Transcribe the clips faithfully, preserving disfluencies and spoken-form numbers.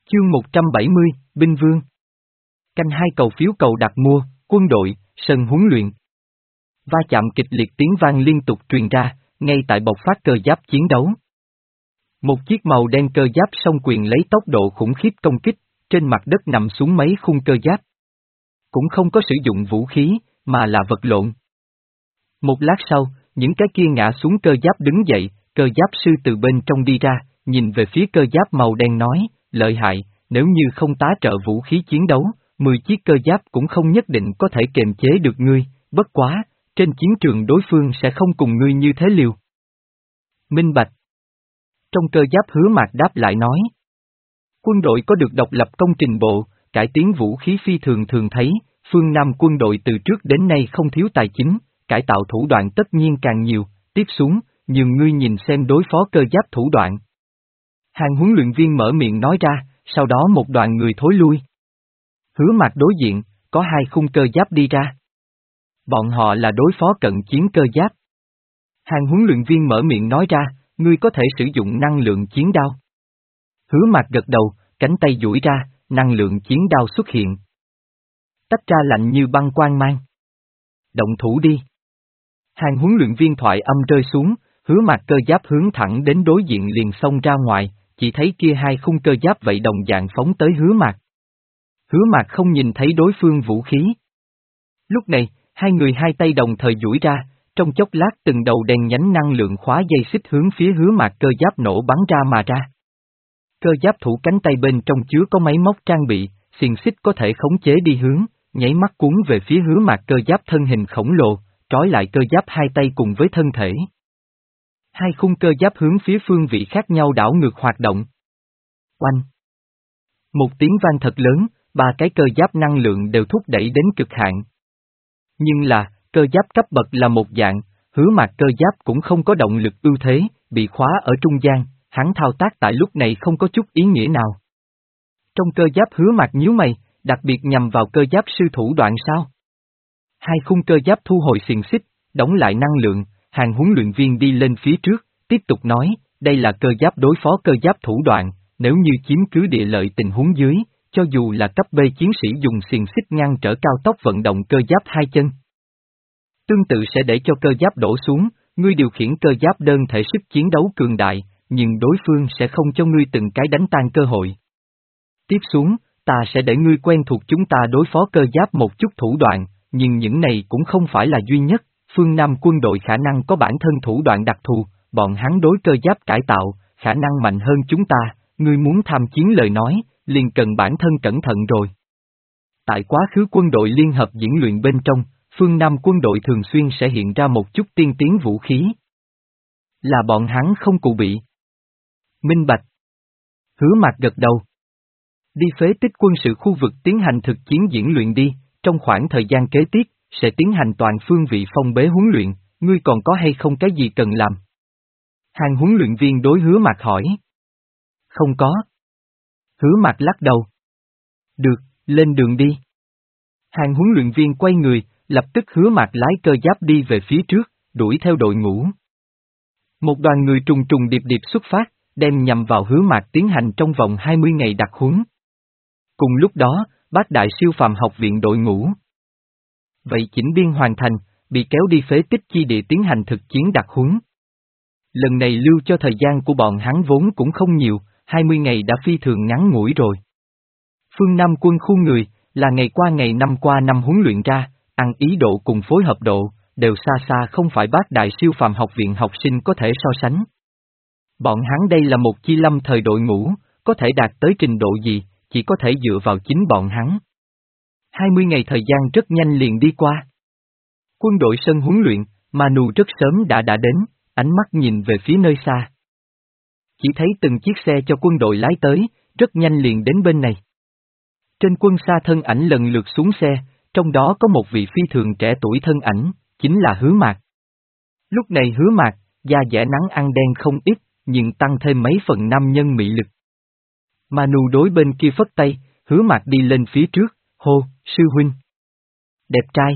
Chương một trăm bảy mươi, Binh Vương. Canh hai cầu phiếu cầu đặt mua, quân đội, sân huấn luyện. Va chạm kịch liệt tiếng vang liên tục truyền ra, ngay tại bộc phát cơ giáp chiến đấu. Một chiếc màu đen cơ giáp song quyền lấy tốc độ khủng khiếp công kích, trên mặt đất nằm xuống mấy khung cơ giáp. Cũng không có sử dụng vũ khí, mà là vật lộn. Một lát sau, những cái kia ngã xuống cơ giáp đứng dậy, cơ giáp sư từ bên trong đi ra, nhìn về phía cơ giáp màu đen nói, lợi hại, nếu như không tá trợ vũ khí chiến đấu, mười chiếc cơ giáp cũng không nhất định có thể kiềm chế được ngươi, bất quá, trên chiến trường đối phương sẽ không cùng ngươi như thế liều. Minh bạch. Trong cơ giáp Hứa Mạc đáp lại nói. Quân đội có được độc lập công trình bộ, cải tiến vũ khí phi thường thường thấy, phương Nam quân đội từ trước đến nay không thiếu tài chính, cải tạo thủ đoạn tất nhiên càng nhiều, tiếp xuống, nhường ngươi nhìn xem đối phó cơ giáp thủ đoạn. Hàng huấn luyện viên mở miệng nói ra, sau đó một đoàn người thối lui. Hứa Mạc đối diện, có hai khung cơ giáp đi ra. Bọn họ là đối phó cận chiến cơ giáp. Hàng huấn luyện viên mở miệng nói ra, ngươi có thể sử dụng năng lượng chiến đao. Hứa Mạc gật đầu, cánh tay duỗi ra, năng lượng chiến đao xuất hiện. Tách ra lạnh như băng quang mang. Động thủ đi. Hàng huấn luyện viên thoại âm rơi xuống, Hứa Mạc cơ giáp hướng thẳng đến đối diện liền xông ra ngoài, chỉ thấy kia hai khung cơ giáp vậy đồng dạng phóng tới Hứa Mạc. Hứa Mạc không nhìn thấy đối phương vũ khí. Lúc này, hai người hai tay đồng thời duỗi ra, trong chốc lát từng đầu đèn nhánh năng lượng khóa dây xích hướng phía Hứa Mạc cơ giáp nổ bắn ra mà ra. Cơ giáp thủ cánh tay bên trong chứa có máy móc trang bị, xiềng xích có thể khống chế đi hướng, nháy mắt cuốn về phía Hứa Mạc cơ giáp thân hình khổng lồ, trói lại cơ giáp hai tay cùng với thân thể. Hai khung cơ giáp hướng phía phương vị khác nhau đảo ngược hoạt động. Oanh! Một tiếng vang thật lớn, ba cái cơ giáp năng lượng đều thúc đẩy đến cực hạn. Nhưng là, cơ giáp cấp bậc là một dạng, Hứa Mạc cơ giáp cũng không có động lực ưu thế, bị khóa ở trung gian, hắn thao tác tại lúc này không có chút ý nghĩa nào. Trong cơ giáp Hứa Mạc nhíu mày, đặc biệt nhằm vào cơ giáp sư thủ đoạn sao? Hai khung cơ giáp thu hồi xiềng xích, đóng lại năng lượng, hàng huấn luyện viên đi lên phía trước, tiếp tục nói, đây là cơ giáp đối phó cơ giáp thủ đoạn, nếu như chiếm cứ địa lợi tình huống dưới, cho dù là cấp B chiến sĩ dùng xiềng xích ngăn trở cao tốc vận động cơ giáp hai chân. Tương tự sẽ để cho cơ giáp đổ xuống, ngươi điều khiển cơ giáp đơn thể sức chiến đấu cường đại, nhưng đối phương sẽ không cho ngươi từng cái đánh tan cơ hội. Tiếp xuống, ta sẽ để ngươi quen thuộc chúng ta đối phó cơ giáp một chút thủ đoạn, nhưng những này cũng không phải là duy nhất, phương Nam quân đội khả năng có bản thân thủ đoạn đặc thù, bọn hắn đối cơ giáp cải tạo, khả năng mạnh hơn chúng ta, ngươi muốn tham chiến lời nói, liền cần bản thân cẩn thận rồi. Tại quá khứ quân đội liên hợp diễn luyện bên trong, phương Nam quân đội thường xuyên sẽ hiện ra một chút tiên tiến vũ khí. Là bọn hắn không cụ bị. Minh bạch. Hứa Mạc gật đầu. Đi phế tích quân sự khu vực tiến hành thực chiến diễn luyện đi, trong khoảng thời gian kế tiếp, sẽ tiến hành toàn phương vị phong bế huấn luyện, ngươi còn có hay không cái gì cần làm? Hàng huấn luyện viên đối Hứa Mạc hỏi. Không có. Hứa Mạc lắc đầu. Được, lên đường đi. Hàng huấn luyện viên quay người, lập tức Hứa Mạc lái cơ giáp đi về phía trước, đuổi theo đội ngũ. Một đoàn người trùng trùng điệp điệp xuất phát, đem nhằm vào Hứa Mạc tiến hành trong vòng hai mươi ngày đặc huấn. Cùng lúc đó, Bát Đại Siêu Phàm học viện đội ngũ. Vậy chỉnh biên hoàn thành, bị kéo đi phế tích chi địa tiến hành thực chiến đặc huấn. Lần này lưu cho thời gian của bọn hắn vốn cũng không nhiều, hai mươi ngày đã phi thường ngắn ngủi rồi. Phương Nam quân khu người, là ngày qua ngày năm qua năm huấn luyện ra, ăn ý độ cùng phối hợp độ, đều xa xa không phải Bát Đại Siêu Phàm học viện học sinh có thể so sánh. Bọn hắn đây là một chi lâm thời đội ngũ, có thể đạt tới trình độ gì, chỉ có thể dựa vào chính bọn hắn. hai mươi ngày thời gian rất nhanh liền đi qua. Quân đội sân huấn luyện, Manu rất sớm đã đã đến, ánh mắt nhìn về phía nơi xa. Chỉ thấy từng chiếc xe cho quân đội lái tới, rất nhanh liền đến bên này. Trên quân xa thân ảnh lần lượt xuống xe, trong đó có một vị phi thường trẻ tuổi thân ảnh, chính là Hứa Mạc. Lúc này Hứa Mạc, da dẻ nắng ăn đen không ít, nhưng tăng thêm mấy phần nam nhân mị lực. Manu đối bên kia phất tay, Hứa Mạc đi lên phía trước, hô, sư huynh. Đẹp trai.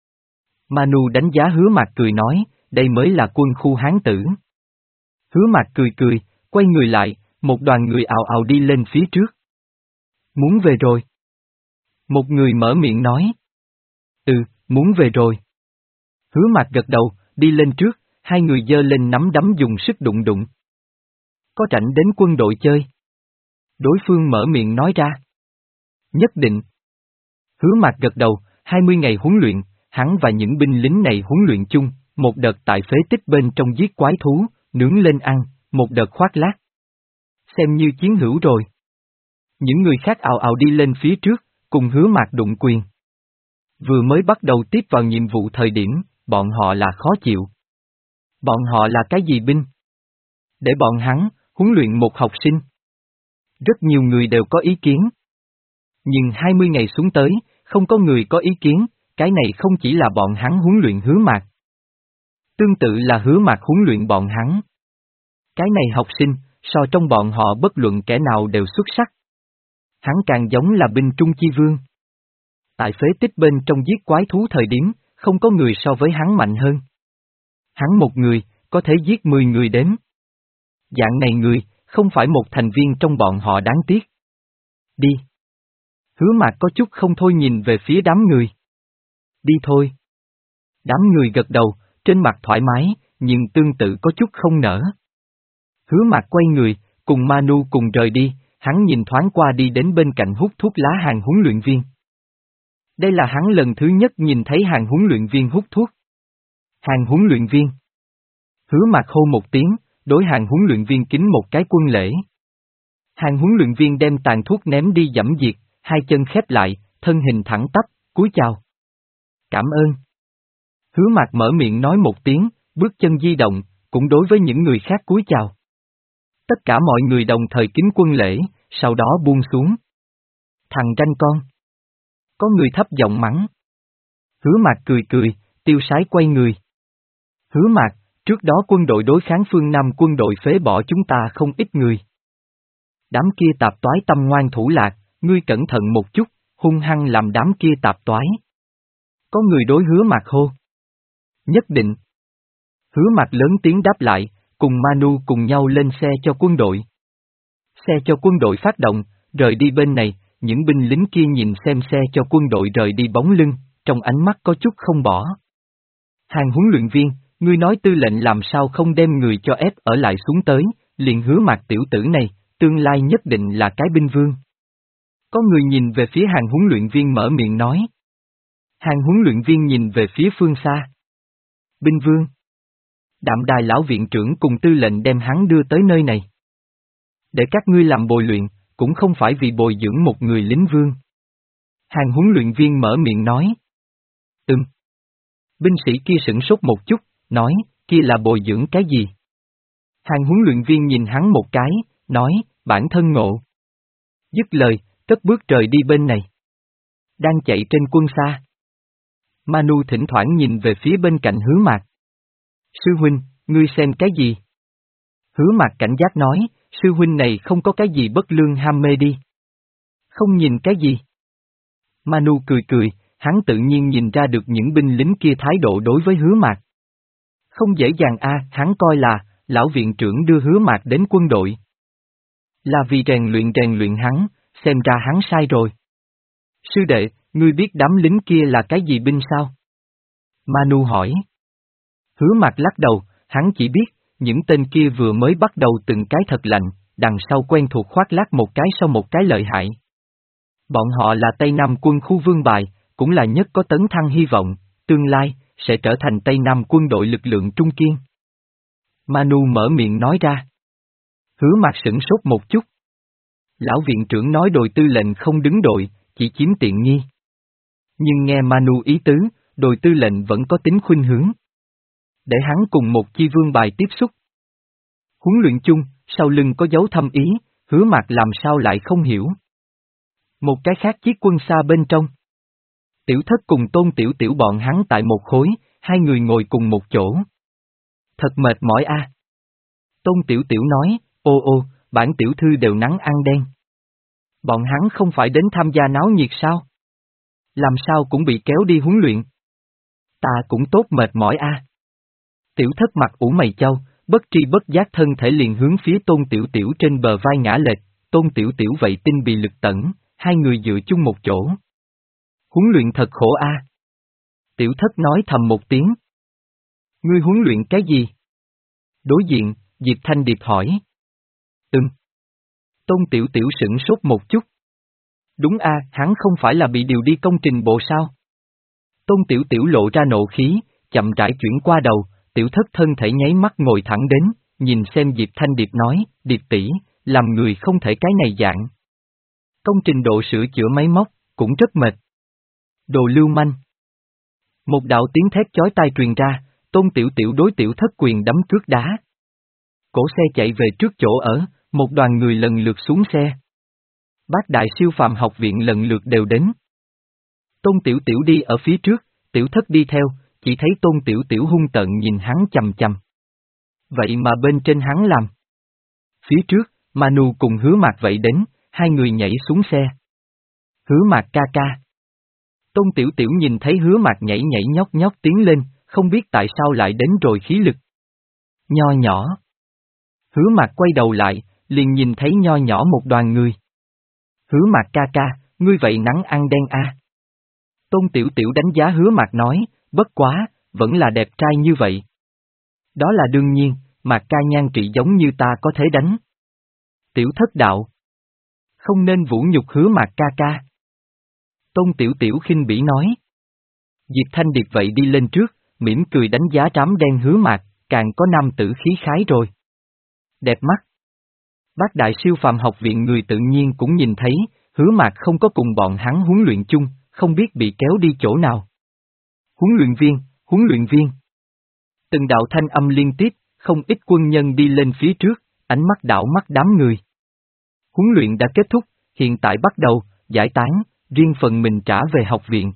Manu đánh giá Hứa Mạc cười nói, đây mới là quân khu hán tử. Hứa Mạc cười cười, quay người lại, một đoàn người ào ào đi lên phía trước. Muốn về rồi. Một người mở miệng nói. Ừ, muốn về rồi. Hứa Mạc gật đầu, đi lên trước, hai người giơ lên nắm đấm dùng sức đụng đụng. Có rảnh đến quân đội chơi. Đối phương mở miệng nói ra. Nhất định. Hứa Mạc gật đầu, hai mươi ngày huấn luyện, hắn và những binh lính này huấn luyện chung, một đợt tại phế tích bên trong giết quái thú, nướng lên ăn, một đợt khoác lác. Xem như chiến hữu rồi. Những người khác ào ào đi lên phía trước, cùng Hứa Mạc đụng quyền. Vừa mới bắt đầu tiếp vào nhiệm vụ thời điểm, bọn họ là khó chịu. Bọn họ là cái gì binh? Để bọn hắn, huấn luyện một học sinh. Rất nhiều người đều có ý kiến. Nhưng hai mươi ngày xuống tới, không có người có ý kiến, cái này không chỉ là bọn hắn huấn luyện Hứa Mạc. Tương tự là Hứa Mạc huấn luyện bọn hắn. Cái này học sinh, so trong bọn họ bất luận kẻ nào đều xuất sắc. Hắn càng giống là binh trung chi vương. Tại phế tích bên trong giết quái thú thời điểm, không có người so với hắn mạnh hơn. Hắn một người, có thể giết mười người đếm. Dạng này người, không phải một thành viên trong bọn họ đáng tiếc. Đi. Hứa Mạc có chút không thôi nhìn về phía đám người. Đi thôi. Đám người gật đầu, trên mặt thoải mái, nhưng tương tự có chút không nở. Hứa Mạc quay người, cùng Manu cùng rời đi, hắn nhìn thoáng qua đi đến bên cạnh hút thuốc lá hàng huấn luyện viên. Đây là hắn lần thứ nhất nhìn thấy hàng huấn luyện viên hút thuốc. Hàng huấn luyện viên. Hứa Mạc hô một tiếng, đối hàng huấn luyện viên kính một cái quân lễ. Hàng huấn luyện viên đem tàn thuốc ném đi dẫm diệt, hai chân khép lại, thân hình thẳng tắp, cúi chào. Cảm ơn. Hứa Mạc mở miệng nói một tiếng, bước chân di động, cũng đối với những người khác cúi chào. Tất cả mọi người đồng thời kính quân lễ, sau đó buông xuống. Thằng ranh con. Có người thấp giọng mắng. Hứa Mạc cười cười, tiêu sái quay người. Hứa Mạc, trước đó quân đội đối kháng phương Nam quân đội phế bỏ chúng ta không ít người. Đám kia tạp toái tâm ngoan thủ lạc, ngươi cẩn thận một chút, hung hăng làm đám kia tạp toái. Có người đối Hứa Mạc hô. Nhất định. Hứa Mạc lớn tiếng đáp lại, cùng Manu cùng nhau lên xe cho quân đội. Xe cho quân đội phát động, rời đi bên này, những binh lính kia nhìn xem xe cho quân đội rời đi bóng lưng, trong ánh mắt có chút không bỏ. Hàng huấn luyện viên, ngươi nói tư lệnh làm sao không đem người cho ép ở lại xuống tới, liền Hứa Mạc tiểu tử này, tương lai nhất định là cái binh vương. Có người nhìn về phía hàng huấn luyện viên mở miệng nói. Hàng huấn luyện viên nhìn về phía phương xa. Binh vương. Đạm Đài lão viện trưởng cùng tư lệnh đem hắn đưa tới nơi này. Để các ngươi làm bồi luyện, cũng không phải vì bồi dưỡng một người lính vương. Hàng huấn luyện viên mở miệng nói. Ừm. Binh sĩ kia sửng sốt một chút, nói, kia là bồi dưỡng cái gì? Hàng huấn luyện viên nhìn hắn một cái, nói, bản thân ngộ. Dứt lời, cất bước rời đi bên này. Đang chạy trên quân xa. Manu thỉnh thoảng nhìn về phía bên cạnh Hứa Mạc. Sư huynh, ngươi xem cái gì? Hứa Mạc cảnh giác nói, sư huynh này không có cái gì bất lương ham mê đi. Không nhìn cái gì? Manu cười cười, hắn tự nhiên nhìn ra được những binh lính kia thái độ đối với Hứa Mạc. Không dễ dàng a, hắn coi là, lão viện trưởng đưa Hứa Mạc đến quân đội. Là vì rèn luyện rèn luyện hắn, xem ra hắn sai rồi. Sư đệ, ngươi biết đám lính kia là cái gì binh sao? Manu hỏi. Hứa Mạc lắc đầu, hắn chỉ biết, những tên kia vừa mới bắt đầu từng cái thật lạnh, đằng sau quen thuộc khoác lác một cái sau một cái lợi hại. Bọn họ là Tây Nam quân khu Vương Bài, cũng là nhất có tấn thăng hy vọng, tương lai, sẽ trở thành Tây Nam quân đội lực lượng trung kiên. Manu mở miệng nói ra. Hứa Mạc sửng sốt một chút. Lão viện trưởng nói đội tư lệnh không đứng đội, chỉ chiếm tiện nghi. Nhưng nghe Manu ý tứ, đội tư lệnh vẫn có tính khuynh hướng. Để hắn cùng một chi Vương Bài tiếp xúc. Huấn luyện chung, sau lưng có dấu thâm ý, Hứa Mạc làm sao lại không hiểu. Một cái khác chiếc quân xa bên trong. Tiểu Thất cùng Tôn Tiểu Tiểu bọn hắn tại một khối, hai người ngồi cùng một chỗ. Thật mệt mỏi a. Tôn Tiểu Tiểu nói, ô ô, bản tiểu thư đều nắng ăn đen. Bọn hắn không phải đến tham gia náo nhiệt sao? Làm sao cũng bị kéo đi huấn luyện. Ta cũng tốt mệt mỏi a. Tiểu Thất mặt ủ mày chau, bất tri bất giác thân thể liền hướng phía Tôn Tiểu Tiểu trên bờ vai ngã lệch, Tôn Tiểu Tiểu vậy tinh bị lực tẩn, hai người dựa chung một chỗ. Huấn luyện thật khổ a. Tiểu thất nói thầm một tiếng. Ngươi huấn luyện cái gì? Đối diện, Diệp Thanh Điệp hỏi. Ừm. Tôn Tiểu Tiểu sửng sốt một chút. Đúng a, hắn không phải là bị điều đi công trình bộ sao? Tôn Tiểu Tiểu lộ ra nộ khí, chậm rãi chuyển qua đầu, Tiểu thất thân thể nháy mắt ngồi thẳng đến, nhìn xem Diệp Thanh Điệp nói, Điệp tỷ, làm người không thể cái này dạng. Công trình độ sửa chữa máy móc, cũng rất mệt. Đồ lưu manh. Một đạo tiếng thét chói tai truyền ra, Tôn Tiểu Tiểu đối Tiểu thất quyền đấm cước đá. Cổ xe chạy về trước chỗ ở, một đoàn người lần lượt xuống xe. Bác đại siêu phàm học viện lần lượt đều đến. Tôn Tiểu Tiểu đi ở phía trước, Tiểu thất đi theo, chỉ thấy Tôn Tiểu Tiểu hung tợn nhìn hắn chằm chằm. Vậy mà bên trên hắn làm. Phía trước, Manu cùng Hứa Mạc vậy đến, hai người nhảy xuống xe. Hứa Mạc ca ca. Tôn Tiểu Tiểu nhìn thấy Hứa Mạc nhảy nhảy nhóc nhóc tiến lên, không biết tại sao lại đến rồi khí lực. Nho nhỏ. Hứa Mạc quay đầu lại, liền nhìn thấy nho nhỏ một đoàn người. Hứa Mạc ca ca, ngươi vậy nắng ăn đen a. À. Tôn Tiểu Tiểu đánh giá Hứa Mạc nói, bất quá, vẫn là đẹp trai như vậy. Đó là đương nhiên, Mạc ca nhan trị giống như ta có thể đánh. Tiểu thất đạo. Không nên vũ nhục Hứa Mạc ca ca. Tôn Tiểu Tiểu khinh bỉ nói. Diệp Thanh Điệp vậy đi lên trước, mỉm cười đánh giá trám đen Hứa Mạc, càng có nam tử khí khái rồi. Đẹp mắt. Bác đại siêu phàm học viện người tự nhiên cũng nhìn thấy, Hứa Mạc không có cùng bọn hắn huấn luyện chung, không biết bị kéo đi chỗ nào. Huấn luyện viên, huấn luyện viên. Từng đạo thanh âm liên tiếp, không ít quân nhân đi lên phía trước, ánh mắt đảo mắt đám người. Huấn luyện đã kết thúc, hiện tại bắt đầu, giải tán, riêng phần mình trả về học viện.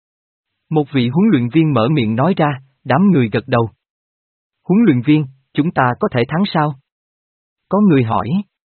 Một vị huấn luyện viên mở miệng nói ra, đám người gật đầu. Huấn luyện viên, chúng ta có thể thắng sao? Có người hỏi.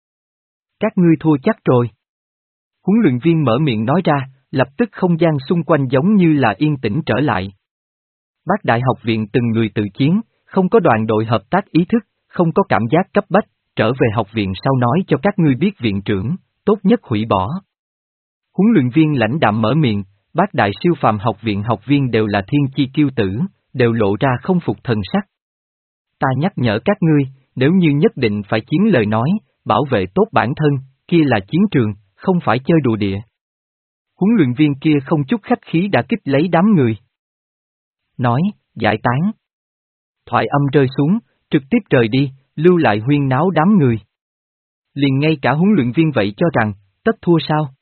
Các ngươi thua chắc rồi. Huấn luyện viên mở miệng nói ra, lập tức không gian xung quanh giống như là yên tĩnh trở lại. Bác đại học viện từng người tự chiến, không có đoàn đội hợp tác ý thức, không có cảm giác cấp bách, trở về học viện sau nói cho các ngươi biết viện trưởng, tốt nhất hủy bỏ. Huấn luyện viên lãnh đạm mở miệng, bác đại siêu phàm học viện học viên đều là thiên chi kiêu tử, đều lộ ra không phục thần sắc. Ta nhắc nhở các ngươi, nếu như nhất định phải chiến lời nói, bảo vệ tốt bản thân, kia là chiến trường, không phải chơi đùa địa. Huấn luyện viên kia không chút khách khí đã kích lấy đám người. Nói, giải tán. Thoại âm rơi xuống, trực tiếp rời đi, lưu lại huyên náo đám người. Liền ngay cả huấn luyện viên vậy cho rằng, tất thua sao?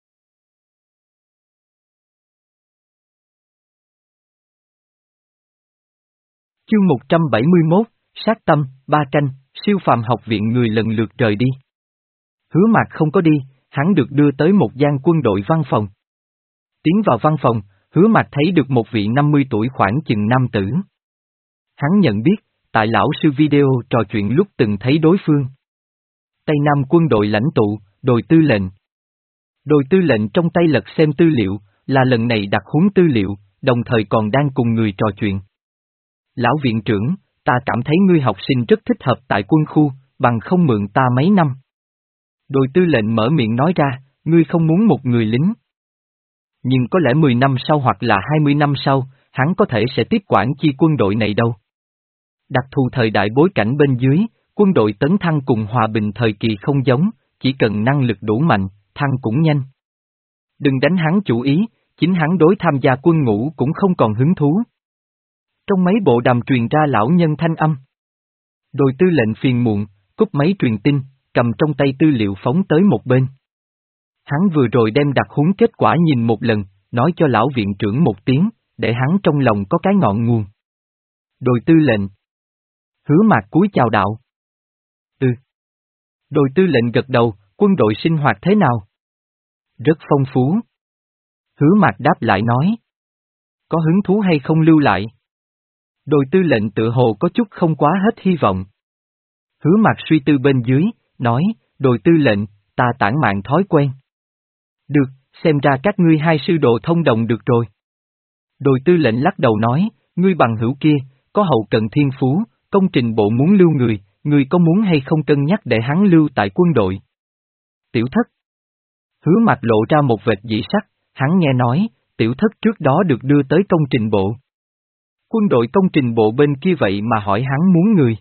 Chương một trăm bảy mươi mốt, sát tâm, ba canh, siêu phàm học viện người lần lượt rời đi. Hứa Mạc không có đi, hắn được đưa tới một gian quân đội văn phòng. Tiến vào văn phòng, Hứa Mạc thấy được một vị năm mươi tuổi khoảng chừng nam tử. Hắn nhận biết, tại lão sư video trò chuyện lúc từng thấy đối phương. Tây Nam quân đội lãnh tụ, Đồi tư lệnh. Đồi tư lệnh trong tay lật xem tư liệu, là lần này đặt huấn tư liệu, đồng thời còn đang cùng người trò chuyện. Lão viện trưởng, ta cảm thấy ngươi học sinh rất thích hợp tại quân khu, bằng không mượn ta mấy năm. Đồi tư lệnh mở miệng nói ra, ngươi không muốn một người lính. Nhưng có lẽ mười năm sau hoặc là hai mươi năm sau, hắn có thể sẽ tiếp quản chi quân đội này đâu. Đặc thù thời đại bối cảnh bên dưới, quân đội tấn thăng cùng hòa bình thời kỳ không giống, chỉ cần năng lực đủ mạnh, thăng cũng nhanh. Đừng đánh hắn chủ ý, chính hắn đối tham gia quân ngũ cũng không còn hứng thú. Trong mấy bộ đàm truyền ra lão nhân thanh âm. Đồi tư lệnh phiền muộn, cúp máy truyền tin, cầm trong tay tư liệu phóng tới một bên. Hắn vừa rồi đem đặt huấn kết quả nhìn một lần, nói cho lão viện trưởng một tiếng, để hắn trong lòng có cái ngọn nguồn. Đồi tư lệnh. Hứa Mạc cúi chào đạo. Ừ. Đồi tư lệnh gật đầu, quân đội sinh hoạt thế nào? Rất phong phú. Hứa Mạc đáp lại nói. Có hứng thú hay không lưu lại? Đồi tư lệnh tự hồ có chút không quá hết hy vọng. Hứa Mạc suy tư bên dưới, nói, đồi tư lệnh, ta tản mạn thói quen. Được, xem ra các ngươi hai sư đồ thông đồng được rồi. Đồi tư lệnh lắc đầu nói, ngươi bằng hữu kia, có hậu cận thiên phú, công trình bộ muốn lưu người, ngươi có muốn hay không cân nhắc để hắn lưu tại quân đội? Tiểu thất. Hứa Mạc lộ ra một vệt dị sắc, hắn nghe nói, tiểu thất trước đó được đưa tới công trình bộ. Quân đội công trình bộ bên kia vậy mà hỏi hắn muốn người.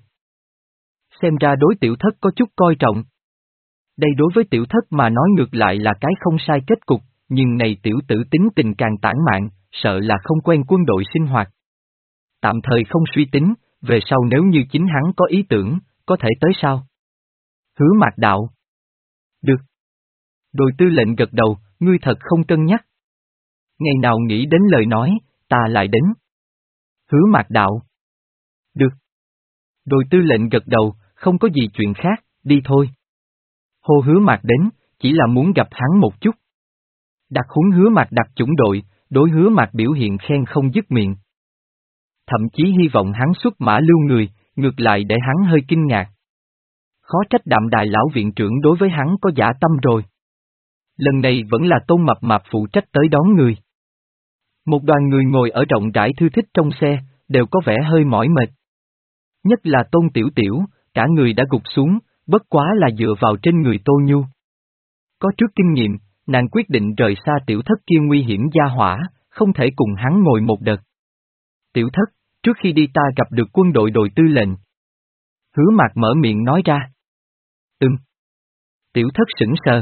Xem ra đối tiểu thất có chút coi trọng. Đây đối với tiểu thất mà nói ngược lại là cái không sai kết cục, nhưng này tiểu tử tính tình càng tản mạn, sợ là không quen quân đội sinh hoạt. Tạm thời không suy tính, về sau nếu như chính hắn có ý tưởng, có thể tới sao? Hứa Mạc đạo. Được. Đội tư lệnh gật đầu, ngươi thật không cân nhắc. Ngày nào nghĩ đến lời nói, ta lại đến. Hứa Mạc đạo. Được. Đội tư lệnh gật đầu, không có gì chuyện khác, đi thôi. Hô Hứa Mạc đến, chỉ là muốn gặp hắn một chút. Đặc huấn Hứa Mạc đặc chủng đội, đối Hứa Mạc biểu hiện khen không dứt miệng. Thậm chí hy vọng hắn xuất mã lưu người, ngược lại để hắn hơi kinh ngạc. Khó trách Đạm Đài lão viện trưởng đối với hắn có dạ tâm rồi. Lần này vẫn là Tôn Mập Mạp phụ trách tới đón người. Một đoàn người ngồi ở rộng rãi thư thích trong xe, đều có vẻ hơi mỏi mệt. Nhất là Tôn Tiểu Tiểu, cả người đã gục xuống, bất quá là dựa vào trên người Tô Nhu. Có trước kinh nghiệm, nàng quyết định rời xa tiểu thất kia nguy hiểm gia hỏa, không thể cùng hắn ngồi một đợt. Tiểu thất, trước khi đi ta gặp được quân đội đội tư lệnh. Hứa Mạc mở miệng nói ra. Ừm. Tiểu thất sững sờ.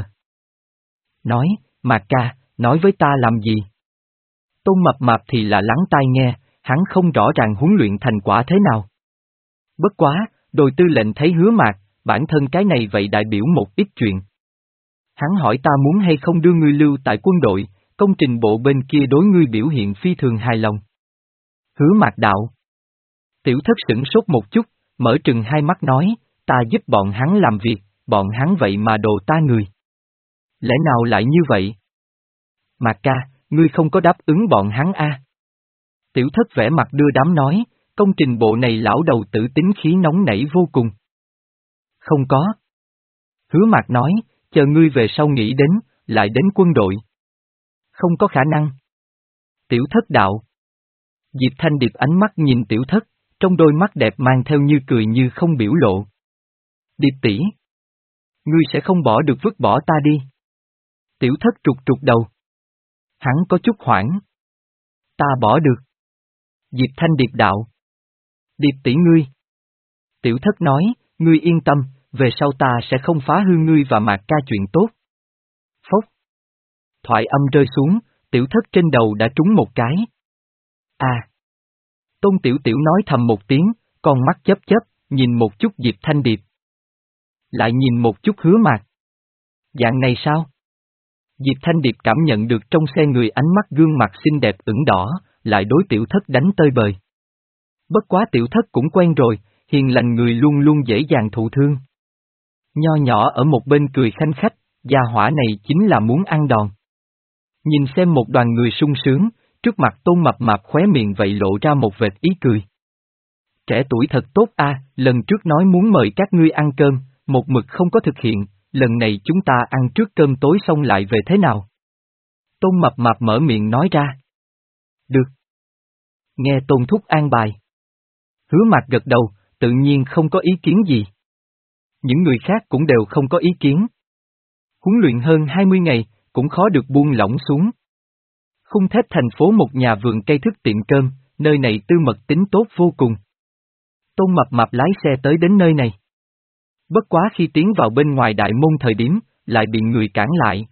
Nói, Mạc ca, nói với ta làm gì? Tôn Mập Mạp thì là lắng tai nghe, hắn không rõ ràng huấn luyện thành quả thế nào. Bất quá, đội tư lệnh thấy Hứa Mạc, bản thân cái này vậy đại biểu một ít chuyện. Hắn hỏi ta muốn hay không đưa ngươi lưu tại quân đội, công trình bộ bên kia đối ngươi biểu hiện phi thường hài lòng. Hứa Mạc đạo. Tiểu thất sửng sốt một chút, mở trừng hai mắt nói, ta giúp bọn hắn làm việc, bọn hắn vậy mà đồ ta người. Lẽ nào lại như vậy? Mạc ca, ngươi không có đáp ứng bọn hắn a? À? Tiểu thất vẻ mặt đưa đám nói, công trình bộ này lão đầu tử tính khí nóng nảy vô cùng. Không có. Hứa Mạc nói, chờ ngươi về sau nghĩ đến, lại đến quân đội. Không có khả năng. Tiểu thất đạo. Diệp Thanh Điệp ánh mắt nhìn tiểu thất, trong đôi mắt đẹp mang theo như cười như không biểu lộ. Điệp tỷ, ngươi sẽ không bỏ được vứt bỏ ta đi. Tiểu thất trục trục đầu. Hắn có chút hoảng. Ta bỏ được. Diệp Thanh Điệp đạo. Điệp tỷ ngươi. Tiểu thất nói, ngươi yên tâm, về sau ta sẽ không phá hư ngươi và Mạc ca chuyện tốt. Phốc. Thoại âm rơi xuống, tiểu thất trên đầu đã trúng một cái. À. Tôn Tiểu Tiểu nói thầm một tiếng, con mắt chớp chớp, nhìn một chút Diệp Thanh Điệp. Lại nhìn một chút Hứa Mạc. Dạng này sao? Diệp Thanh Điệp cảm nhận được trong xe người ánh mắt gương mặt xinh đẹp ửng đỏ, lại đối tiểu thất đánh tơi bời. Bất quá tiểu thất cũng quen rồi, hiền lành người luôn luôn dễ dàng thụ thương. Nho nhỏ ở một bên cười khanh khách, gia hỏa này chính là muốn ăn đòn. Nhìn xem một đoàn người sung sướng, trước mặt Tôn Mập Mạp khóe miệng vậy lộ ra một vệt ý cười. Trẻ tuổi thật tốt a, lần trước nói muốn mời các ngươi ăn cơm, một mực không có thực hiện, lần này chúng ta ăn trước cơm tối xong lại về thế nào? Tôn Mập Mạp mở miệng nói ra. Được. Nghe Tôn Thúc an bài. Hứa Mạc gật đầu, tự nhiên không có ý kiến gì. Những người khác cũng đều không có ý kiến. Huấn luyện hơn hai mươi ngày, cũng khó được buông lỏng xuống. Khung thép thành phố một nhà vườn cây thức tiệm cơm, nơi này tư mật tính tốt vô cùng. Tôn Mập Mạp lái xe tới đến nơi này. Bất quá khi tiến vào bên ngoài đại môn thời điểm, lại bị người cản lại.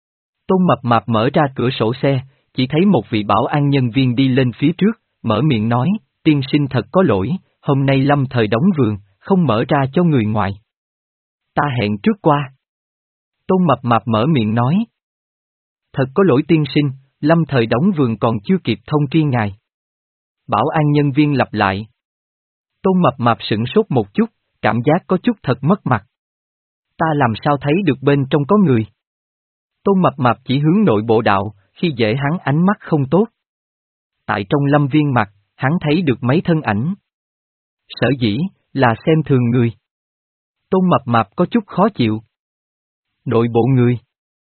Tôn Mập Mạp mở ra cửa sổ xe, chỉ thấy một vị bảo an nhân viên đi lên phía trước, mở miệng nói, tiên sinh thật có lỗi, hôm nay lâm thời đóng vườn, không mở ra cho người ngoài. Ta hẹn trước qua. Tôn Mập Mạp mở miệng nói. Thật có lỗi tiên sinh, lâm thời đóng vườn còn chưa kịp thông tri ngài. Bảo an nhân viên lặp lại. Tôn Mập Mạp sửng sốt một chút, cảm giác có chút thật mất mặt. Ta làm sao thấy được bên trong có người? Tôn Mập Mạp chỉ hướng nội bộ đạo, khi dễ hắn ánh mắt không tốt. Tại trong lâm viên mặt, hắn thấy được mấy thân ảnh. Sở dĩ, là xem thường người. Tôn Mập Mạp có chút khó chịu. Nội bộ người.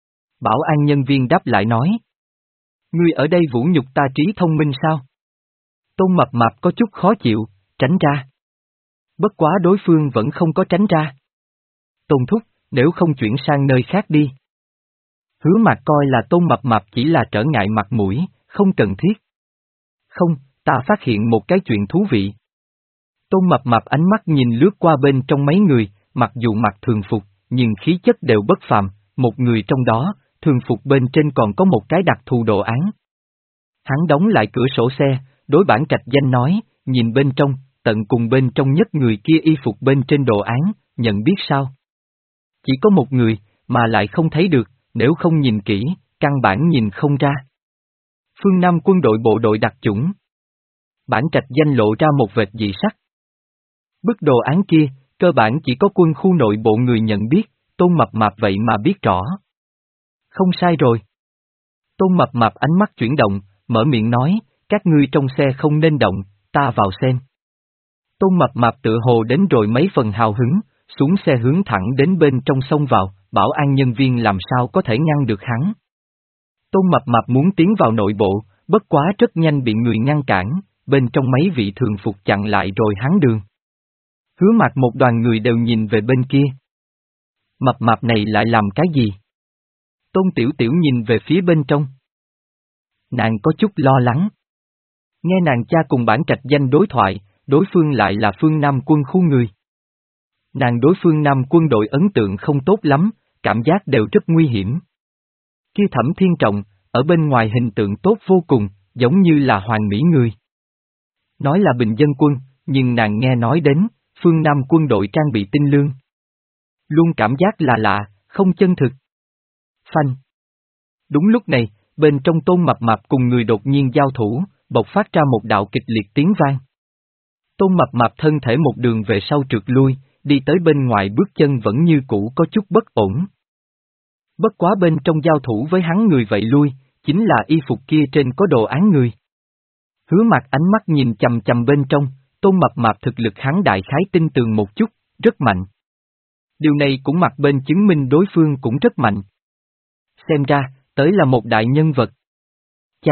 Bảo an nhân viên đáp lại nói. Ngươi ở đây vũ nhục ta trí thông minh sao? Tôn Mập Mạp có chút khó chịu, tránh ra. Bất quá đối phương vẫn không có tránh ra. Tôn Thúc, nếu không chuyển sang nơi khác đi. Hứa Mạc coi là Tôn Mập Mạp chỉ là trở ngại mặt mũi, không cần thiết. Không, ta phát hiện một cái chuyện thú vị. Tôn Mập Mạp ánh mắt nhìn lướt qua bên trong mấy người, mặc dù mặc thường phục, nhưng khí chất đều bất phàm, một người trong đó, thường phục bên trên còn có một cái đặc thù đồ án. Hắn đóng lại cửa sổ xe, đối Bản Trạch Danh nói, nhìn bên trong, tận cùng bên trong nhất người kia y phục bên trên đồ án, nhận biết sao? Chỉ có một người, mà lại không thấy được, nếu không nhìn kỹ, căn bản nhìn không ra. Phương Nam quân đội bộ đội đặc chủng. Bản Trạch Danh lộ ra một vệt dị sắc. Bức đồ án kia, cơ bản chỉ có quân khu nội bộ người nhận biết, Tôn Mập Mạp vậy mà biết rõ. Không sai rồi. Tôn Mập Mạp ánh mắt chuyển động, mở miệng nói, các ngươi trong xe không nên động, ta vào xem. Tôn Mập Mạp tự hồ đến rồi mấy phần hào hứng, xuống xe hướng thẳng đến bên trong xông vào, bảo an nhân viên làm sao có thể ngăn được hắn. Tôn Mập Mạp muốn tiến vào nội bộ, bất quá rất nhanh bị người ngăn cản, bên trong mấy vị thường phục chặn lại rồi hắn đường. Hứa Mạc một đoàn người đều nhìn về bên kia. Mập Mạp này lại làm cái gì? Tôn Tiểu Tiểu nhìn về phía bên trong. Nàng có chút lo lắng. Nghe nàng cha cùng Bản Trạch Danh đối thoại, đối phương lại là phương Nam quân khu người. Nàng đối phương Nam quân đội ấn tượng không tốt lắm, cảm giác đều rất nguy hiểm. Kia Thẩm Thiên Trọng, ở bên ngoài hình tượng tốt vô cùng, giống như là hoàng mỹ người. Nói là bình dân quân, nhưng nàng nghe nói đến, phương Nam quân đội trang bị tinh lương. Luôn cảm giác là lạ, không chân thực. Phanh. Đúng lúc này, bên trong Tôn Mập Mạp cùng người đột nhiên giao thủ, bộc phát ra một đạo kịch liệt tiếng vang. Tôn Mập Mạp thân thể một đường về sau trượt lui, đi tới bên ngoài bước chân vẫn như cũ có chút bất ổn. Bất quá bên trong giao thủ với hắn người vậy lui, chính là y phục kia trên có đồ án người. Hứa Mạc ánh mắt nhìn chầm chầm bên trong, Tôn Mập Mạp thực lực hắn đại khái tin tường một chút, rất mạnh. Điều này cũng mặc bên chứng minh đối phương cũng rất mạnh. Xem ra, tới là một đại nhân vật. Cha!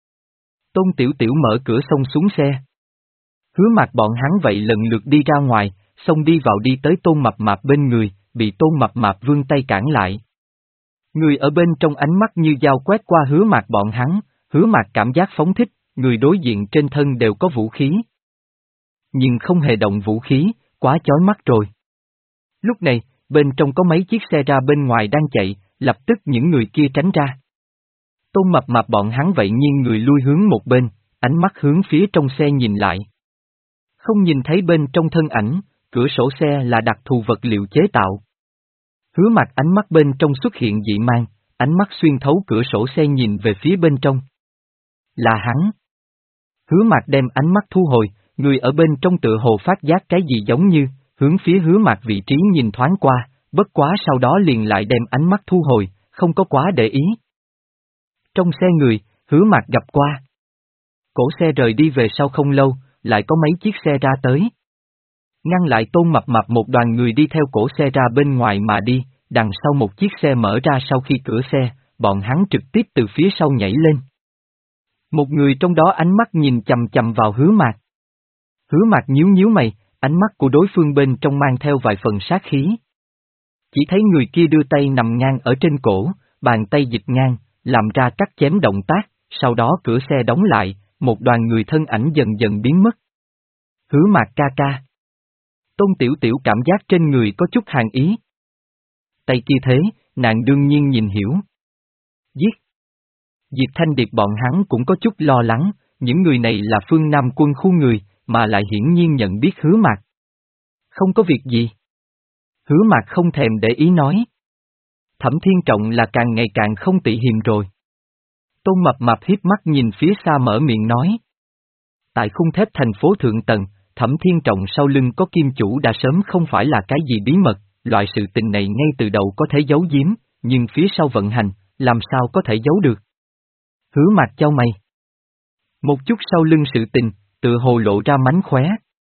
Tôn Tiểu Tiểu mở cửa xông xuống xe. Hứa Mạc bọn hắn vậy lần lượt đi ra ngoài, xông đi vào đi tới Tôn Mập Mạp bên người, bị Tôn Mập Mạp vươn tay cản lại. Người ở bên trong ánh mắt như dao quét qua Hứa Mạc bọn hắn, Hứa Mạc cảm giác phóng thích, người đối diện trên thân đều có vũ khí. Nhưng không hề động vũ khí, quá chói mắt rồi. Lúc này, bên trong có mấy chiếc xe ra bên ngoài đang chạy, lập tức những người kia tránh ra. Tôn Mập Mạp bọn hắn vậy nhiên người lui hướng một bên, ánh mắt hướng phía trong xe nhìn lại. Không nhìn thấy bên trong thân ảnh, cửa sổ xe là đặc thù vật liệu chế tạo. Hứa Mạc ánh mắt bên trong xuất hiện dị mang, ánh mắt xuyên thấu cửa sổ xe nhìn về phía bên trong. Là hắn. Hứa Mạc đem ánh mắt thu hồi, người ở bên trong tự hồ phát giác cái gì giống như, hướng phía Hứa Mạc vị trí nhìn thoáng qua, bất quá sau đó liền lại đem ánh mắt thu hồi, không có quá để ý. Trong xe người, Hứa Mạc gặp qua. Cổ xe rời đi về sau không lâu, lại có mấy chiếc xe ra tới. Ngăn lại Tôn Mập Mạp một đoàn người đi theo cổ xe ra bên ngoài mà đi, đằng sau một chiếc xe mở ra sau khi cửa xe, bọn hắn trực tiếp từ phía sau nhảy lên. Một người trong đó ánh mắt nhìn chầm chầm vào Hứa Mạc. Hứa Mạc nhíu nhíu mày, ánh mắt của đối phương bên trong mang theo vài phần sát khí. Chỉ thấy người kia đưa tay nằm ngang ở trên cổ, bàn tay dịch ngang, làm ra cắt chém động tác, sau đó cửa xe đóng lại, một đoàn người thân ảnh dần dần biến mất. Hứa Mạc ca ca. Tôn Tiểu Tiểu cảm giác trên người có chút hàn ý. Tay kia thế, nàng đương nhiên nhìn hiểu. Giết. Diệp Thanh Điệp bọn hắn cũng có chút lo lắng, những người này là phương Nam quân khu người, mà lại hiển nhiên nhận biết Hứa Mạc. Không có việc gì. Hứa Mạc không thèm để ý nói. Thẩm Thiên Trọng là càng ngày càng không tị hiềm rồi. Tôn Mập Mạp hiếp mắt nhìn phía xa mở miệng nói. Tại khung thép thành phố Thượng Tầng, Thẩm Thiên Trọng sau lưng có kim chủ đã sớm không phải là cái gì bí mật, loại sự tình này ngay từ đầu có thể giấu giếm, nhưng phía sau vận hành, làm sao có thể giấu được. Hứa Mạc chau mày. Một chút sau lưng sự tình, tự hồ lộ ra mánh khóe.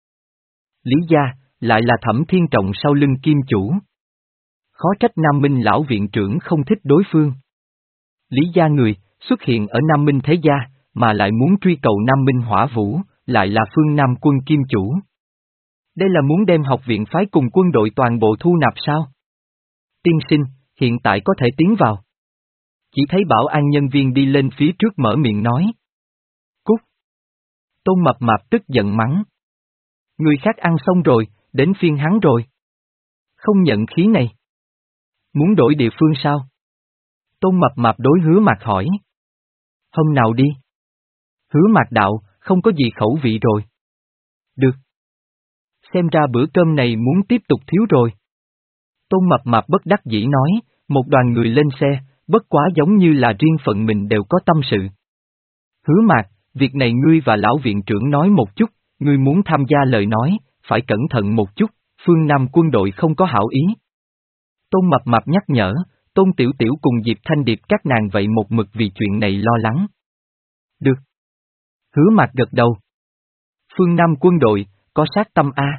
Lý gia, lại là Thẩm Thiên Trọng sau lưng kim chủ. Khó trách Nam Minh lão viện trưởng không thích đối phương. Lý gia người, xuất hiện ở Nam Minh thế gia, mà lại muốn truy cầu Nam Minh hỏa vũ, lại là phương Nam quân kim chủ. Đây là muốn đem học viện phái cùng quân đội toàn bộ thu nạp sao? Tiên sinh, hiện tại có thể tiến vào. Chỉ thấy bảo an nhân viên đi lên phía trước mở miệng nói. Cút. Tôn Mập Mạp tức giận mắng. Người khác ăn xong rồi, đến phiên hắn rồi. Không nhận khí này. Muốn đổi địa phương sao? Tôn Mập Mạp đối Hứa Mạc hỏi. Hôm nào đi? Hứa Mạc đạo, không có gì khẩu vị rồi. Được. Xem ra bữa cơm này muốn tiếp tục thiếu rồi. Tôn Mập Mạp bất đắc dĩ nói, một đoàn người lên xe, bất quá giống như là riêng phận mình đều có tâm sự. Hứa Mạc, việc này ngươi và lão viện trưởng nói một chút, ngươi muốn tham gia lời nói, phải cẩn thận một chút, phương Nam quân đội không có hảo ý. Tôn Mập Mạp nhắc nhở, Tôn Tiểu Tiểu cùng Diệp Thanh Điệp các nàng vậy một mực vì chuyện này lo lắng. Được. Hứa Mạc gật đầu. Phương Nam quân đội, có sát tâm a.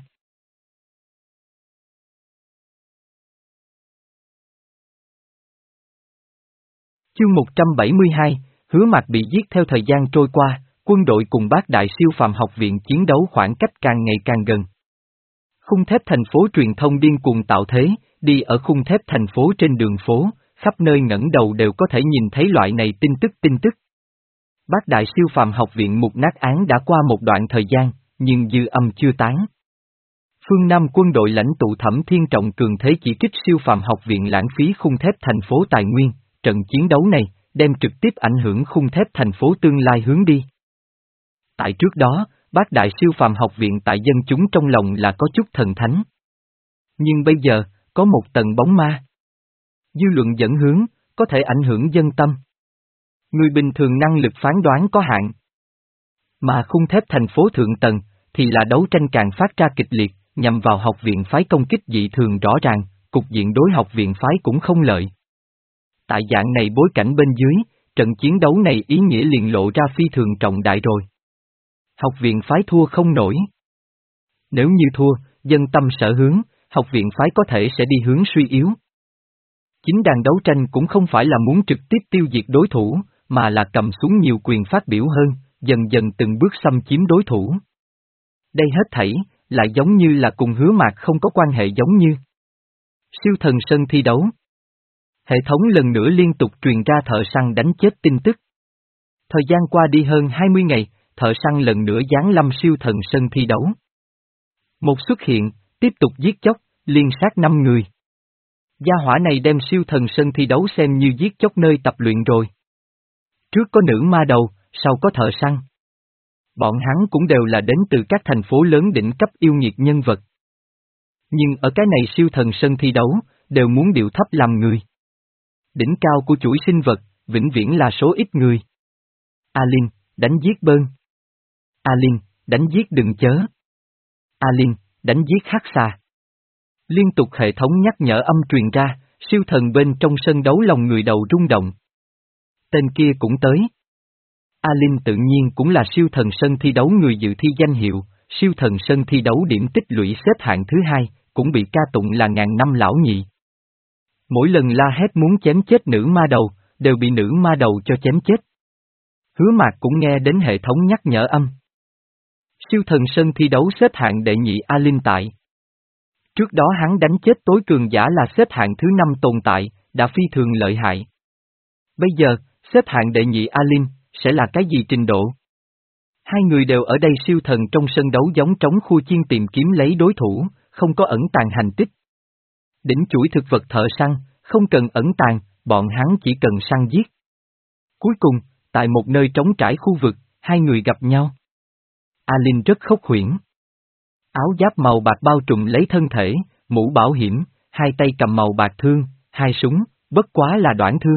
Chương một trăm bảy mươi hai, Hứa Mạc bị giết. Theo thời gian trôi qua, quân đội cùng Bác Đại Siêu Phàm học viện chiến đấu khoảng cách càng ngày càng gần. Khung thép thành phố truyền thông điên cuồng tạo thế, đi ở khung thép thành phố trên đường phố, khắp nơi ngẩng đầu đều có thể nhìn thấy loại này tin tức tin tức. Bác Đại Siêu Phàm học viện mục nát án đã qua một đoạn thời gian, nhưng dư âm chưa tán. Phương Nam quân đội lãnh tụ Thẩm Thiên Trọng cường thế chỉ trích siêu phàm học viện lãng phí khung thép thành phố tài nguyên, trận chiến đấu này, đem trực tiếp ảnh hưởng khung thép thành phố tương lai hướng đi. Tại trước đó, Bác Đại Siêu Phàm học viện tại dân chúng trong lòng là có chút thần thánh. Nhưng bây giờ, có một tầng bóng ma. Dư luận dẫn hướng, có thể ảnh hưởng dân tâm. Người bình thường năng lực phán đoán có hạn. Mà khung thép thành phố thượng tầng, thì là đấu tranh càng phát ra kịch liệt, nhằm vào học viện phái công kích dị thường rõ ràng, cục diện đối học viện phái cũng không lợi. Tại dạng này bối cảnh bên dưới, trận chiến đấu này ý nghĩa liền lộ ra phi thường trọng đại rồi. Học viện phái thua không nổi. Nếu như thua, dân tâm sở hướng, học viện phái có thể sẽ đi hướng suy yếu. Chính đàn đấu tranh cũng không phải là muốn trực tiếp tiêu diệt đối thủ, mà là cầm xuống nhiều quyền phát biểu hơn, dần dần từng bước xâm chiếm đối thủ. Đây hết thảy, lại giống như là cùng Hứa Mạc không có quan hệ giống như. Siêu thần sân thi đấu. Hệ thống lần nữa liên tục truyền ra thợ săn đánh chết tin tức. Thời gian qua đi hơn hai mươi ngày, thợ săn lần nữa giáng lâm siêu thần sân thi đấu. Một xuất hiện, tiếp tục giết chóc, liên sát năm người. Gia hỏa này đem siêu thần sân thi đấu xem như giết chóc nơi tập luyện rồi. Trước có nữ ma đầu, sau có thợ săn. Bọn hắn cũng đều là đến từ các thành phố lớn đỉnh cấp yêu nghiệt nhân vật. Nhưng ở cái này siêu thần sân thi đấu, đều muốn điệu thấp làm người. Đỉnh cao của chuỗi sinh vật, vĩnh viễn là số ít người. Alin, đánh giết bơn. Alin, đánh giết đừng chớ. Alin, đánh giết hắc xà. Liên tục hệ thống nhắc nhở âm truyền ra, siêu thần bên trong sân đấu lòng người đầu rung động. Tên kia cũng tới. Alin tự nhiên cũng là siêu thần sân thi đấu người dự thi danh hiệu, siêu thần sân thi đấu điểm tích lũy xếp hạng thứ hai, cũng bị ca tụng là ngàn năm lão nhị. Mỗi lần la hét muốn chém chết nữ ma đầu, đều bị nữ ma đầu cho chém chết. Hứa Mạc cũng nghe đến hệ thống nhắc nhở âm. Siêu thần sân thi đấu xếp hạng đệ nhị Alin tại. Trước đó hắn đánh chết tối cường giả là xếp hạng thứ năm tồn tại, đã phi thường lợi hại. Bây giờ, xếp hạng đệ nhị Alin, sẽ là cái gì trình độ? Hai người đều ở đây siêu thần trong sân đấu giống trống khu chiên tìm kiếm lấy đối thủ, không có ẩn tàng hành tích. Đỉnh chuỗi thực vật thợ săn, không cần ẩn tàng, bọn hắn chỉ cần săn giết. Cuối cùng, tại một nơi trống trải khu vực, hai người gặp nhau. Alin rất khốc huyễn. Áo giáp màu bạc bao trùm lấy thân thể, mũ bảo hiểm, hai tay cầm màu bạc thương, hai súng, bất quá là đoạn thương.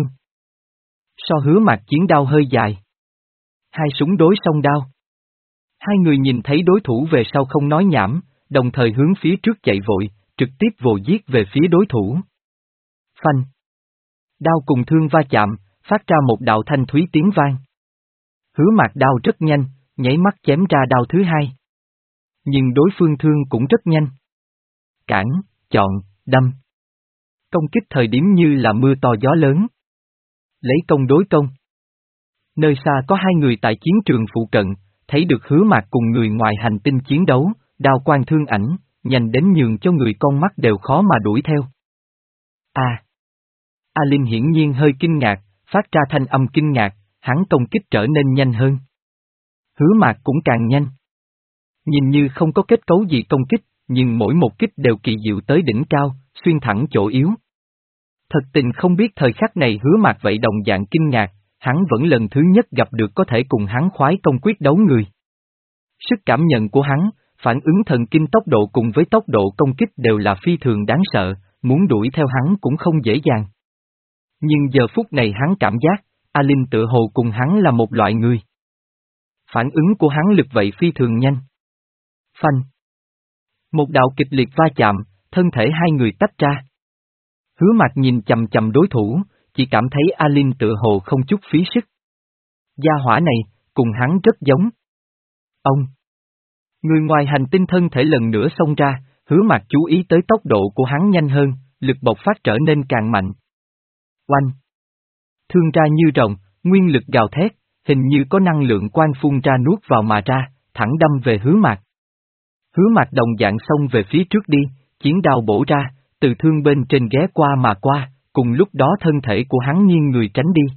So Hứa Mạc chiến đao hơi dài. Hai súng đối song đao. Hai người nhìn thấy đối thủ về sau không nói nhảm, đồng thời hướng phía trước chạy vội, trực tiếp vồ giết về phía đối thủ. Phanh. Đao cùng thương va chạm, phát ra một đạo thanh thúy tiếng vang. Hứa Mạc đao rất nhanh, nháy mắt chém ra đao thứ hai. Nhưng đối phương thương cũng rất nhanh. Cản, chọn, đâm. Công kích thời điểm như là mưa to gió lớn. Lấy công đối công. Nơi xa có hai người tại chiến trường phụ cận, thấy được Hứa Mạc cùng người ngoài hành tinh chiến đấu, đao quang thương ảnh, nhanh đến nhường cho người con mắt đều khó mà đuổi theo. À! Alin hiển nhiên hơi kinh ngạc, phát ra thanh âm kinh ngạc, hắn công kích trở nên nhanh hơn. Hứa Mạc cũng càng nhanh. Nhìn như không có kết cấu gì công kích, nhưng mỗi một kích đều kỳ diệu tới đỉnh cao, xuyên thẳng chỗ yếu. Thật tình không biết thời khắc này Hứa Mạc vậy đồng dạng kinh ngạc, hắn vẫn lần thứ nhất gặp được có thể cùng hắn khoái công quyết đấu người. Sức cảm nhận của hắn, phản ứng thần kinh tốc độ cùng với tốc độ công kích đều là phi thường đáng sợ, muốn đuổi theo hắn cũng không dễ dàng. Nhưng giờ phút này hắn cảm giác, A Linh tự hồ cùng hắn là một loại người. Phản ứng của hắn lực vậy phi thường nhanh. Phanh. Một đạo kịch liệt va chạm, thân thể hai người tách ra. Hứa Mạc nhìn chầm chầm đối thủ, chỉ cảm thấy A Linh tự hồ không chút phí sức. Gia hỏa này, cùng hắn rất giống. Ông. Người ngoài hành tinh thân thể lần nữa xông ra, Hứa Mạc chú ý tới tốc độ của hắn nhanh hơn, lực bộc phát trở nên càng mạnh. Oanh! Thương ra như rồng, nguyên lực gào thét, hình như có năng lượng quang phun ra nuốt vào mà ra, thẳng đâm về Hứa Mạc. Hứa Mạc đồng dạng xông về phía trước đi, chiến đao bổ ra, từ thương bên trên ghé qua mà qua, cùng lúc đó thân thể của hắn nghiêng người tránh đi.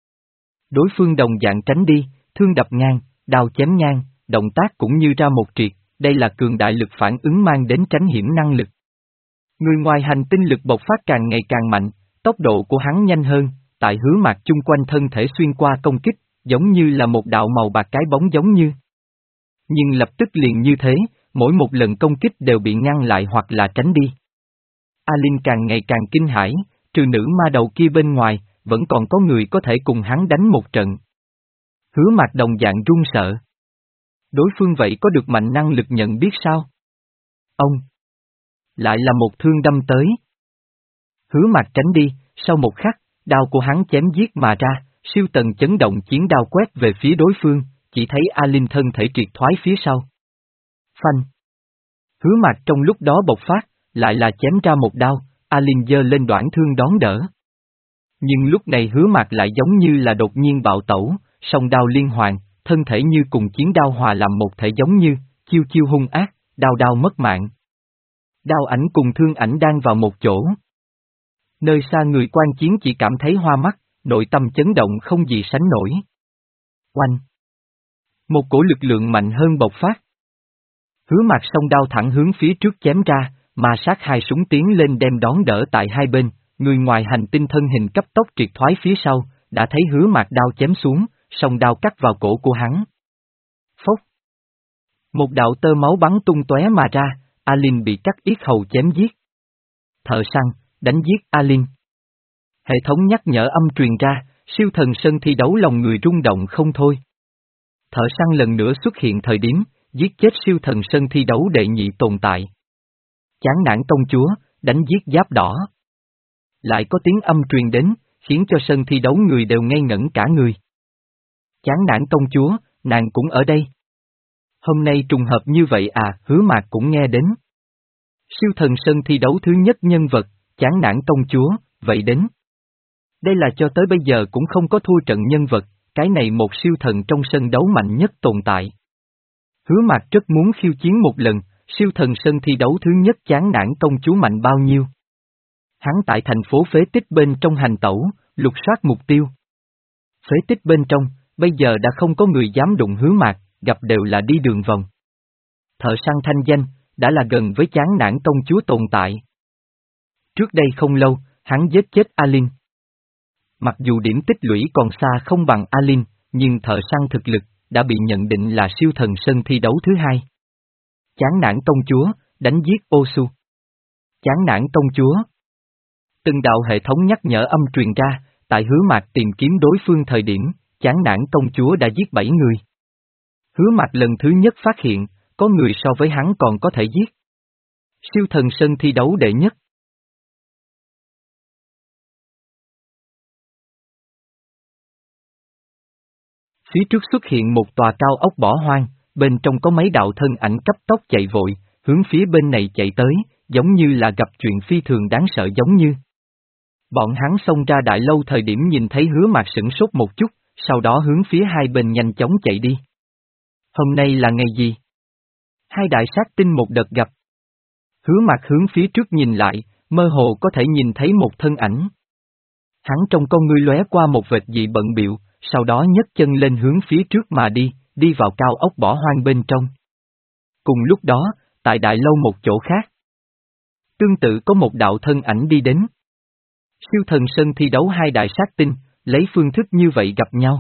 Đối phương đồng dạng tránh đi, thương đập ngang, đao chém ngang, động tác cũng như ra một triệt, đây là cường đại lực phản ứng mang đến tránh hiểm năng lực. Người ngoài hành tinh lực bộc phát càng ngày càng mạnh, tốc độ của hắn nhanh hơn, tại Hứa Mạc chung quanh thân thể xuyên qua công kích, giống như là một đạo màu bạc cái bóng giống như. Nhưng lập tức liền như thế, mỗi một lần công kích đều bị ngăn lại hoặc là tránh đi. A Linh càng ngày càng kinh hãi, trừ nữ ma đầu kia bên ngoài, vẫn còn có người có thể cùng hắn đánh một trận. Hứa Mạc đồng dạng run sợ. Đối phương vậy có được mạnh năng lực nhận biết sao? Ông! Lại là một thương đâm tới. Hứa Mạc tránh đi, sau một khắc, đao của hắn chém giết mà ra, siêu tần chấn động chiến đao quét về phía đối phương, chỉ thấy A Linh thân thể triệt thoái phía sau. Phanh! Hứa Mạc trong lúc đó bộc phát, lại là chém ra một đao, A Linh giơ lên đoạn thương đón đỡ. Nhưng lúc này Hứa Mạc lại giống như là đột nhiên bạo tẩu, song đao liên hoàn, thân thể như cùng chiến đao hòa làm một thể giống như, chiêu chiêu hung ác, đao đao mất mạng. Đao ảnh cùng thương ảnh đang vào một chỗ. Nơi xa người quan chiến chỉ cảm thấy hoa mắt, nội tâm chấn động không gì sánh nổi. Oanh! Một cổ lực lượng mạnh hơn bộc phát. Hứa Mạc song đao thẳng hướng phía trước chém ra, mà sát hai súng tiến lên đem đón đỡ tại hai bên, người ngoài hành tinh thân hình cấp tốc triệt thoái phía sau, đã thấy Hứa Mạc đao chém xuống, song đao cắt vào cổ của hắn. Phốc! Một đạo tơ máu bắn tung tóe mà ra, A Linh bị cắt yết hầu chém giết. Thợ săn, đánh giết A Linh. Hệ thống nhắc nhở âm truyền ra, siêu thần sân thi đấu lòng người rung động không thôi. Thợ săn lần nữa xuất hiện thời điểm, giết chết siêu thần sân thi đấu đệ nhị tồn tại. Chán nản công chúa, đánh giết giáp đỏ. Lại có tiếng âm truyền đến, khiến cho sân thi đấu người đều ngây ngẩn cả người. Chán nản công chúa, nàng cũng ở đây. Hôm nay trùng hợp như vậy à, Hứa Mạc cũng nghe đến. Siêu thần sân thi đấu thứ nhất nhân vật, chán nản công chúa, vậy đến. Đây là cho tới bây giờ cũng không có thua trận nhân vật, cái này một siêu thần trong sân đấu mạnh nhất tồn tại. Hứa Mạc rất muốn khiêu chiến một lần, siêu thần sân thi đấu thứ nhất chán nản công chúa mạnh bao nhiêu. Hắn tại thành phố phế tích bên trong hành tẩu, lục soát mục tiêu. Phế tích bên trong, bây giờ đã không có người dám đụng Hứa Mạc, gặp đều là đi đường vòng. Thợ săn thanh danh, đã là gần với chán nản công chúa tồn tại. Trước đây không lâu, hắn giết chết A Linh. Mặc dù điểm tích lũy còn xa không bằng A Linh, nhưng thợ săn thực lực, đã bị nhận định là siêu thần sân thi đấu thứ hai. Chán nản công chúa, đánh giết Ô Su. Chán nản công chúa. Từng đạo hệ thống nhắc nhở âm truyền ra, tại Hứa Mạc tìm kiếm đối phương thời điểm, chán nản công chúa đã giết bảy người. Hứa Mạc lần thứ nhất phát hiện, có người so với hắn còn có thể giết. Siêu thần sân thi đấu đệ nhất. Phía trước xuất hiện một tòa cao ốc bỏ hoang, bên trong có mấy đạo thân ảnh cấp tốc chạy vội, hướng phía bên này chạy tới, giống như là gặp chuyện phi thường đáng sợ giống như. Bọn hắn xông ra đại lâu thời điểm nhìn thấy Hứa Mạc sửng sốt một chút, sau đó hướng phía hai bên nhanh chóng chạy đi. Hôm nay là ngày gì? Hai đại sát tinh một đợt gặp. Hứa Mạc hướng phía trước nhìn lại, mơ hồ có thể nhìn thấy một thân ảnh. Hắn trong con ngươi lóe qua một vệt dị bận bịu, sau đó nhấc chân lên hướng phía trước mà đi, đi vào cao ốc bỏ hoang bên trong. Cùng lúc đó, tại đại lâu một chỗ khác, tương tự có một đạo thân ảnh đi đến. Siêu thần sân thi đấu hai đại sát tinh, lấy phương thức như vậy gặp nhau.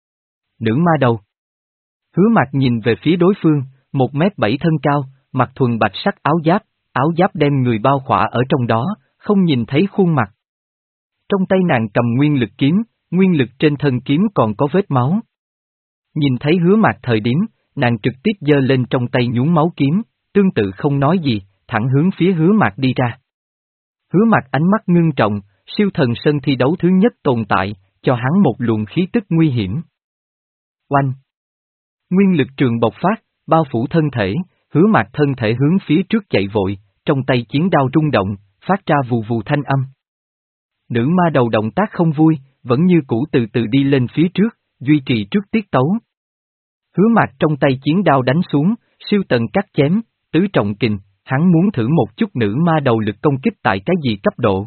Nữ ma đầu. Hứa Mạc nhìn về phía đối phương, một mét bảy thân cao, mặc thuần bạch sắc áo giáp, áo giáp đem người bao khỏa ở trong đó, không nhìn thấy khuôn mặt. Trong tay nàng cầm nguyên lực kiếm, nguyên lực trên thân kiếm còn có vết máu. Nhìn thấy Hứa Mạc thời điểm, nàng trực tiếp giơ lên trong tay nhúng máu kiếm, tương tự không nói gì, thẳng hướng phía Hứa Mạc đi ra. Hứa Mạc ánh mắt ngưng trọng, siêu thần sân thi đấu thứ nhất tồn tại, cho hắn một luồng khí tức nguy hiểm. Oanh! Nguyên lực trường bộc phát, bao phủ thân thể, Hứa Mạc thân thể hướng phía trước chạy vội, trong tay chiến đao rung động, phát ra vù vù thanh âm. Nữ ma đầu động tác không vui, vẫn như cũ từ từ đi lên phía trước, duy trì trước tiết tấu. Hứa Mạc trong tay chiến đao đánh xuống, siêu tần cắt chém, tứ trọng kình, hắn muốn thử một chút nữ ma đầu lực công kích tại cái gì cấp độ.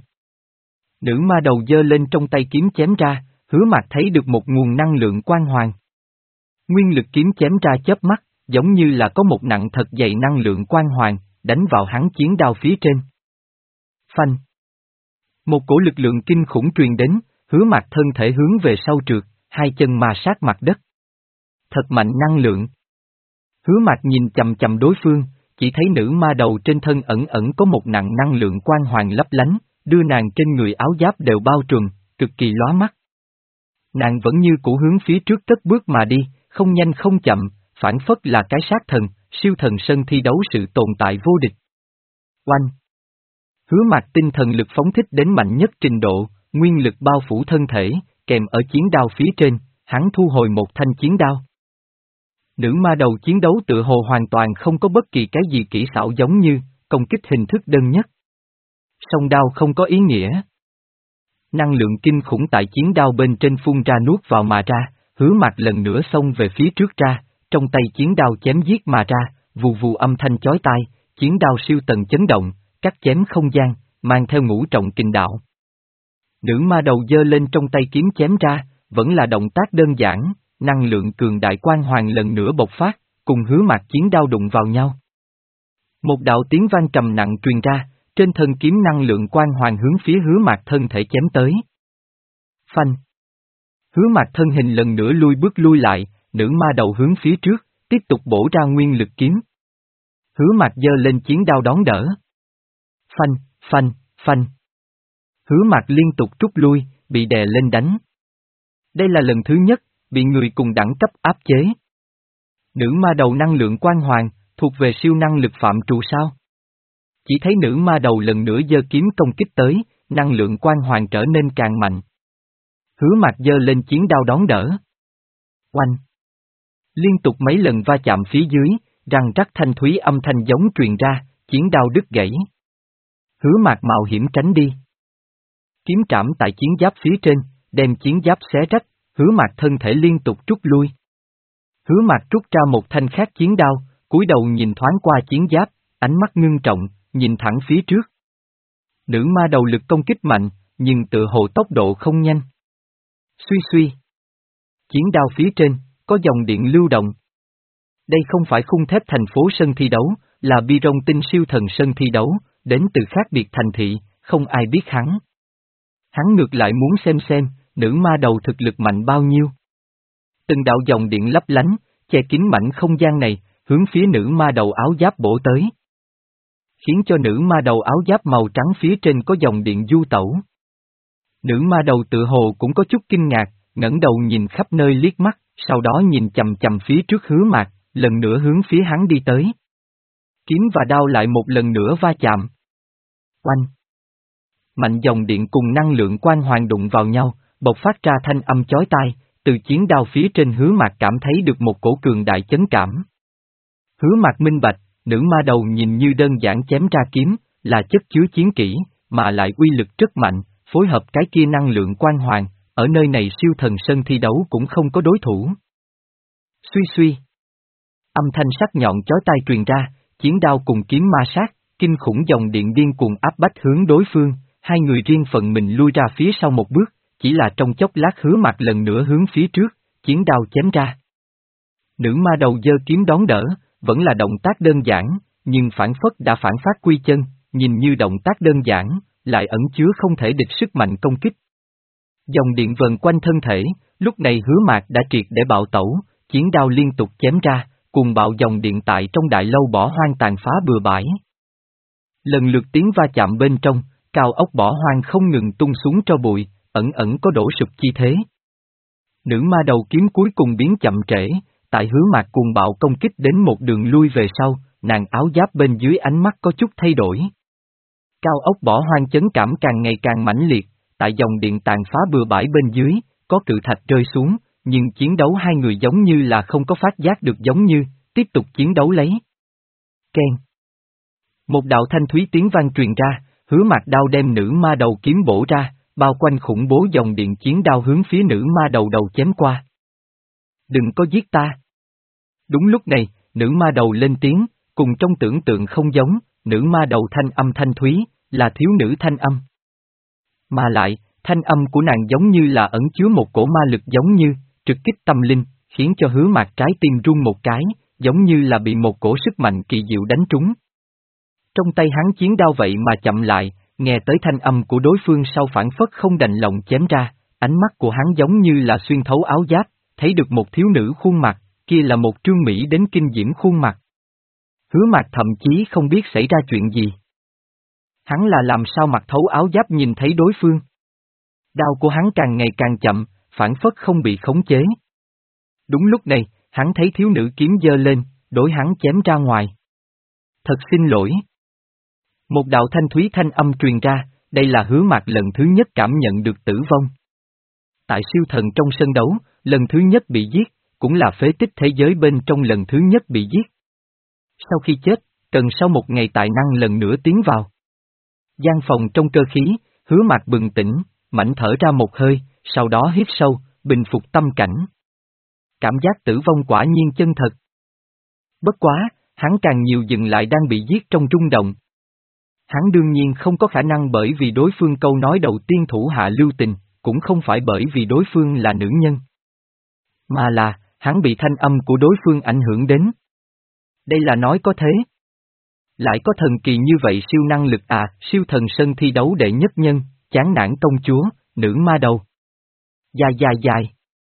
Nữ ma đầu giơ lên trong tay kiếm chém ra, Hứa Mạc thấy được một nguồn năng lượng quang hoàng. Nguyên lực kiếm chém ra chớp mắt, giống như là có một nặng thật dày năng lượng quang hoàng, đánh vào hắn chiến đao phía trên. Phanh! Một cổ lực lượng kinh khủng truyền đến, Hứa Mạc thân thể hướng về sau trượt, hai chân ma sát mặt đất. Thật mạnh năng lượng. Hứa Mạc nhìn chầm chầm đối phương, chỉ thấy nữ ma đầu trên thân ẩn ẩn có một nặng năng lượng quang hoàng lấp lánh, đưa nàng trên người áo giáp đều bao trùm, cực kỳ lóa mắt. Nàng vẫn như cũ hướng phía trước cất bước mà đi, không nhanh không chậm, phản phất là cái sát thần, siêu thần sân thi đấu sự tồn tại vô địch. Oanh! Hứa Mạc tinh thần lực phóng thích đến mạnh nhất trình độ, nguyên lực bao phủ thân thể, kèm ở chiến đao phía trên, hắn thu hồi một thanh chiến đao. Nữ ma đầu chiến đấu tự hồ hoàn toàn không có bất kỳ cái gì kỹ xảo giống như, công kích hình thức đơn nhất. Song đao không có ý nghĩa. Năng lượng kinh khủng tại chiến đao bên trên phun ra nuốt vào mà ra, Hứa Mạc lần nữa xông về phía trước ra, trong tay chiến đao chém giết mà ra, vù vù âm thanh chói tai, chiến đao siêu tần chấn động, cắt chém không gian, mang theo ngũ trọng kình đạo. Nữ ma đầu giơ lên trong tay kiếm chém ra, vẫn là động tác đơn giản, năng lượng cường đại quang hoàng lần nữa bộc phát, cùng Hứa Mạc chiến đao đụng vào nhau. Một đạo tiếng vang trầm nặng truyền ra, trên thân kiếm năng lượng quang hoàng hướng phía Hứa Mạc thân thể chém tới. Phanh! Hứa Mạc thân hình lần nữa lui bước lui lại, nữ ma đầu hướng phía trước, tiếp tục bổ ra nguyên lực kiếm. Hứa Mạc giơ lên chiến đao đón đỡ. Phanh, phanh, phanh. Hứa Mạc liên tục rút lui, bị đè lên đánh. Đây là lần thứ nhất, bị người cùng đẳng cấp áp chế. Nữ ma đầu năng lượng quang hoàng, thuộc về siêu năng lực phạm trù sao? Chỉ thấy nữ ma đầu lần nữa giơ kiếm công kích tới, năng lượng quang hoàng trở nên càng mạnh. Hứa Mạc giơ lên chiến đao đón đỡ. Oanh! Liên tục mấy lần va chạm phía dưới, răng rắc thanh thúy âm thanh giống truyền ra, chiến đao đứt gãy. Hứa Mạc mạo hiểm tránh đi. Kiếm trảm tại chiến giáp phía trên, đem chiến giáp xé rách, Hứa Mạc thân thể liên tục rút lui. Hứa Mạc rút ra một thanh khác chiến đao, cúi đầu nhìn thoáng qua chiến giáp, ánh mắt ngưng trọng, nhìn thẳng phía trước. Nữ ma đầu lực công kích mạnh, nhưng tự hồ tốc độ không nhanh. Suy suy. Chiến đao phía trên, có dòng điện lưu động. Đây không phải khung thép thành phố sân thi đấu, là bi rong tinh siêu thần sân thi đấu, đến từ khác biệt thành thị, không ai biết hắn. Hắn ngược lại muốn xem xem, nữ ma đầu thực lực mạnh bao nhiêu. Từng đạo dòng điện lấp lánh, che kín mảnh không gian này, hướng phía nữ ma đầu áo giáp bổ tới. Khiến cho nữ ma đầu áo giáp màu trắng phía trên có dòng điện du tẩu. Nữ ma đầu tự hồ cũng có chút kinh ngạc, ngẩng đầu nhìn khắp nơi liếc mắt, sau đó nhìn chầm chầm phía trước Hứa Mạc, lần nữa hướng phía hắn đi tới. Kiếm và đao lại một lần nữa va chạm. Oanh! Mạnh dòng điện cùng năng lượng quang hoàng đụng vào nhau, bộc phát ra thanh âm chói tai, từ chiến đao phía trên Hứa Mạc cảm thấy được một cổ cường đại chấn cảm. Hứa Mạc minh bạch, nữ ma đầu nhìn như đơn giản chém ra kiếm, là chất chứa chiến kỹ, mà lại uy lực rất mạnh, phối hợp cái kia năng lượng quang hoàng, ở nơi này siêu thần sân thi đấu cũng không có đối thủ. Suy suy. Âm thanh sắc nhọn chói tai truyền ra, chiến đao cùng kiếm ma sát, kinh khủng dòng điện điên cuồng áp bách hướng đối phương, hai người riêng phần mình lui ra phía sau một bước, chỉ là trong chốc lát Hứa Mạc lần nữa hướng phía trước, chiến đao chém ra. Nữ ma đầu giơ kiếm đón đỡ, vẫn là động tác đơn giản, nhưng phản phất đã phản phát quy chân, nhìn như động tác đơn giản, lại ẩn chứa không thể địch sức mạnh công kích. Dòng điện vần quanh thân thể, lúc này Hứa Mạc đã triệt để bạo tẩu, chiến đao liên tục chém ra, cùng bạo dòng điện tại trong đại lâu bỏ hoang tàn phá bừa bãi. Lần lượt tiếng va chạm bên trong, cao ốc bỏ hoang không ngừng tung xuống tro bụi, ẩn ẩn có đổ sụp chi thế. Nữ ma đầu kiếm cuối cùng biến chậm trễ, tại Hứa Mạc cuồng bạo công kích đến một đường lui về sau, nàng áo giáp bên dưới ánh mắt có chút thay đổi. Cao ốc bỏ hoang chấn cảm càng ngày càng mãnh liệt, tại dòng điện tàn phá bừa bãi bên dưới, có cự thạch rơi xuống, nhưng chiến đấu hai người giống như là không có phát giác được giống như, tiếp tục chiến đấu lấy. Keng. Một đạo thanh thúy tiếng vang truyền ra, Hứa Mạc đao đem nữ ma đầu kiếm bổ ra, bao quanh khủng bố dòng điện chiến đao hướng phía nữ ma đầu đầu chém qua. Đừng có giết ta. Đúng lúc này, nữ ma đầu lên tiếng, cùng trong tưởng tượng không giống, nữ ma đầu thanh âm thanh thúy, là thiếu nữ thanh âm. Mà lại, thanh âm của nàng giống như là ẩn chứa một cổ ma lực giống như, trực kích tâm linh, khiến cho Hứa Mạc trái tim rung một cái, giống như là bị một cổ sức mạnh kỳ diệu đánh trúng. Trong tay hắn chiến đao vậy mà chậm lại, nghe tới thanh âm của đối phương sau phản phất không đành lòng chém ra, ánh mắt của hắn giống như là xuyên thấu áo giáp, thấy được một thiếu nữ khuôn mặt, kia là một trương mỹ đến kinh diễm khuôn mặt. Hứa Mạc thậm chí không biết xảy ra chuyện gì. Hắn là làm sao mặc thấu áo giáp nhìn thấy đối phương. Đao của hắn càng ngày càng chậm, phản phất không bị khống chế. Đúng lúc này, hắn thấy thiếu nữ kiếm giơ lên, đối hắn chém ra ngoài. Thật xin lỗi. Một đạo thanh thúy thanh âm truyền ra, đây là Hứa Mạc lần thứ nhất cảm nhận được tử vong. Tại siêu thần trong sân đấu, lần thứ nhất bị giết, cũng là phế tích thế giới bên trong lần thứ nhất bị giết. Sau khi chết, cần sau một ngày tài năng lần nữa tiến vào. Gian phòng trong cơ khí, Hứa Mạc bừng tỉnh, mảnh thở ra một hơi, sau đó hít sâu, bình phục tâm cảnh. Cảm giác tử vong quả nhiên chân thật. Bất quá, hắn càng nhiều dừng lại đang bị giết trong rung động. Hắn đương nhiên không có khả năng bởi vì đối phương câu nói đầu tiên thủ hạ lưu tình, cũng không phải bởi vì đối phương là nữ nhân. Mà là, hắn bị thanh âm của đối phương ảnh hưởng đến. Đây là nói có thế. Lại có thần kỳ như vậy siêu năng lực à, siêu thần sân thi đấu đệ nhất nhân, chán nản công chúa, nữ ma đầu. Dài dài dài.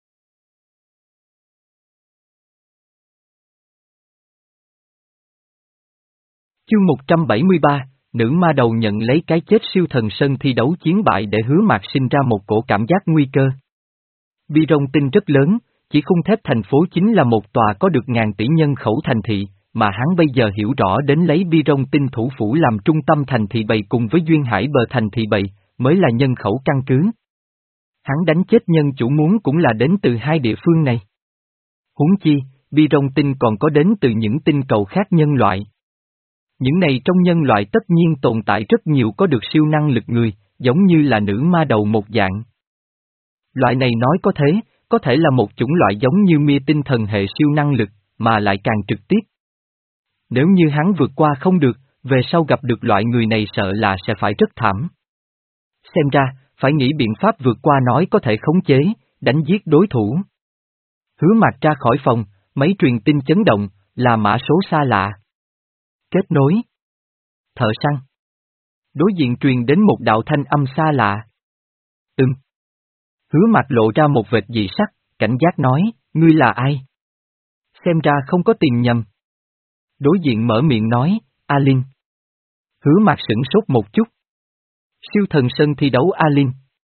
Chương một trăm bảy mươi ba, nữ ma đầu nhận lấy cái chết siêu thần sân thi đấu chiến bại để Hứa Mạc sinh ra một cổ cảm giác nguy cơ. Bi rong tinh rất lớn, chỉ khung thép thành phố chính là một tòa có được ngàn tỷ nhân khẩu thành thị, mà hắn bây giờ hiểu rõ đến lấy Bi rong tinh thủ phủ làm trung tâm thành thị bầy cùng với duyên hải bờ thành thị bầy, mới là nhân khẩu căn cứ. Hắn đánh chết nhân chủ muốn cũng là đến từ hai địa phương này. Huống chi, Bi rong tinh còn có đến từ những tinh cầu khác nhân loại. Những này trong nhân loại tất nhiên tồn tại rất nhiều có được siêu năng lực người, giống như là nữ ma đầu một dạng. Loại này nói có thế, có thể là một chủng loại giống như Mia tinh thần hệ siêu năng lực, mà lại càng trực tiếp. Nếu như hắn vượt qua không được, về sau gặp được loại người này sợ là sẽ phải rất thảm. Xem ra, phải nghĩ biện pháp vượt qua nói có thể khống chế, đánh giết đối thủ. Hứa Mạc ra khỏi phòng, mấy truyền tin chấn động, là mã số xa lạ. Kết nối. Thợ săn. Đối diện truyền đến một đạo thanh âm xa lạ. Ừm. Hứa Mạc lộ ra một vệt dị sắc, cảnh giác nói, ngươi là ai? Xem ra không có tìm nhầm. Đối diện mở miệng nói, Alin. Hứa Mạc sửng sốt một chút. Siêu thần sân thi đấu Alin.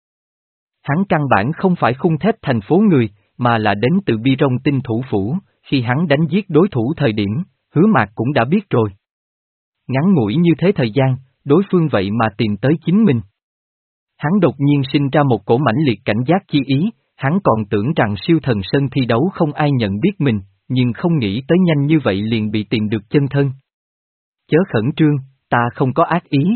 Hắn căn bản không phải khung thép thành phố người, mà là đến từ Bi rong tinh thủ phủ, khi hắn đánh giết đối thủ thời điểm, Hứa Mạc cũng đã biết rồi. Ngắn ngủi như thế thời gian, đối phương vậy mà tìm tới chính mình. Hắn đột nhiên sinh ra một cổ mãnh liệt cảnh giác chi ý, hắn còn tưởng rằng siêu thần sân thi đấu không ai nhận biết mình, nhưng không nghĩ tới nhanh như vậy liền bị tìm được chân thân. Chớ khẩn trương, ta không có ác ý.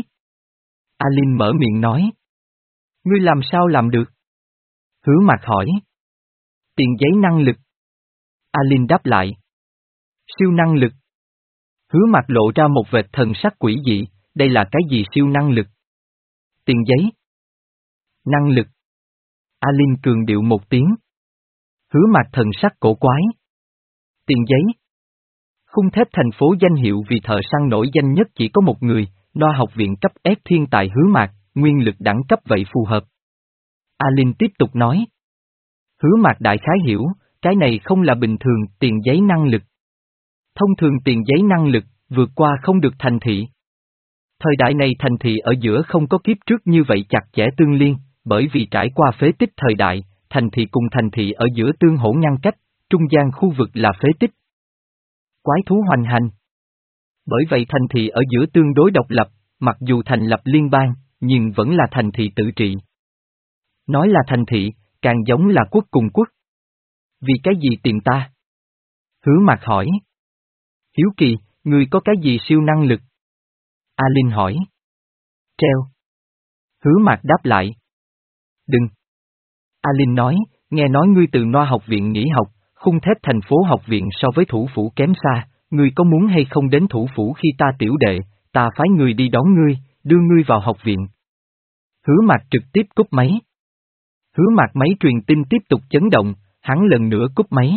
Alin mở miệng nói. Ngươi làm sao làm được? Hứa Mạc hỏi. Tiền giấy năng lực. Alin đáp lại. Siêu năng lực. Hứa Mạc lộ ra một vệt thần sắc quỷ dị, đây là cái gì siêu năng lực? Tiền giấy. Năng lực. A Linh cường điệu một tiếng. Hứa Mạc thần sắc cổ quái. Tiền giấy. Khung thép thành phố danh hiệu vì thợ săn nổi danh nhất chỉ có một người, Noa học viện cấp S thiên tài Hứa Mạc, nguyên lực đẳng cấp vậy phù hợp. A Linh tiếp tục nói. Hứa Mạc đại khái hiểu, cái này không là bình thường tiền giấy năng lực. Thông thường tiền giấy năng lực, vượt qua không được thành thị. Thời đại này thành thị ở giữa không có kiếp trước như vậy chặt chẽ tương liên, bởi vì trải qua phế tích thời đại, thành thị cùng thành thị ở giữa tương hỗ ngăn cách, trung gian khu vực là phế tích. Quái thú hoành hành. Bởi vậy thành thị ở giữa tương đối độc lập, mặc dù thành lập liên bang, nhưng vẫn là thành thị tự trị. Nói là thành thị, càng giống là quốc cùng quốc. Vì cái gì tìm ta? Hứa Mạc hỏi. Hiếu kỳ, ngươi có cái gì siêu năng lực? A Linh hỏi. Treo. Hứa Mạc đáp lại. Đừng. A Linh nói, nghe nói ngươi từ Noa học viện nghỉ học, khung thép thành phố học viện so với thủ phủ kém xa, ngươi có muốn hay không đến thủ phủ khi ta tiểu đệ, ta phái người đi đón ngươi, đưa ngươi vào học viện. Hứa Mạc trực tiếp cúp máy. Hứa Mạc máy truyền tin tiếp tục chấn động, hắn lần nữa cúp máy.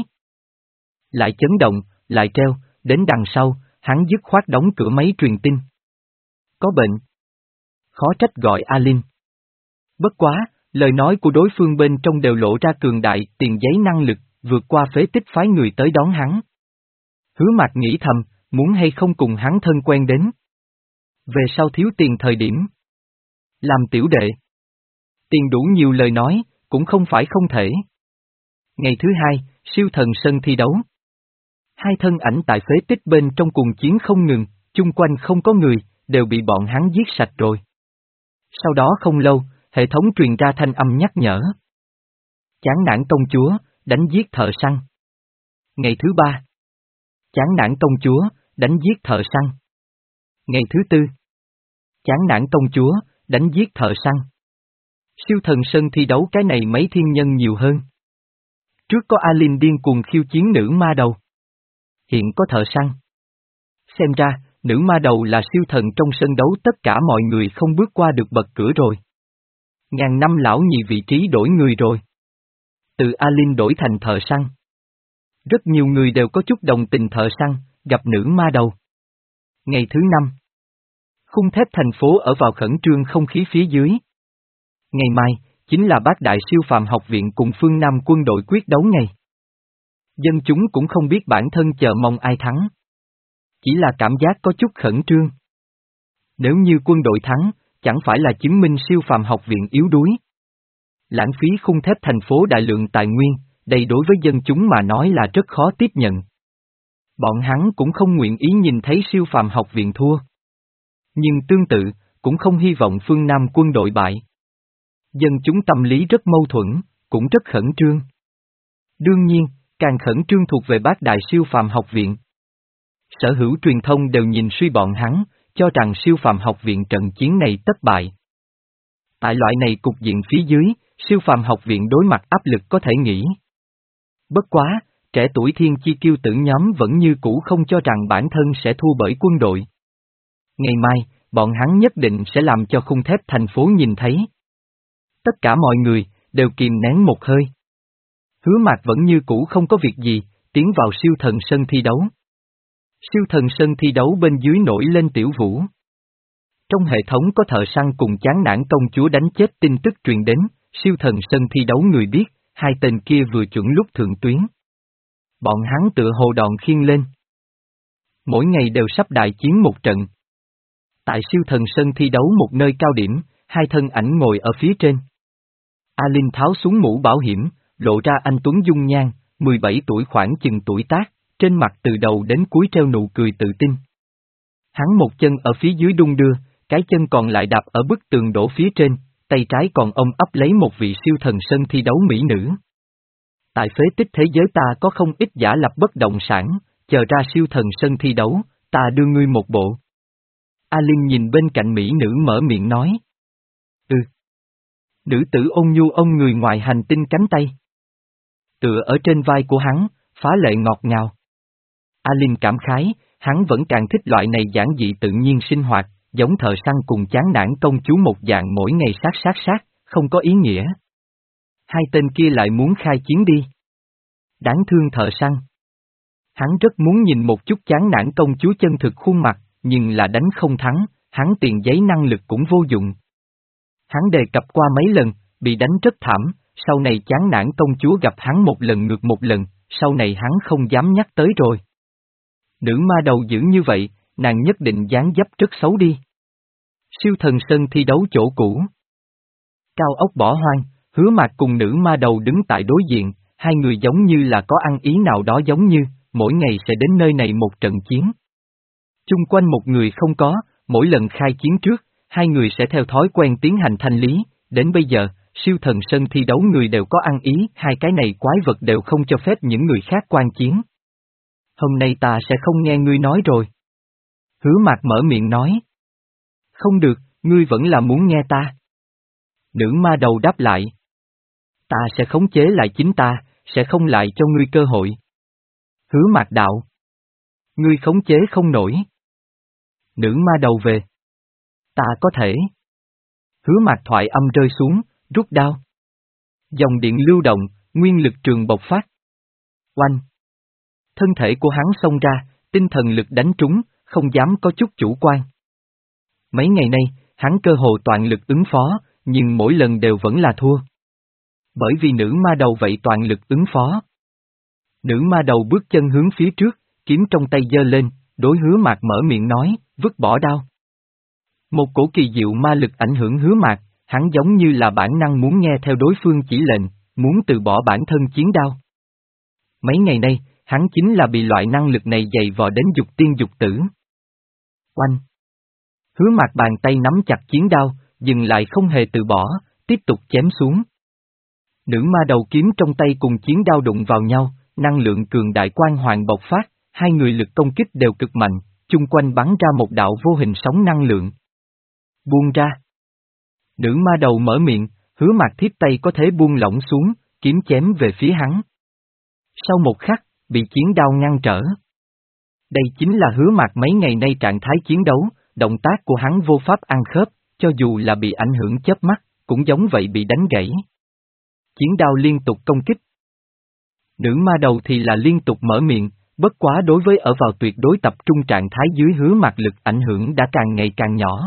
Lại chấn động, lại treo, đến đằng sau, hắn dứt khoát đóng cửa máy truyền tin. Có bệnh. Khó trách gọi A Linh. Bất quá, lời nói của đối phương bên trong đều lộ ra cường đại, tiền giấy năng lực, vượt qua phế tích phái người tới đón hắn. Hứa Mạc nghĩ thầm, muốn hay không cùng hắn thân quen đến. Về sau thiếu tiền thời điểm. Làm tiểu đệ. Tiền đủ nhiều lời nói, cũng không phải không thể. Ngày thứ hai, siêu thần sân thi đấu. Hai thân ảnh tại phế tích bên trong cùng chiến không ngừng, chung quanh không có người, đều bị bọn hắn giết sạch rồi. Sau đó không lâu, hệ thống truyền ra thanh âm nhắc nhở. Chán nản công chúa, đánh giết thợ săn. Ngày thứ ba. Chán nản công chúa, đánh giết thợ săn. Ngày thứ tư. Chán nản công chúa, đánh giết thợ săn. Siêu thần sân thi đấu cái này mấy thiên nhân nhiều hơn. Trước có A Linh điên cuồng khiêu chiến nữ ma đầu. Hiện có thợ săn. Xem ra, nữ ma đầu là siêu thần trong sân đấu tất cả mọi người không bước qua được bậc cửa rồi. Ngàn năm lão nhị vị trí đổi người rồi. Từ A Linh đổi thành thợ săn. Rất nhiều người đều có chút đồng tình thợ săn, gặp nữ ma đầu. Ngày thứ năm. Khung thép thành phố ở vào khẩn trương không khí phía dưới. Ngày mai, chính là bát đại siêu phàm học viện cùng phương Nam quân đội quyết đấu ngày. Dân chúng cũng không biết bản thân chờ mong ai thắng. Chỉ là cảm giác có chút khẩn trương. Nếu như quân đội thắng, chẳng phải là chứng minh siêu phàm học viện yếu đuối. Lãng phí khung thép thành phố đại lượng tài nguyên, đây đối với dân chúng mà nói là rất khó tiếp nhận. Bọn hắn cũng không nguyện ý nhìn thấy siêu phàm học viện thua. Nhưng tương tự, cũng không hy vọng phương Nam quân đội bại. Dân chúng tâm lý rất mâu thuẫn, cũng rất khẩn trương. Đương nhiên, càng khẩn trương thuộc về bát đại siêu phàm học viện. Sở hữu truyền thông đều nhìn suy bọn hắn, cho rằng siêu phàm học viện trận chiến này thất bại. Tại loại này cục diện phía dưới, siêu phàm học viện đối mặt áp lực có thể nghĩ. Bất quá, trẻ tuổi thiên chi kiêu tử nhóm vẫn như cũ không cho rằng bản thân sẽ thua bởi quân đội. Ngày mai, bọn hắn nhất định sẽ làm cho khung thép thành phố nhìn thấy. Tất cả mọi người, đều kìm nén một hơi. Hứa Mạc vẫn như cũ không có việc gì, tiến vào siêu thần sân thi đấu. Siêu thần sân thi đấu bên dưới nổi lên tiểu vũ. Trong hệ thống có thợ săn cùng chán nản công chúa đánh chết tin tức truyền đến, siêu thần sân thi đấu người biết, hai tên kia vừa chuẩn lúc thượng tuyến. Bọn hắn tựa hồ đòn khiêng lên. Mỗi ngày đều sắp đại chiến một trận. Tại siêu thần sân thi đấu một nơi cao điểm, hai thân ảnh ngồi ở phía trên. A Linh tháo xuống mũ bảo hiểm, lộ ra anh tuấn dung nhan, mười bảy tuổi khoảng chừng tuổi tác, trên mặt từ đầu đến cuối treo nụ cười tự tin. Hắn một chân ở phía dưới đung đưa, cái chân còn lại đạp ở bức tường đổ phía trên, tay trái còn ôm ấp lấy một vị siêu thần sân thi đấu mỹ nữ. Tại phế tích thế giới ta có không ít giả lập bất động sản, chờ ra siêu thần sân thi đấu, ta đưa ngươi một bộ. A Linh nhìn bên cạnh mỹ nữ mở miệng nói. Ừ. Nữ tử ôn nhu ôm người ngoài hành tinh cánh tay. Tựa ở trên vai của hắn, phá lệ ngọt ngào. A Linh cảm khái, hắn vẫn càng thích loại này giản dị tự nhiên sinh hoạt, giống thợ săn cùng chán nản công chúa một dạng mỗi ngày sát sát sát, không có ý nghĩa. Hai tên kia lại muốn khai chiến đi. Đáng thương thợ săn. Hắn rất muốn nhìn một chút chán nản công chúa chân thực khuôn mặt, nhưng là đánh không thắng, hắn tiền giấy năng lực cũng vô dụng. Hắn đề cập qua mấy lần, bị đánh rất thảm, sau này chán nản công chúa gặp hắn một lần ngược một lần, sau này hắn không dám nhắc tới rồi. Nữ ma đầu dữ như vậy, nàng nhất định dáng dấp rất xấu đi. Siêu thần sơn thi đấu chỗ cũ. Cao ốc bỏ hoang, Hứa Mạc cùng nữ ma đầu đứng tại đối diện, hai người giống như là có ăn ý nào đó, giống như, mỗi ngày sẽ đến nơi này một trận chiến. Chung quanh một người không có, mỗi lần khai chiến trước, hai người sẽ theo thói quen tiến hành thanh lý, đến bây giờ, siêu thần sơn thi đấu người đều có ăn ý, hai cái này quái vật đều không cho phép những người khác quan chiến. Hôm nay ta sẽ không nghe ngươi nói rồi. Hứa Mạc mở miệng nói. Không được, ngươi vẫn là muốn nghe ta. Nữ ma đầu đáp lại. Ta sẽ khống chế lại chính ta, sẽ không lại cho ngươi cơ hội. Hứa Mạc đạo. Ngươi khống chế không nổi. Nữ ma đầu về. Ta có thể. Hứa Mạc thoại âm rơi xuống, rút đao. Dòng điện lưu động, nguyên lực trường bộc phát. Oanh. Thân thể của hắn xông ra, tinh thần lực đánh trúng, không dám có chút chủ quan. Mấy ngày nay, hắn cơ hồ toàn lực ứng phó, nhưng mỗi lần đều vẫn là thua. Bởi vì nữ ma đầu vậy toàn lực ứng phó. Nữ ma đầu bước chân hướng phía trước, kiếm trong tay giơ lên, đối Hứa Mạc mở miệng nói, vứt bỏ đao. Một cổ kỳ diệu ma lực ảnh hưởng Hứa Mạc, hắn giống như là bản năng muốn nghe theo đối phương chỉ lệnh, muốn từ bỏ bản thân chiến đao. Mấy ngày nay, hắn chính là bị loại năng lực này dày vò đến dục tiên dục tử. Oanh! Hứa Mạc bàn tay nắm chặt chiến đao, dừng lại không hề từ bỏ, tiếp tục chém xuống. Nữ ma đầu kiếm trong tay cùng chiến đao đụng vào nhau, năng lượng cường đại quang hoàng bộc phát, hai người lực công kích đều cực mạnh, chung quanh bắn ra một đạo vô hình sóng năng lượng. Buông ra. Nữ ma đầu mở miệng, Hứa Mạc thiếp tay có thể buông lỏng xuống, kiếm chém về phía hắn. Sau một khắc, bị chiến đao ngăn trở. Đây chính là Hứa Mạc mấy ngày nay trạng thái chiến đấu, động tác của hắn vô pháp ăn khớp, cho dù là bị ảnh hưởng chớp mắt, cũng giống vậy bị đánh gãy. Chiến đao liên tục công kích. Nữ ma đầu thì là liên tục mở miệng, bất quá đối với ở vào tuyệt đối tập trung trạng thái dưới Hứa Mạc lực ảnh hưởng đã càng ngày càng nhỏ.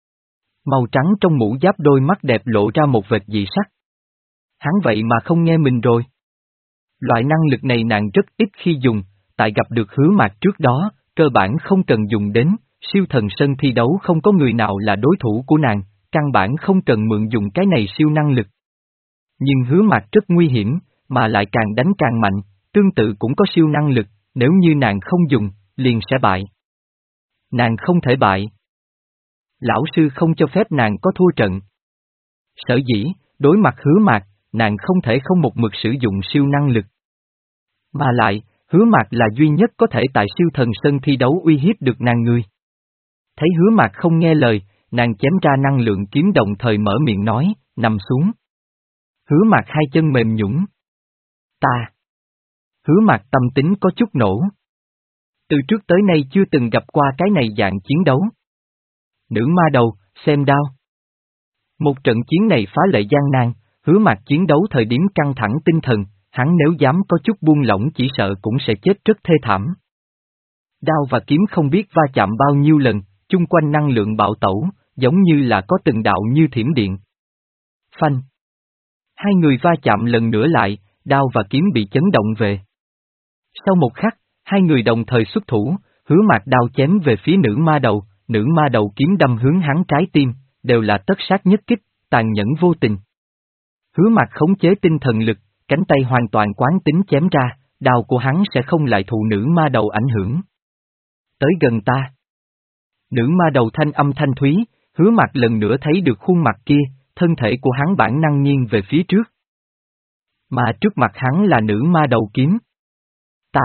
Màu trắng trong mũ giáp đôi mắt đẹp lộ ra một vệt dị sắc. Hắn vậy mà không nghe mình rồi. Loại năng lực này nàng rất ít khi dùng, tại gặp được Hứa Mạc trước đó, cơ bản không cần dùng đến, siêu thần sân thi đấu không có người nào là đối thủ của nàng, căn bản không cần mượn dùng cái này siêu năng lực. Nhưng Hứa Mạc rất nguy hiểm, mà lại càng đánh càng mạnh, tương tự cũng có siêu năng lực, nếu như nàng không dùng, liền sẽ bại. Nàng không thể bại. Lão sư không cho phép nàng có thua trận. Sở dĩ, đối mặt Hứa Mạc, nàng không thể không một mực sử dụng siêu năng lực. Mà lại, Hứa Mạc là duy nhất có thể tại siêu thần sân thi đấu uy hiếp được nàng người. Thấy Hứa Mạc không nghe lời, nàng chém ra năng lượng kiếm đồng thời mở miệng nói, nằm xuống. Hứa Mạc hai chân mềm nhũn. Ta. Hứa Mạc tâm tính có chút nổ. Từ trước tới nay chưa từng gặp qua cái này dạng chiến đấu. Nữ ma đầu, xem đao. Một trận chiến này phá lệ gian nan, Hứa Mạc chiến đấu thời điểm căng thẳng tinh thần, hắn nếu dám có chút buông lỏng chỉ sợ cũng sẽ chết rất thê thảm. Đao và kiếm không biết va chạm bao nhiêu lần, chung quanh năng lượng bạo tẩu, giống như là có từng đạo như thiểm điện. Phanh. Hai người va chạm lần nữa lại, đao và kiếm bị chấn động về. Sau một khắc, hai người đồng thời xuất thủ, Hứa Mạc đao chém về phía nữ ma đầu, nữ ma đầu kiếm đâm hướng hắn trái tim, đều là tất sát nhất kích, tàn nhẫn vô tình. Hứa Mạc khống chế tinh thần lực, cánh tay hoàn toàn quán tính chém ra, đao của hắn sẽ không lại thụ nữ ma đầu ảnh hưởng. Tới gần ta. Nữ ma đầu thanh âm thanh thúy, Hứa Mạc lần nữa thấy được khuôn mặt kia, thân thể của hắn bản năng nghiêng về phía trước. Mà trước mặt hắn là nữ ma đầu kiếm. Ta.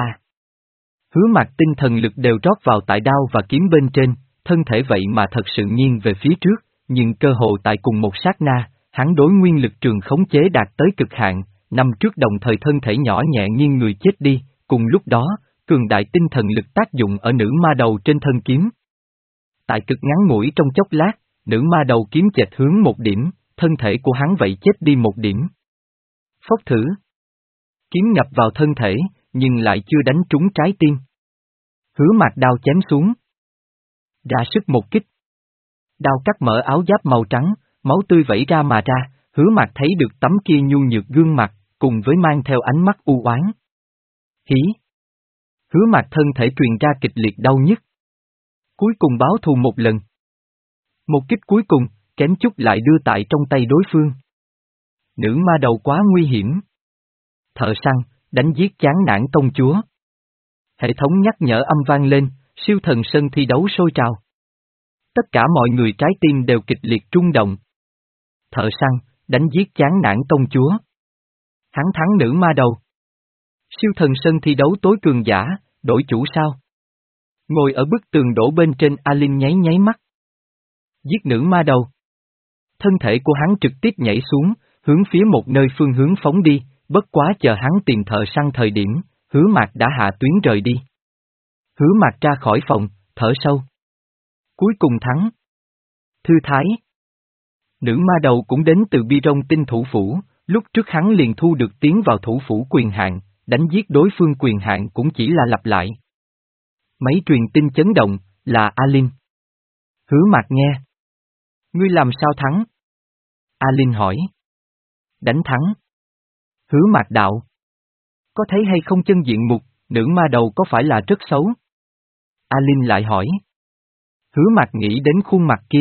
Hứa Mạc tinh thần lực đều rót vào tại đao và kiếm bên trên, thân thể vậy mà thật sự nghiêng về phía trước, nhưng cơ hội tại cùng một sát na, hắn đối nguyên lực trường khống chế đạt tới cực hạn, năm trước đồng thời thân thể nhỏ nhẹ nghiêng người chết đi, cùng lúc đó, cường đại tinh thần lực tác dụng ở nữ ma đầu trên thân kiếm. Tại cực ngắn ngủi trong chốc lát, nữ ma đầu kiếm chệch hướng một điểm, thân thể của hắn vậy chết đi một điểm. Phốc thử. Kiếm nhập vào thân thể, nhưng lại chưa đánh trúng trái tim. Hứa Mạc đao chém xuống. Ra sức một kích. Đao cắt mở áo giáp màu trắng, máu tươi vẩy ra mà ra, Hứa Mạc thấy được tấm kia nhu nhược gương mặt, cùng với mang theo ánh mắt u oán. Hí. Hứa Mạc thân thể truyền ra kịch liệt đau nhức. Cuối cùng báo thù một lần. Một kích cuối cùng, kém chút lại đưa tại trong tay đối phương. Nữ ma đầu quá nguy hiểm. Thợ săn, đánh giết chán nản công chúa. Hệ thống nhắc nhở âm vang lên, siêu thần sân thi đấu sôi trào. Tất cả mọi người trái tim đều kịch liệt rung động. Thợ săn, đánh giết chán nản công chúa. Hắn thắng nữ ma đầu. Siêu thần sân thi đấu tối cường giả, đổi chủ sao? Ngồi ở bức tường đổ bên trên Alin nháy nháy mắt. Giết nữ ma đầu. Thân thể của hắn trực tiếp nhảy xuống, hướng phía một nơi phương hướng phóng đi, bất quá chờ hắn tìm thợ săn thời điểm, Hứa Mạc đã hạ tuyến rời đi. Hứa Mạc ra khỏi phòng, thở sâu. Cuối cùng thắng. Thư thái. Nữ ma đầu cũng đến từ Bi Rông Tinh thủ phủ, lúc trước hắn liền thu được tiến vào thủ phủ quyền hạn, đánh giết đối phương quyền hạn cũng chỉ là lặp lại. Máy truyền tin chấn động, là Alin. Hứa Mạc nghe. Ngươi làm sao thắng? Alin hỏi. Đánh thắng. Hứa Mạc đạo. Có thấy hay không chân diện mục, nữ ma đầu có phải là rất xấu? Alin lại hỏi. Hứa Mạc nghĩ đến khuôn mặt kia.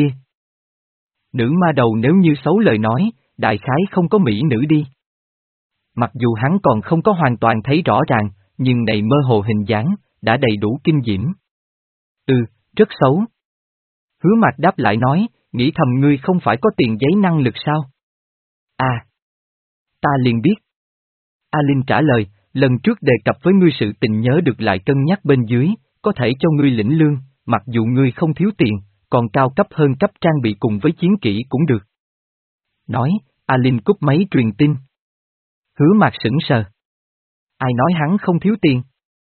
Nữ ma đầu nếu như xấu lời nói, đại khái không có mỹ nữ đi. Mặc dù hắn còn không có hoàn toàn thấy rõ ràng, nhưng này mơ hồ hình dáng, đã đầy đủ kinh diễm. Ừ, rất xấu. Hứa Mạc đáp lại nói, nghĩ thầm ngươi không phải có tiền giấy năng lực sao? À. Ta liền biết. Alin trả lời, lần trước đề cập với ngươi sự tình nhớ được lại cân nhắc bên dưới, có thể cho ngươi lĩnh lương, mặc dù ngươi không thiếu tiền, còn cao cấp hơn cấp trang bị cùng với chiến kỹ cũng được. Nói, Alin cúp máy truyền tin. Hứa Mạc sững sờ. Ai nói hắn không thiếu tiền?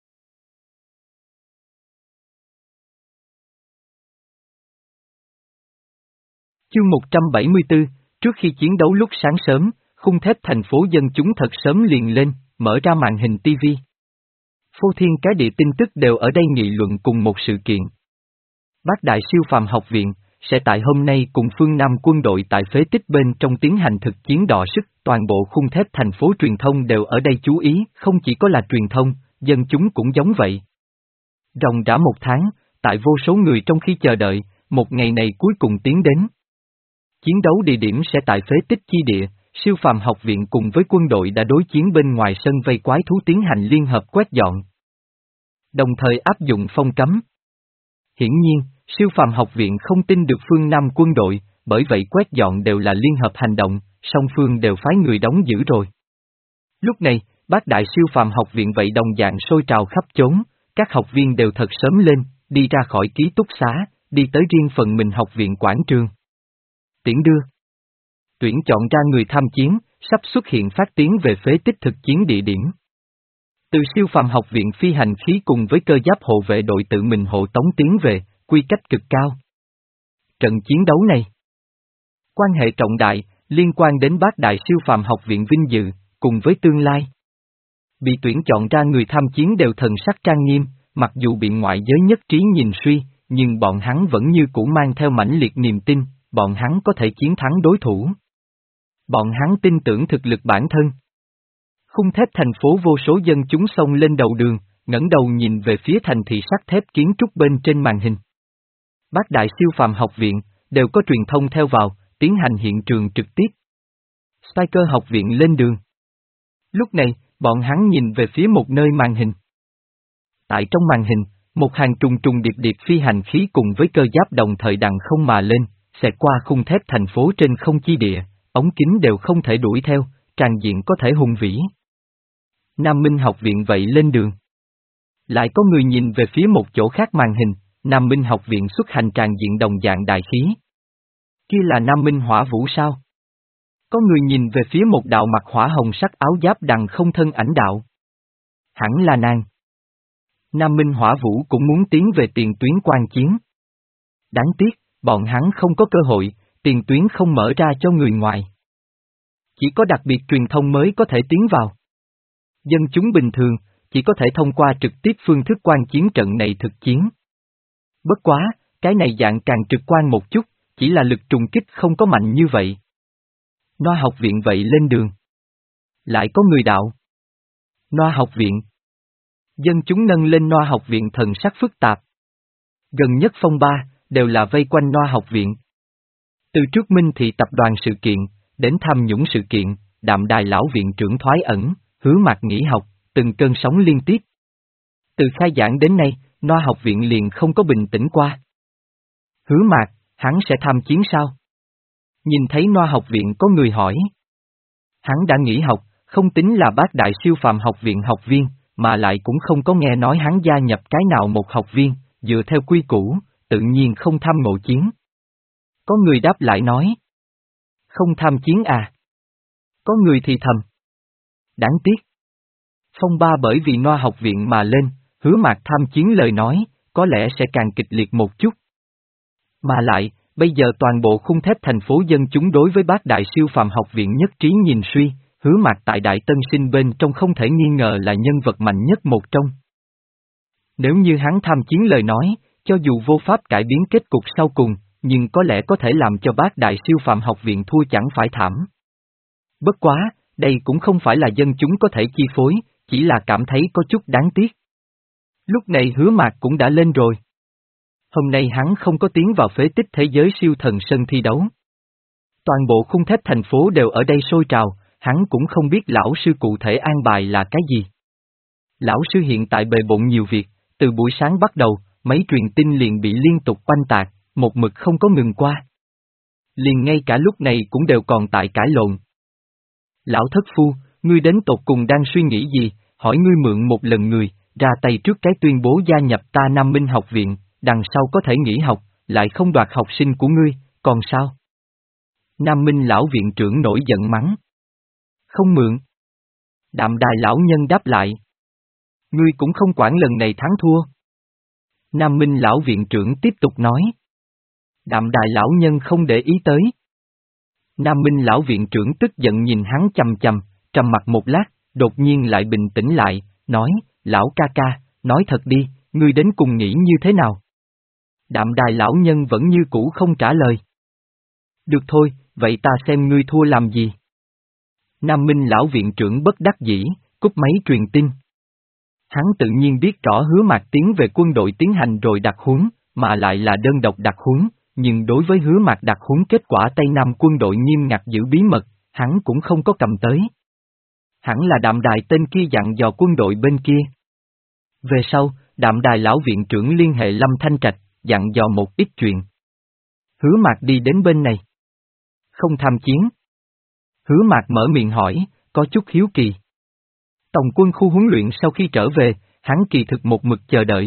Chương một trăm bảy mươi tư, trước khi chiến đấu lúc sáng sớm, khung thép thành phố dân chúng thật sớm liền lên, mở ra màn hình ti vi. Phô thiên cái địa tin tức đều ở đây nghị luận cùng một sự kiện. Bác Đại Siêu Phàm Học Viện, sẽ tại hôm nay cùng phương Nam quân đội tại phế tích bên trong tiến hành thực chiến đọ sức, toàn bộ khung thép thành phố truyền thông đều ở đây chú ý, không chỉ có là truyền thông, dân chúng cũng giống vậy. Ròng rã một tháng, tại vô số người trong khi chờ đợi, một ngày này cuối cùng tiến đến. Chiến đấu địa điểm sẽ tại phế tích chi địa, Siêu Phàm Học Viện cùng với quân đội đã đối chiến bên ngoài sân vây quái thú tiến hành liên hợp quét dọn. Đồng thời áp dụng phong cấm. Hiển nhiên, Siêu Phàm Học Viện không tin được phương Nam quân đội, bởi vậy quét dọn đều là liên hợp hành động, song phương đều phái người đóng giữ rồi. Lúc này, Bác Đại Siêu Phàm Học Viện vậy đồng dạng sôi trào khắp chốn, các học viên đều thật sớm lên, đi ra khỏi ký túc xá, đi tới riêng phần mình học viện quảng trường. Tiễn đưa. Tuyển chọn ra người tham chiến, sắp xuất hiện phát tiến về phế tích thực chiến địa điểm. Từ Siêu Phàm Học Viện phi hành khí cùng với cơ giáp hộ vệ đội tự mình hộ tống tiến về, quy cách cực cao. Trận chiến đấu này, quan hệ trọng đại, liên quan đến Bác Đại Siêu Phàm Học Viện vinh dự, cùng với tương lai. Bị tuyển chọn ra người tham chiến đều thần sắc trang nghiêm, mặc dù bị ngoại giới nhất trí nhìn suy, nhưng bọn hắn vẫn như cũ mang theo mãnh liệt niềm tin, bọn hắn có thể chiến thắng đối thủ. Bọn hắn tin tưởng thực lực bản thân. Khung thép thành phố vô số dân chúng xông lên đầu đường, ngẩng đầu nhìn về phía thành thị sắt thép kiến trúc bên trên màn hình. Bác Đại Siêu Phàm Học Viện, đều có truyền thông theo vào, tiến hành hiện trường trực tiếp. Spiker Học Viện lên đường. Lúc này, bọn hắn nhìn về phía một nơi màn hình. Tại trong màn hình, một hàng trùng trùng điệp điệp phi hành khí cùng với cơ giáp đồng thời đằng không mà lên, xẹt qua khung thép thành phố trên không chi địa, ống kính đều không thể đuổi theo, tràn diện có thể hùng vĩ. Nam Minh Học Viện vậy lên đường. Lại có người nhìn về phía một chỗ khác màn hình, Nam Minh Học Viện xuất hành tràn diện đồng dạng đại khí. Kia là Nam Minh Hỏa Vũ sao? Có người nhìn về phía một đạo mặc hỏa hồng sắc áo giáp đằng không thân ảnh đạo. Hẳn là nàng. Nam Minh Hỏa Vũ cũng muốn tiến về tiền tuyến quan chiến. Đáng tiếc, bọn hắn không có cơ hội, tiền tuyến không mở ra cho người ngoài. Chỉ có đặc biệt truyền thông mới có thể tiến vào. Dân chúng bình thường, chỉ có thể thông qua trực tiếp phương thức quan chiến trận này thực chiến. Bất quá, cái này dạng càng trực quan một chút, chỉ là lực trùng kích không có mạnh như vậy. Noa học viện vậy lên đường. Lại có người đạo. Noa học viện. Dân chúng nâng lên Noa học viện thần sắc phức tạp. Gần nhất phong ba, đều là vây quanh Noa học viện. Từ trước Minh Thị tập đoàn sự kiện, đến tham nhũng sự kiện, Đạm Đài lão viện trưởng thoái ẩn, Hứa Mạc nghỉ học, từng cơn sóng liên tiếp. Từ khai giảng đến nay, Noa học viện liền không có bình tĩnh qua. Hứa Mạc, hắn sẽ tham chiến sao? Nhìn thấy Noa học viện có người hỏi. Hắn đã nghỉ học, không tính là bác đại siêu phàm học viện học viên, mà lại cũng không có nghe nói hắn gia nhập cái nào một học viên, dựa theo quy củ, tự nhiên không tham ngộ chiến. Có người đáp lại nói. Không tham chiến à? Có người thì thầm. Đáng tiếc. Phong ba bởi vì Noa học viện mà lên, Hứa Mạc tham chiến lời nói, có lẽ sẽ càng kịch liệt một chút. Mà lại, bây giờ toàn bộ khung thép thành phố dân chúng đối với bác đại siêu phàm học viện nhất trí nhìn suy, Hứa Mạc tại Đại Tân Sinh bên trong không thể nghi ngờ là nhân vật mạnh nhất một trong. Nếu như hắn tham chiến lời nói, cho dù vô pháp cải biến kết cục sau cùng, nhưng có lẽ có thể làm cho bác đại siêu phàm học viện thua chẳng phải thảm. Bất quá, đây cũng không phải là dân chúng có thể chi phối, chỉ là cảm thấy có chút đáng tiếc. Lúc này Hứa Mạc cũng đã lên rồi. Hôm nay hắn không có tiến vào phế tích thế giới siêu thần sân thi đấu. Toàn bộ khung thép thành phố đều ở đây sôi trào, hắn cũng không biết lão sư cụ thể an bài là cái gì. Lão sư hiện tại bề bộn nhiều việc, từ buổi sáng bắt đầu, mấy truyền tin liền bị liên tục oanh tạc, một mực không có ngừng qua. Liền ngay cả lúc này cũng đều còn tại cãi lộn. Lão thất phu, ngươi đến tột cùng đang suy nghĩ gì, hỏi ngươi mượn một lần người, ra tay trước cái tuyên bố gia nhập ta Nam Minh học viện, đằng sau có thể nghỉ học, lại không đoạt học sinh của ngươi, còn sao? Nam Minh lão viện trưởng nổi giận mắng. Không mượn. Đạm Đài lão nhân đáp lại. Ngươi cũng không quản lần này thắng thua. Nam Minh lão viện trưởng tiếp tục nói. Đạm Đài lão nhân không để ý tới. Nam Minh lão viện trưởng tức giận nhìn hắn chằm chằm, trầm mặt một lát, đột nhiên lại bình tĩnh lại, nói, lão ca ca, nói thật đi, ngươi đến cùng nghĩ như thế nào? Đạm Đài lão nhân vẫn như cũ không trả lời. Được thôi, vậy ta xem ngươi thua làm gì? Nam Minh lão viện trưởng bất đắc dĩ, cúp máy truyền tin. Hắn tự nhiên biết rõ Hứa Mạc tiến về quân đội tiến hành rồi đặc huấn, mà lại là đơn độc đặc huấn, nhưng đối với Hứa Mạc đặc huấn kết quả Tây Nam quân đội nghiêm ngặt giữ bí mật, hắn cũng không có cầm tới. Hẳn là Đạm Đài tên kia dặn dò quân đội bên kia. Về sau, Đạm Đài lão viện trưởng liên hệ Lâm Thanh Trạch, dặn dò một ít chuyện. Hứa Mạc đi đến bên này. Không tham chiến. Hứa Mạc mở miệng hỏi, có chút hiếu kỳ. Tổng quân khu huấn luyện sau khi trở về, hắn kỳ thực một mực chờ đợi.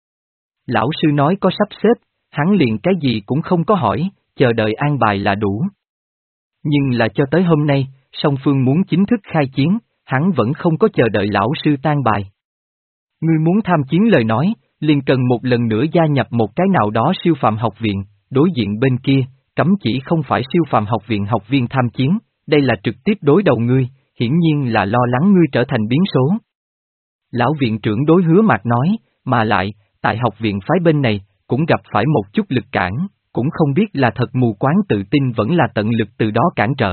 Lão sư nói có sắp xếp, hắn liền cái gì cũng không có hỏi, chờ đợi an bài là đủ. Nhưng là cho tới hôm nay, song phương muốn chính thức khai chiến, hắn vẫn không có chờ đợi lão sư tan bài. Ngươi muốn tham chiến lời nói, liền cần một lần nữa gia nhập một cái nào đó siêu phàm học viện, đối diện bên kia, cấm chỉ không phải siêu phàm học viện học viên tham chiến, đây là trực tiếp đối đầu ngươi, hiển nhiên là lo lắng ngươi trở thành biến số. Lão viện trưởng đối Hứa Mạc nói, mà lại, tại học viện phái bên này, cũng gặp phải một chút lực cản, cũng không biết là thật mù quáng tự tin vẫn là tận lực từ đó cản trở.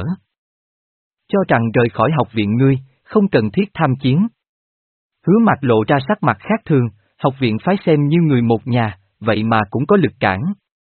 Cho rằng rời khỏi học viện ngươi, không cần thiết tham chiến. Hứa Mạc lộ ra sắc mặt khác thường, học viện phái xem như người một nhà, vậy mà cũng có lực cản.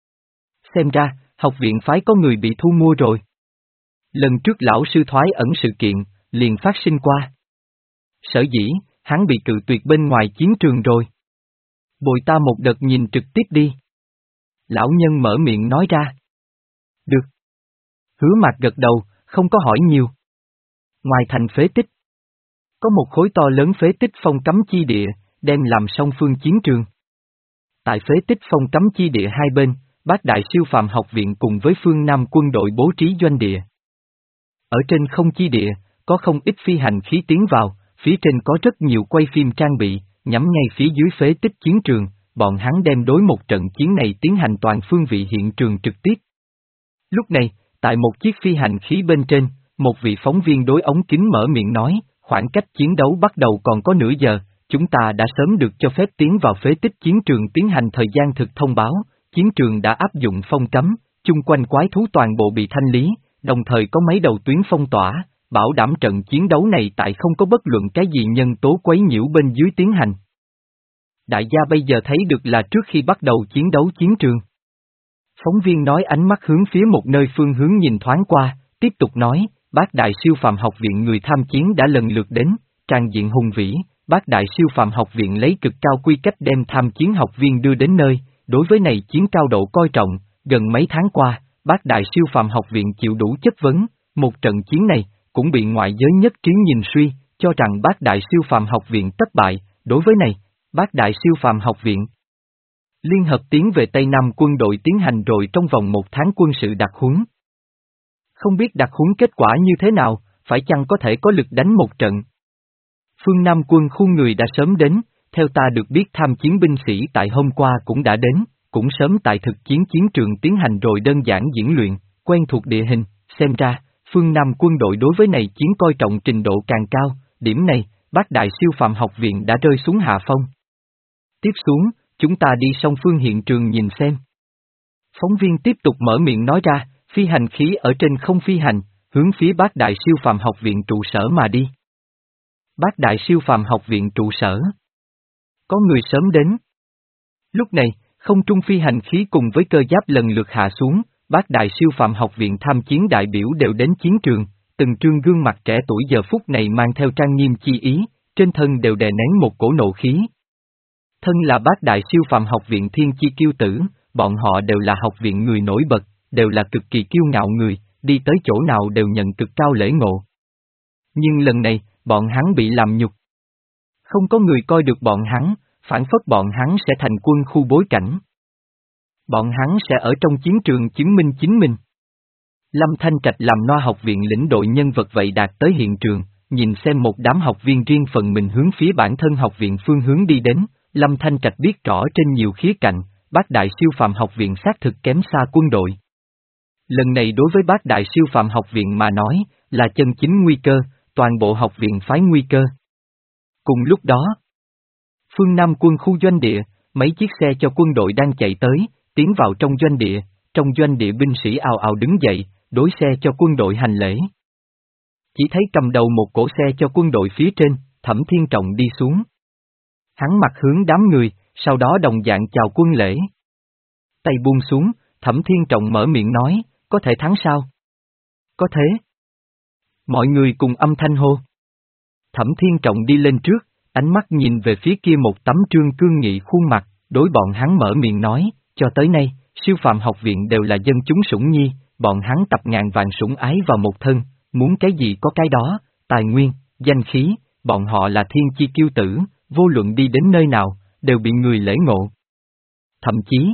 Xem ra, học viện phái có người bị thu mua rồi. Lần trước lão sư thoái ẩn sự kiện, liền phát sinh qua. Sở dĩ, hắn bị cự tuyệt bên ngoài chiến trường rồi. Bồi ta một đợt nhìn trực tiếp đi. Lão nhân mở miệng nói ra. Được. Hứa Mạc gật đầu, không có hỏi nhiều. Ngoài thành phế tích, có một khối to lớn phế tích phong cấm chi địa, đem làm song phương chiến trường. Tại phế tích phong cấm chi địa hai bên, Bác Đại siêu phàm học viện cùng với phương Nam quân đội bố trí doanh địa. Ở trên không chi địa, có không ít phi hành khí tiến vào, phía trên có rất nhiều quay phim trang bị, nhắm ngay phía dưới phế tích chiến trường, bọn hắn đem đối một trận chiến này tiến hành toàn phương vị hiện trường trực tiếp. Lúc này, tại một chiếc phi hành khí bên trên, một vị phóng viên đối ống kính mở miệng nói, khoảng cách chiến đấu bắt đầu còn có nửa giờ, chúng ta đã sớm được cho phép tiến vào phế tích chiến trường tiến hành thời gian thực thông báo, chiến trường đã áp dụng phong cấm, chung quanh quái thú toàn bộ bị thanh lý, đồng thời có mấy đầu tuyến phong tỏa, bảo đảm trận chiến đấu này tại không có bất luận cái gì nhân tố quấy nhiễu bên dưới tiến hành. Đại gia bây giờ thấy được là trước khi bắt đầu chiến đấu chiến trường. Phóng viên nói ánh mắt hướng phía một nơi phương hướng nhìn thoáng qua, tiếp tục nói, Bác Đại Siêu Phàm Học Viện người tham chiến đã lần lượt đến, tràn diện hùng vĩ, Bác Đại Siêu Phàm Học Viện lấy cực cao quy cách đem tham chiến học viên đưa đến nơi, đối với này chiến cao độ coi trọng, gần mấy tháng qua, Bác Đại Siêu Phàm Học Viện chịu đủ chất vấn, một trận chiến này, cũng bị ngoại giới nhất trí nhìn suy, cho rằng Bác Đại Siêu Phàm Học Viện thất bại, đối với này, Bác Đại Siêu Phàm Học Viện liên hợp tiến về Tây Nam quân đội tiến hành rồi trong vòng một tháng quân sự đặc huấn. Không biết đặc huấn kết quả như thế nào, phải chăng có thể có lực đánh một trận. Phương Nam quân khu người đã sớm đến, theo ta được biết tham chiến binh sĩ tại hôm qua cũng đã đến, cũng sớm tại thực chiến chiến trường tiến hành rồi đơn giản diễn luyện, quen thuộc địa hình, xem ra, Phương Nam quân đội đối với này chiến coi trọng trình độ càng cao, điểm này, Bác Đại Siêu Phàm Học Viện đã rơi xuống hạ phong. Tiếp xuống, chúng ta đi song phương hiện trường nhìn xem. Phóng viên tiếp tục mở miệng nói ra, phi hành khí ở trên không phi hành, hướng phía Bác Đại Siêu Phàm Học Viện trụ sở mà đi. Bác Đại Siêu Phàm Học Viện trụ sở. Có người sớm đến. Lúc này, không trung phi hành khí cùng với cơ giáp lần lượt hạ xuống, Bác Đại Siêu Phàm Học Viện tham chiến đại biểu đều đến chiến trường, từng trương gương mặt trẻ tuổi giờ phút này mang theo trang nghiêm chi ý, trên thân đều đè nén một cổ nộ khí. Thân là Bác Đại Siêu Phàm Học Viện thiên chi kiêu tử, bọn họ đều là học viện người nổi bật, đều là cực kỳ kiêu ngạo người, đi tới chỗ nào đều nhận cực cao lễ ngộ. Nhưng lần này, bọn hắn bị làm nhục. Không có người coi được bọn hắn, phản phất bọn hắn sẽ thành quân khu bối cảnh. Bọn hắn sẽ ở trong chiến trường chứng minh chính mình. Lâm Thanh Trạch làm Noa học viện lĩnh đội nhân vật vậy đạt tới hiện trường, nhìn xem một đám học viên riêng phần mình hướng phía bản thân học viện phương hướng đi đến, Lâm Thanh Trạch biết rõ trên nhiều khía cạnh, Bác Đại Siêu Phàm Học Viện xác thực kém xa quân đội. Lần này đối với Bác Đại Siêu Phàm Học Viện mà nói, là chân chính nguy cơ, toàn bộ học viện phái nguy cơ. Cùng lúc đó, phương Nam quân khu doanh địa, mấy chiếc xe cho quân đội đang chạy tới, tiến vào trong doanh địa, trong doanh địa binh sĩ ào ào đứng dậy, đối xe cho quân đội hành lễ. Chỉ thấy cầm đầu một cỗ xe cho quân đội phía trên, Thẩm Thiên Trọng đi xuống. Hắn mặt hướng đám người, sau đó đồng dạng chào quân lễ. Tay buông xuống, Thẩm Thiên Trọng mở miệng nói, có thể thắng sao? Có thế. Mọi người cùng âm thanh hô. Thẩm Thiên Trọng đi lên trước, ánh mắt nhìn về phía kia một tấm trương cương nghị khuôn mặt, đối bọn hắn mở miệng nói, cho tới nay, siêu phàm học viện đều là dân chúng sủng nhi, bọn hắn tập ngàn vạn sủng ái vào một thân, muốn cái gì có cái đó, tài nguyên, danh khí, bọn họ là thiên chi kiêu tử, vô luận đi đến nơi nào, đều bị người lễ ngộ. Thậm chí,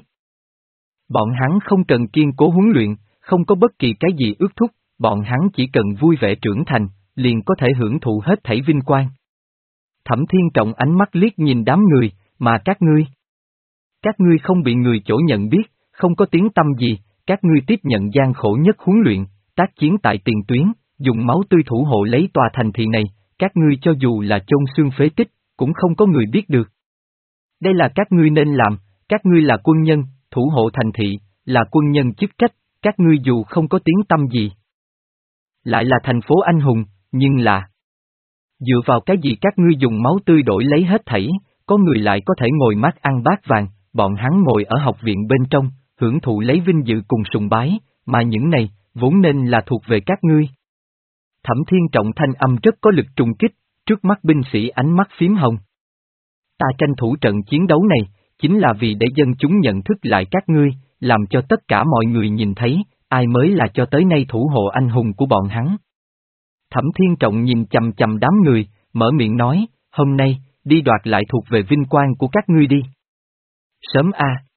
bọn hắn không cần kiên cố huấn luyện, không có bất kỳ cái gì ước thúc, bọn hắn chỉ cần vui vẻ trưởng thành, liền có thể hưởng thụ hết thảy vinh quang. Thẩm Thiên Trọng ánh mắt liếc nhìn đám người, mà các ngươi. Các ngươi không bị người chỗ nhận biết, không có tiếng tăm gì, các ngươi tiếp nhận gian khổ nhất huấn luyện, tác chiến tại tiền tuyến, dùng máu tươi thủ hộ lấy tòa thành thị này, các ngươi cho dù là chôn xương phế tích, cũng không có người biết được. Đây là các ngươi nên làm, các ngươi là quân nhân, thủ hộ thành thị, là quân nhân chức trách, các ngươi dù không có tiếng tăm gì. Lại là thành phố anh hùng, nhưng là... Dựa vào cái gì các ngươi dùng máu tươi đổi lấy hết thảy, có người lại có thể ngồi mát ăn bát vàng, bọn hắn ngồi ở học viện bên trong, hưởng thụ lấy vinh dự cùng sùng bái, mà những này, vốn nên là thuộc về các ngươi. Thẩm Thiên Trọng thanh âm rất có lực trùng kích, trước mắt binh sĩ ánh mắt phím hồng. Ta tranh thủ trận chiến đấu này, chính là vì để dân chúng nhận thức lại các ngươi, làm cho tất cả mọi người nhìn thấy, ai mới là cho tới nay thủ hộ anh hùng của bọn hắn. Thẩm Thiên Trọng nhìn chầm chầm đám người, mở miệng nói, hôm nay, đi đoạt lại thuộc về vinh quang của các ngươi đi. Sớm a. À.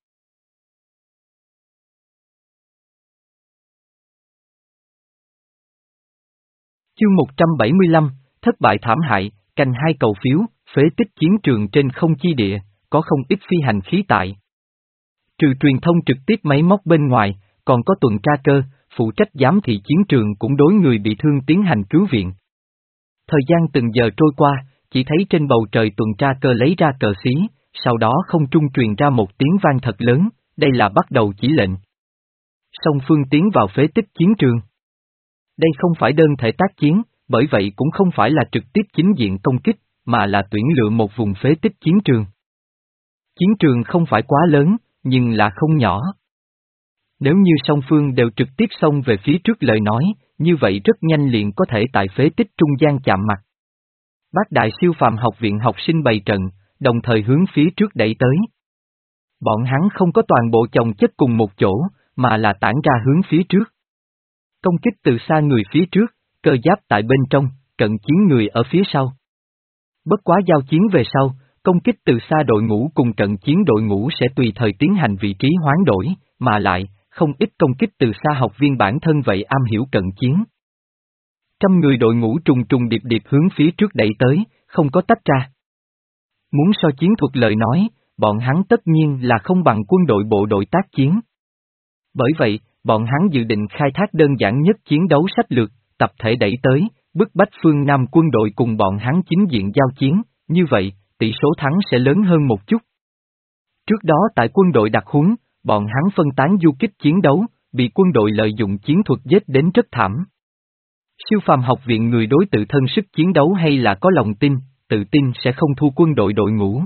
Chương một trăm bảy mươi lăm, thất bại thảm hại, canh hai cầu phiếu, phế tích chiến trường trên không chi địa, có không ít phi hành khí tại. Trừ truyền thông trực tiếp máy móc bên ngoài, còn có tuần tra cơ, phụ trách giám thị chiến trường cũng đối người bị thương tiến hành cứu viện. Thời gian từng giờ trôi qua, chỉ thấy trên bầu trời tuần tra cơ lấy ra cờ xí, sau đó không trung truyền ra một tiếng vang thật lớn, đây là bắt đầu chỉ lệnh. Song phương tiến vào phế tích chiến trường. Đây không phải đơn thể tác chiến, bởi vậy cũng không phải là trực tiếp chính diện công kích, mà là tuyển lựa một vùng phế tích chiến trường. Chiến trường không phải quá lớn, nhưng là không nhỏ. Nếu như song phương đều trực tiếp xông về phía trước lời nói, như vậy rất nhanh liền có thể tại phế tích trung gian chạm mặt. Bác đại siêu phàm học viện học sinh bày trận, đồng thời hướng phía trước đẩy tới. Bọn hắn không có toàn bộ chồng chất cùng một chỗ, mà là tản ra hướng phía trước. Công kích từ xa người phía trước, cơ giáp tại bên trong, cận chiến người ở phía sau. Bất quá giao chiến về sau, công kích từ xa đội ngũ cùng cận chiến đội ngũ sẽ tùy thời tiến hành vị trí hoán đổi, mà lại, không ít công kích từ xa học viên bản thân vậy am hiểu cận chiến. Trăm người đội ngũ trùng trùng điệp điệp hướng phía trước đẩy tới, không có tách ra. Muốn so chiến thuật lời nói, bọn hắn tất nhiên là không bằng quân đội bộ đội tác chiến. Bởi vậy, bọn hắn dự định khai thác đơn giản nhất chiến đấu sách lược, tập thể đẩy tới, bức bách phương Nam quân đội cùng bọn hắn chính diện giao chiến, như vậy, tỷ số thắng sẽ lớn hơn một chút. Trước đó tại quân đội đặc huấn, bọn hắn phân tán du kích chiến đấu, bị quân đội lợi dụng chiến thuật giết đến rất thảm. Siêu phàm học viện người đối tự thân sức chiến đấu hay là có lòng tin, tự tin sẽ không thua quân đội đội ngũ.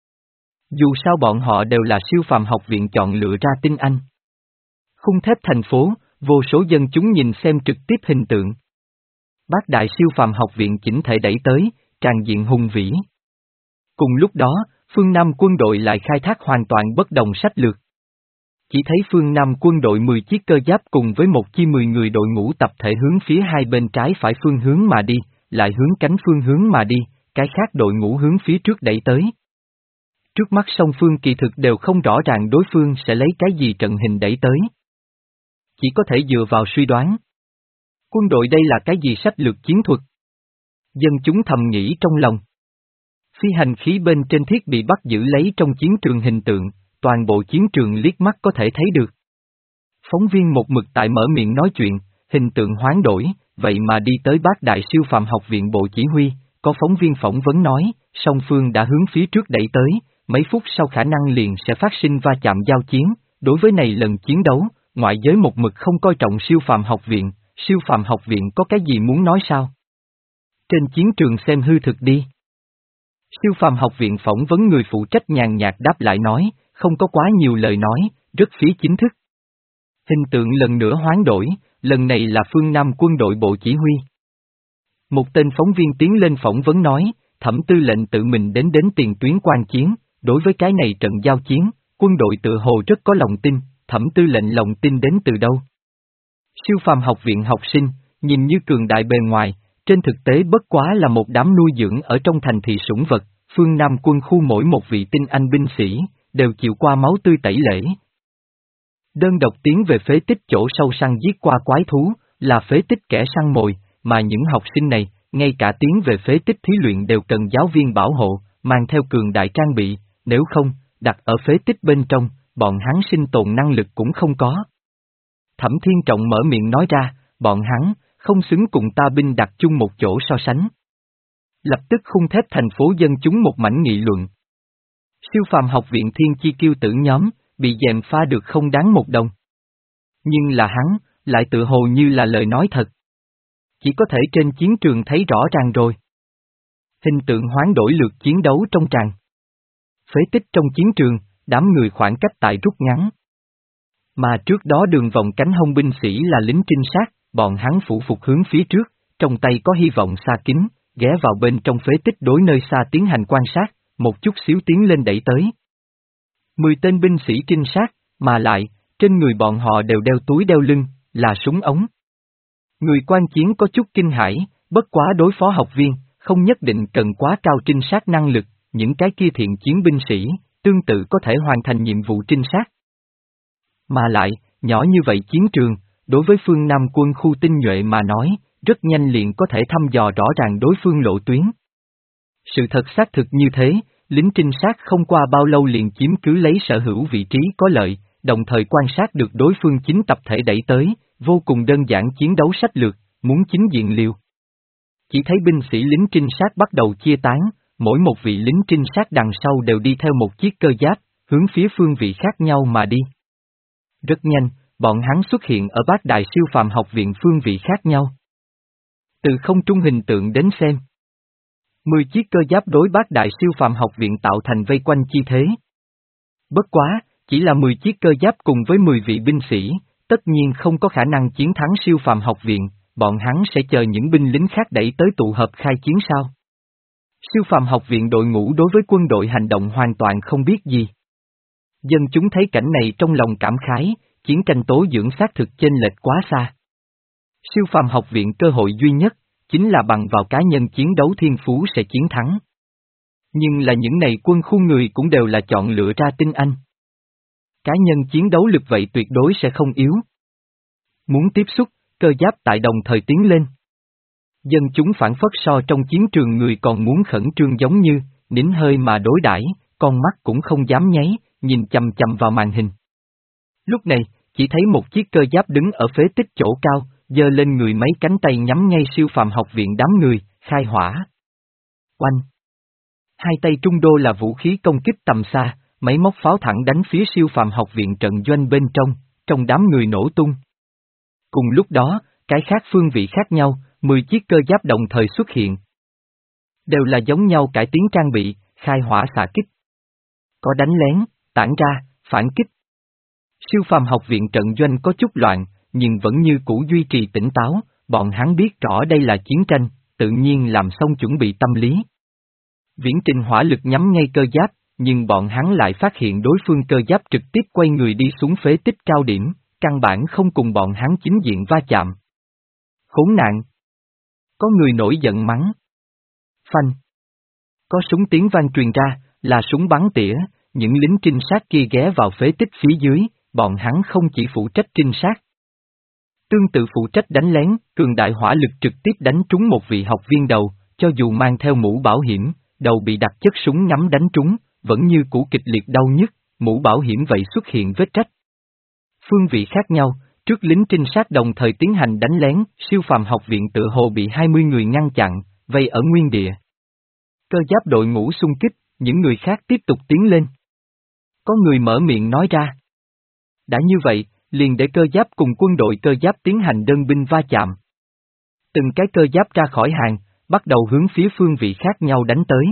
Dù sao bọn họ đều là siêu phàm học viện chọn lựa ra tinh anh. Khung thép thành phố, vô số dân chúng nhìn xem trực tiếp hình tượng. Bác đại siêu phàm học viện chỉnh thể đẩy tới, tràn diện hùng vĩ. Cùng lúc đó, phương Nam quân đội lại khai thác hoàn toàn bất đồng sách lược. Chỉ thấy phương Nam quân đội mười chiếc cơ giáp cùng với một chi mười người đội ngũ tập thể hướng phía hai bên trái phải phương hướng mà đi, lại hướng cánh phương hướng mà đi, cái khác đội ngũ hướng phía trước đẩy tới. Trước mắt song phương kỳ thực đều không rõ ràng đối phương sẽ lấy cái gì trận hình đẩy tới. Chỉ có thể dựa vào suy đoán. Quân đội đây là cái gì sách lược chiến thuật? Dân chúng thầm nghĩ trong lòng. Phi hành khí bên trên thiết bị bắt giữ lấy trong chiến trường hình tượng, toàn bộ chiến trường liếc mắt có thể thấy được. Phóng viên một mực tại mở miệng nói chuyện, hình tượng hoán đổi, vậy mà đi tới bác đại siêu phàm học viện bộ chỉ huy, có phóng viên phỏng vấn nói, song phương đã hướng phía trước đẩy tới, mấy phút sau khả năng liền sẽ phát sinh va chạm giao chiến, đối với này lần chiến đấu, ngoại giới một mực không coi trọng siêu phàm học viện, siêu phàm học viện có cái gì muốn nói sao? Trên chiến trường xem hư thực đi. Siêu phàm học viện phỏng vấn người phụ trách nhàn nhạt đáp lại nói, không có quá nhiều lời nói, rất phía chính thức. Hình tượng lần nữa hoán đổi, lần này là phương Nam quân đội bộ chỉ huy. Một tên phóng viên tiến lên phỏng vấn nói, thẩm tư lệnh tự mình đến đến tiền tuyến quan chiến, đối với cái này trận giao chiến, quân đội tự hồ rất có lòng tin, thẩm tư lệnh lòng tin đến từ đâu? Siêu phàm học viện học sinh, nhìn như cường đại bề ngoài, trên thực tế bất quá là một đám nuôi dưỡng ở trong thành thị sủng vật, phương Nam quân khu mỗi một vị tinh anh binh sĩ, đều chịu qua máu tươi tẩy lễ. Đơn độc tiến về phế tích chỗ sâu săn giết qua quái thú, là phế tích kẻ săn mồi, mà những học sinh này, ngay cả tiến về phế tích thí luyện đều cần giáo viên bảo hộ, mang theo cường đại trang bị, nếu không, đặt ở phế tích bên trong, bọn hắn sinh tồn năng lực cũng không có. Thẩm Thiên Trọng mở miệng nói ra, bọn hắn, không xứng cùng ta binh đặt chung một chỗ so sánh. Lập tức khung thép thành phố dân chúng một mảnh nghị luận. Siêu phàm học viện thiên chi kiêu tử nhóm, bị dèm pha được không đáng một đồng. Nhưng là hắn, lại tự hồ như là lời nói thật. Chỉ có thể trên chiến trường thấy rõ ràng rồi. Hình tượng hoán đổi lượt chiến đấu trong tràng. Phế tích trong chiến trường, đám người khoảng cách tại rút ngắn. Mà trước đó đường vòng cánh hông binh sĩ là lính trinh sát, bọn hắn phủ phục hướng phía trước, trong tay có hy vọng xa kính, ghé vào bên trong phế tích đối nơi xa tiến hành quan sát, một chút xíu tiến lên đẩy tới. Mười tên binh sĩ trinh sát, mà lại, trên người bọn họ đều đeo túi đeo lưng, là súng ống. Người quan chiến có chút kinh hãi, bất quá đối phó học viên, không nhất định cần quá cao trinh sát năng lực, những cái kia thiện chiến binh sĩ, tương tự có thể hoàn thành nhiệm vụ trinh sát. Mà lại, nhỏ như vậy chiến trường, đối với phương Nam quân khu tinh nhuệ mà nói, rất nhanh liền có thể thăm dò rõ ràng đối phương lộ tuyến. Sự thật xác thực như thế, lính trinh sát không qua bao lâu liền chiếm cứ lấy sở hữu vị trí có lợi, đồng thời quan sát được đối phương chính tập thể đẩy tới, vô cùng đơn giản chiến đấu sách lược, muốn chính diện liều. Chỉ thấy binh sĩ lính trinh sát bắt đầu chia tán, mỗi một vị lính trinh sát đằng sau đều đi theo một chiếc cơ giáp, hướng phía phương vị khác nhau mà đi. Rất nhanh, bọn hắn xuất hiện ở Bát Đại Siêu Phàm Học Viện phương vị khác nhau. Từ không trung hình tượng đến xem, mười chiếc cơ giáp đối Bát Đại Siêu Phàm Học Viện tạo thành vây quanh chi thế. Bất quá, chỉ là mười chiếc cơ giáp cùng với mười vị binh sĩ, tất nhiên không có khả năng chiến thắng Siêu Phàm Học Viện, bọn hắn sẽ chờ những binh lính khác đẩy tới tụ hợp khai chiến sao. Siêu Phàm Học Viện đội ngũ đối với quân đội hành động hoàn toàn không biết gì. Dân chúng thấy cảnh này trong lòng cảm khái, chiến tranh tố dưỡng xác thực chênh lệch quá xa. Siêu Phàm Học Viện cơ hội duy nhất, chính là bằng vào cá nhân chiến đấu thiên phú sẽ chiến thắng. Nhưng là những này quân khu người cũng đều là chọn lựa ra tinh anh. Cá nhân chiến đấu lực vậy tuyệt đối sẽ không yếu. Muốn tiếp xúc, cơ giáp tại đồng thời tiến lên. Dân chúng phản phất so trong chiến trường người còn muốn khẩn trương giống như, nín hơi mà đối đãi, con mắt cũng không dám nháy, nhìn chằm chằm vào màn hình. Lúc này, chỉ thấy một chiếc cơ giáp đứng ở phế tích chỗ cao, giơ lên người mấy cánh tay nhắm ngay Siêu Phàm Học Viện đám người, khai hỏa. Oanh! Hai tay trung đô là vũ khí công kích tầm xa, mấy móc pháo thẳng đánh phía Siêu Phàm Học Viện trận doanh bên trong, trong đám người nổ tung. Cùng lúc đó, cái khác phương vị khác nhau, mười chiếc cơ giáp đồng thời xuất hiện. Đều là giống nhau cải tiến trang bị, khai hỏa xạ kích. Có đánh lén, tản ra, phản kích. Siêu Phàm Học Viện trận doanh có chút loạn, nhưng vẫn như cũ duy trì tỉnh táo, bọn hắn biết rõ đây là chiến tranh, tự nhiên làm xong chuẩn bị tâm lý. Viễn trình hỏa lực nhắm ngay cơ giáp, nhưng bọn hắn lại phát hiện đối phương cơ giáp trực tiếp quay người đi xuống phế tích cao điểm, căn bản không cùng bọn hắn chính diện va chạm. Khốn nạn! Có người nổi giận mắng. Phanh! Có súng tiếng vang truyền ra, là súng bắn tỉa, những lính trinh sát kia ghé vào phế tích phía dưới, bọn hắn không chỉ phụ trách trinh sát. Tương tự phụ trách đánh lén, cường đại hỏa lực trực tiếp đánh trúng một vị học viên đầu, cho dù mang theo mũ bảo hiểm, đầu bị đặt chất súng ngắm đánh trúng, vẫn như cũ kịch liệt đau nhức, mũ bảo hiểm vậy xuất hiện vết rách. Phương vị khác nhau, trước lính trinh sát đồng thời tiến hành đánh lén, Siêu Phàm Học Viện tự hồ bị hai mươi người ngăn chặn, vây ở nguyên địa. Cơ giáp đội ngũ xung kích, những người khác tiếp tục tiến lên. Có người mở miệng nói ra. Đã như vậy, liền để cơ giáp cùng quân đội cơ giáp tiến hành đơn binh va chạm. Từng cái cơ giáp ra khỏi hàng, bắt đầu hướng phía phương vị khác nhau đánh tới.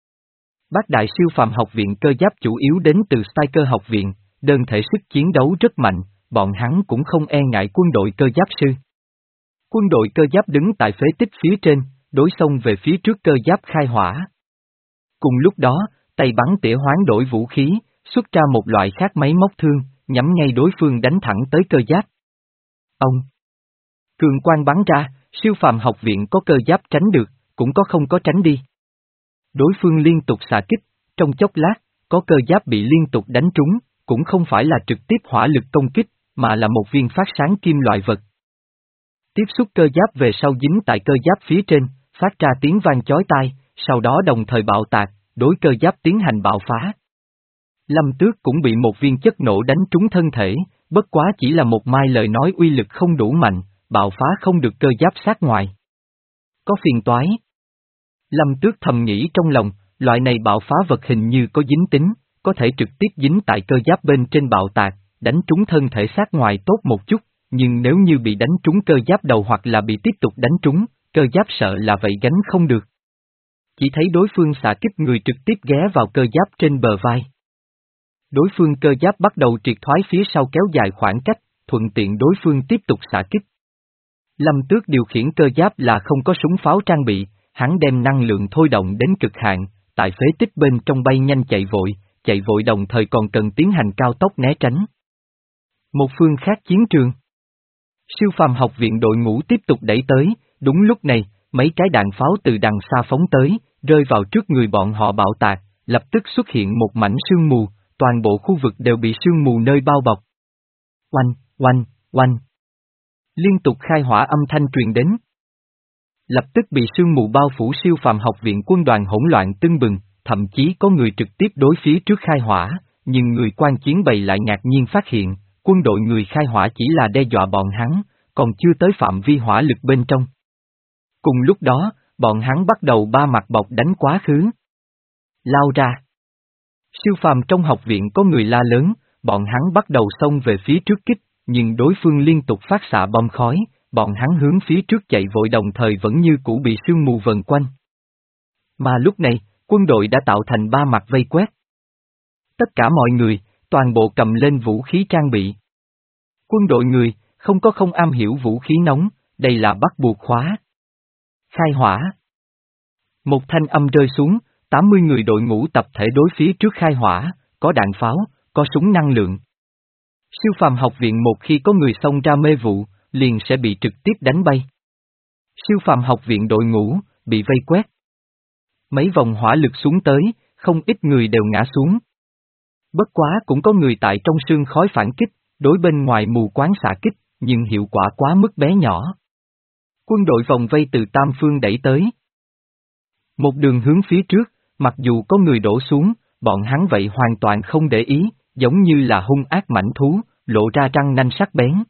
Bát Đại Siêu Phàm Học Viện cơ giáp chủ yếu đến từ Striker Học Viện, đơn thể sức chiến đấu rất mạnh, bọn hắn cũng không e ngại quân đội cơ giáp sư. Quân đội cơ giáp đứng tại phế tích phía trên, đối xông về phía trước cơ giáp khai hỏa. Cùng lúc đó, tay bắn tỉa hoán đổi vũ khí, xuất ra một loại khác máy móc thương, nhắm ngay đối phương đánh thẳng tới cơ giáp. Ông! Cường quang bắn ra, Siêu Phàm Học Viện có cơ giáp tránh được, cũng có không có tránh đi. Đối phương liên tục xạ kích, trong chốc lát, có cơ giáp bị liên tục đánh trúng, cũng không phải là trực tiếp hỏa lực công kích, mà là một viên phát sáng kim loại vật. Tiếp xúc cơ giáp về sau dính tại cơ giáp phía trên, phát ra tiếng vang chói tai, sau đó đồng thời bạo tạc, đối cơ giáp tiến hành bạo phá. Lâm Tước cũng bị một viên chất nổ đánh trúng thân thể, bất quá chỉ là một mai lời nói uy lực không đủ mạnh, bạo phá không được cơ giáp sát ngoài. Có phiền toái. Lâm Tước thầm nghĩ trong lòng, loại này bạo phá vật hình như có dính tính, có thể trực tiếp dính tại cơ giáp bên trên bạo tạc, đánh trúng thân thể sát ngoài tốt một chút, nhưng nếu như bị đánh trúng cơ giáp đầu hoặc là bị tiếp tục đánh trúng, cơ giáp sợ là vậy gánh không được. Chỉ thấy đối phương xạ kích người trực tiếp ghé vào cơ giáp trên bờ vai. Đối phương cơ giáp bắt đầu triệt thoái phía sau kéo dài khoảng cách, thuận tiện đối phương tiếp tục xạ kích. Lâm Tước điều khiển cơ giáp là không có súng pháo trang bị, hắn đem năng lượng thôi động đến cực hạn, tại phế tích bên trong bay nhanh chạy vội, chạy vội đồng thời còn cần tiến hành cao tốc né tránh. Một phương khác chiến trường. Siêu Phàm Học Viện đội ngũ tiếp tục đẩy tới, đúng lúc này, mấy cái đạn pháo từ đằng xa phóng tới, rơi vào trước người bọn họ bạo tạc, lập tức xuất hiện một mảnh sương mù, toàn bộ khu vực đều bị sương mù nơi bao bọc. Oanh, oanh, oanh. Liên tục khai hỏa âm thanh truyền đến. Lập tức bị sương mù bao phủ. Siêu Phàm Học Viện quân đoàn hỗn loạn tưng bừng, thậm chí có người trực tiếp đối phía trước khai hỏa, nhưng người quan chiến bầy lại ngạc nhiên phát hiện, quân đội người khai hỏa chỉ là đe dọa bọn hắn, còn chưa tới phạm vi hỏa lực bên trong. Cùng lúc đó, bọn hắn bắt đầu ba mặt bọc đánh quá khứ. Lao ra. Siêu phàm trong học viện có người la lớn, bọn hắn bắt đầu xông về phía trước kích, nhưng đối phương liên tục phát xạ bom khói, bọn hắn hướng phía trước chạy vội đồng thời vẫn như cũ bị sương mù vần quanh. Mà lúc này, quân đội đã tạo thành ba mặt vây quét. Tất cả mọi người, toàn bộ cầm lên vũ khí trang bị. Quân đội người, không có không am hiểu vũ khí nóng, đây là bắt buộc khóa. Khai hỏa. Một thanh âm rơi xuống, tám mươi người đội ngũ tập thể đối phía trước khai hỏa, có đạn pháo, có súng năng lượng. Siêu phàm học viện một khi có người xông ra mê vụ, liền sẽ bị trực tiếp đánh bay. Siêu phàm học viện đội ngũ, bị vây quét. Mấy vòng hỏa lực xuống tới, không ít người đều ngã xuống. Bất quá cũng có người tại trong sương khói phản kích, đối bên ngoài mù quáng xạ kích, nhưng hiệu quả quá mức bé nhỏ. Quân đội vòng vây từ tam phương đẩy tới. Một đường hướng phía trước, mặc dù có người đổ xuống, bọn hắn vậy hoàn toàn không để ý, giống như là hung ác mãnh thú, lộ ra răng nanh sắc bén.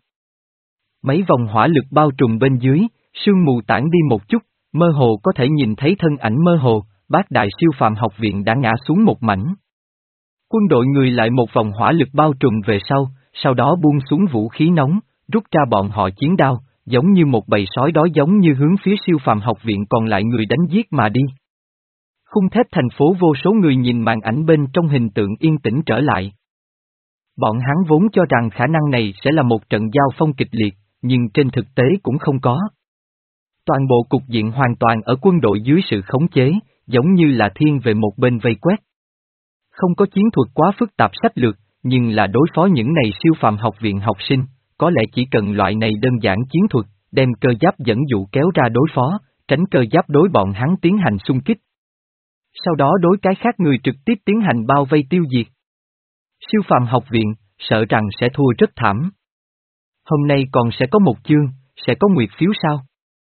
Mấy vòng hỏa lực bao trùm bên dưới, sương mù tản đi một chút, mơ hồ có thể nhìn thấy thân ảnh mơ hồ, bát đại siêu phàm học viện đã ngã xuống một mảnh. Quân đội người lại một vòng hỏa lực bao trùm về sau, sau đó buông xuống vũ khí nóng, rút ra bọn họ chiến đao, giống như một bầy sói đói giống như hướng phía siêu phàm học viện còn lại người đánh giết mà đi. Khung thép thành phố vô số người nhìn màn ảnh bên trong hình tượng yên tĩnh trở lại. Bọn hắn vốn cho rằng khả năng này sẽ là một trận giao phong kịch liệt, nhưng trên thực tế cũng không có. Toàn bộ cục diện hoàn toàn ở quân đội dưới sự khống chế, giống như là thiên về một bên vây quét. Không có chiến thuật quá phức tạp sách lược, nhưng là đối phó những này siêu phàm học viện học sinh, có lẽ chỉ cần loại này đơn giản chiến thuật, đem cơ giáp dẫn dụ kéo ra đối phó, tránh cơ giáp đối bọn hắn tiến hành xung kích. Sau đó đối cái khác người trực tiếp tiến hành bao vây tiêu diệt. Siêu phàm học viện, sợ rằng sẽ thua rất thảm. Hôm nay còn sẽ có một chương, sẽ có nguyệt phiếu sao?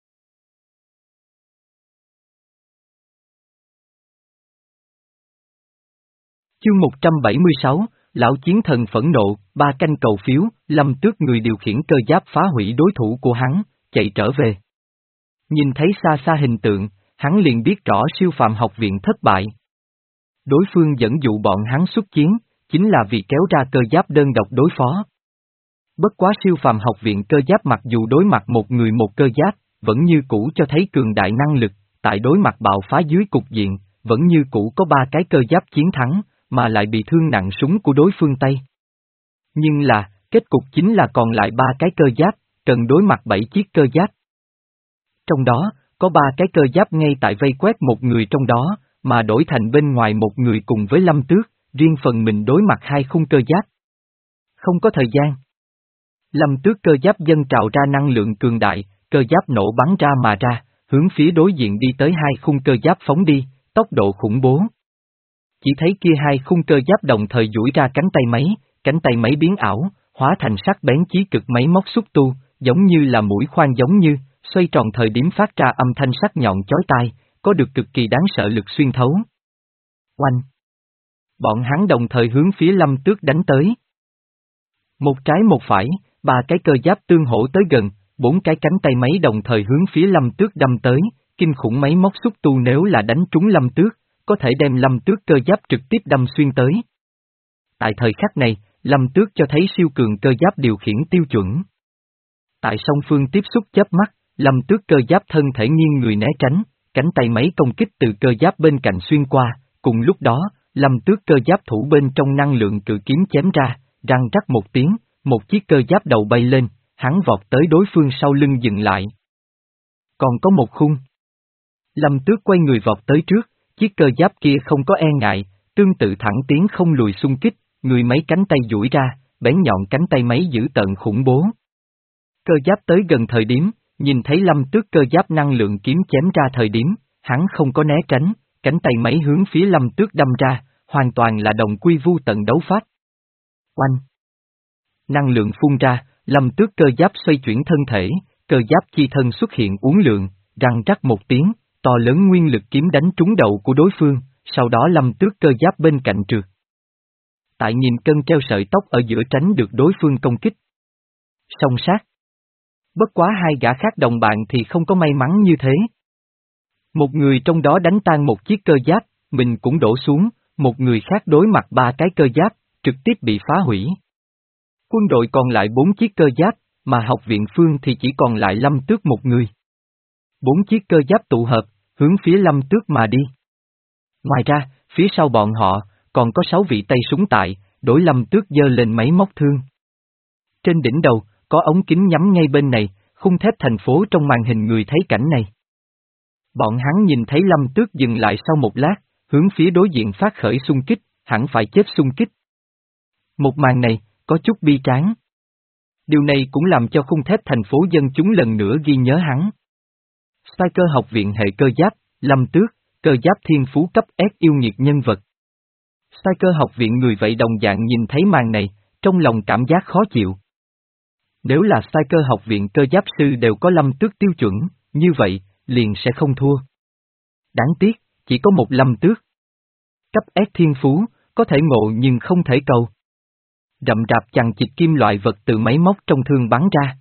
Chương một trăm bảy mươi sáu, Lão Chiến Thần phẫn nộ, ba canh cầu phiếu, Lâm Tước người điều khiển cơ giáp phá hủy đối thủ của hắn, chạy trở về. Nhìn thấy xa xa hình tượng, hắn liền biết rõ siêu phàm học viện thất bại. Đối phương dẫn dụ bọn hắn xuất chiến, chính là vì kéo ra cơ giáp đơn độc đối phó. Bất quá siêu phàm học viện cơ giáp mặc dù đối mặt một người một cơ giáp, vẫn như cũ cho thấy cường đại năng lực, tại đối mặt bạo phá dưới cục diện, vẫn như cũ có ba cái cơ giáp chiến thắng, mà lại bị thương nặng súng của đối phương Tây. Nhưng là, kết cục chính là còn lại ba cái cơ giáp, cần đối mặt bảy chiếc cơ giáp. Trong đó, có ba cái cơ giáp ngay tại vây quét một người trong đó, mà đổi thành bên ngoài một người cùng với Lâm Tước, riêng phần mình đối mặt hai khung cơ giáp. Không có thời gian. Lâm Tước cơ giáp dâng trào ra năng lượng cường đại, cơ giáp nổ bắn ra mà ra, hướng phía đối diện đi tới hai khung cơ giáp phóng đi, tốc độ khủng bố. Chỉ thấy kia hai khung cơ giáp đồng thời duỗi ra cánh tay máy, cánh tay máy biến ảo, hóa thành sắc bén chí cực máy móc xúc tu, giống như là mũi khoan giống như, xoay tròn thời điểm phát ra âm thanh sắc nhọn chói tai, có được cực kỳ đáng sợ lực xuyên thấu. Oanh! Bọn hắn đồng thời hướng phía Lâm Tước đánh tới. Một trái một phải, ba cái cơ giáp tương hỗ tới gần, bốn cái cánh tay máy đồng thời hướng phía Lâm Tước đâm tới, kinh khủng máy móc xúc tu nếu là đánh trúng Lâm Tước, có thể đem Lâm Tước cơ giáp trực tiếp đâm xuyên tới. Tại thời khắc này, Lâm Tước cho thấy siêu cường cơ giáp điều khiển tiêu chuẩn. Tại song phương tiếp xúc chớp mắt, Lâm Tước cơ giáp thân thể nghiêng người né tránh, cánh tay máy công kích từ cơ giáp bên cạnh xuyên qua, cùng lúc đó, Lâm Tước cơ giáp thủ bên trong năng lượng cự kiếm chém ra, răng rắc một tiếng, một chiếc cơ giáp đầu bay lên, hắn vọt tới đối phương sau lưng dừng lại. Còn có một khung. Lâm Tước quay người vọt tới trước, chiếc cơ giáp kia không có e ngại, tương tự thẳng tiến không lùi xung kích, người mấy cánh tay duỗi ra, bén nhọn cánh tay máy dữ tợn khủng bố. Cơ giáp tới gần thời điểm, nhìn thấy Lâm Tước cơ giáp năng lượng kiếm chém ra thời điểm, hắn không có né tránh, cánh tay máy hướng phía Lâm Tước đâm ra, hoàn toàn là đồng quy vu tận đấu pháp. Oanh! Năng lượng phun ra, Lâm Tước cơ giáp xoay chuyển thân thể, cơ giáp chi thân xuất hiện uốn lượn, răng rắc một tiếng, to lớn nguyên lực kiếm đánh trúng đầu của đối phương, sau đó Lâm Tước cơ giáp bên cạnh trượt. Tại nghìn cân treo sợi tóc ở giữa tránh được đối phương công kích. Song sát. Bất quá hai gã khác đồng bạn thì không có may mắn như thế. Một người trong đó đánh tan một chiếc cơ giáp, mình cũng đổ xuống, một người khác đối mặt ba cái cơ giáp, trực tiếp bị phá hủy. Quân đội còn lại bốn chiếc cơ giáp, mà học viện Phương thì chỉ còn lại Lâm Tước một người. Bốn chiếc cơ giáp tụ hợp, hướng phía Lâm Tước mà đi. Ngoài ra, phía sau bọn họ, còn có sáu vị tay súng tại, đối Lâm Tước giơ lên máy móc thương. Trên đỉnh đầu, có ống kính nhắm ngay bên này, khung thép thành phố trong màn hình người thấy cảnh này. Bọn hắn nhìn thấy Lâm Tước dừng lại sau một lát, hướng phía đối diện phát khởi xung kích, hẳn phải chết xung kích. Một màn này, có chút bi tráng. Điều này cũng làm cho khung thép thành phố dân chúng lần nữa ghi nhớ hắn. Spiker học viện hệ cơ giáp, Lâm Tước, cơ giáp thiên phú cấp S yêu nghiệt nhân vật. Spiker học viện người vậy đồng dạng nhìn thấy màn này, trong lòng cảm giác khó chịu. Nếu là Spiker học viện cơ giáp sư đều có Lâm Tước tiêu chuẩn, như vậy, liền sẽ không thua. Đáng tiếc, chỉ có một Lâm Tước. Cấp S thiên phú, có thể ngộ nhưng không thể cầu. Rậm rạp chằng chịt kim loại vật từ máy móc trong thương bắn ra.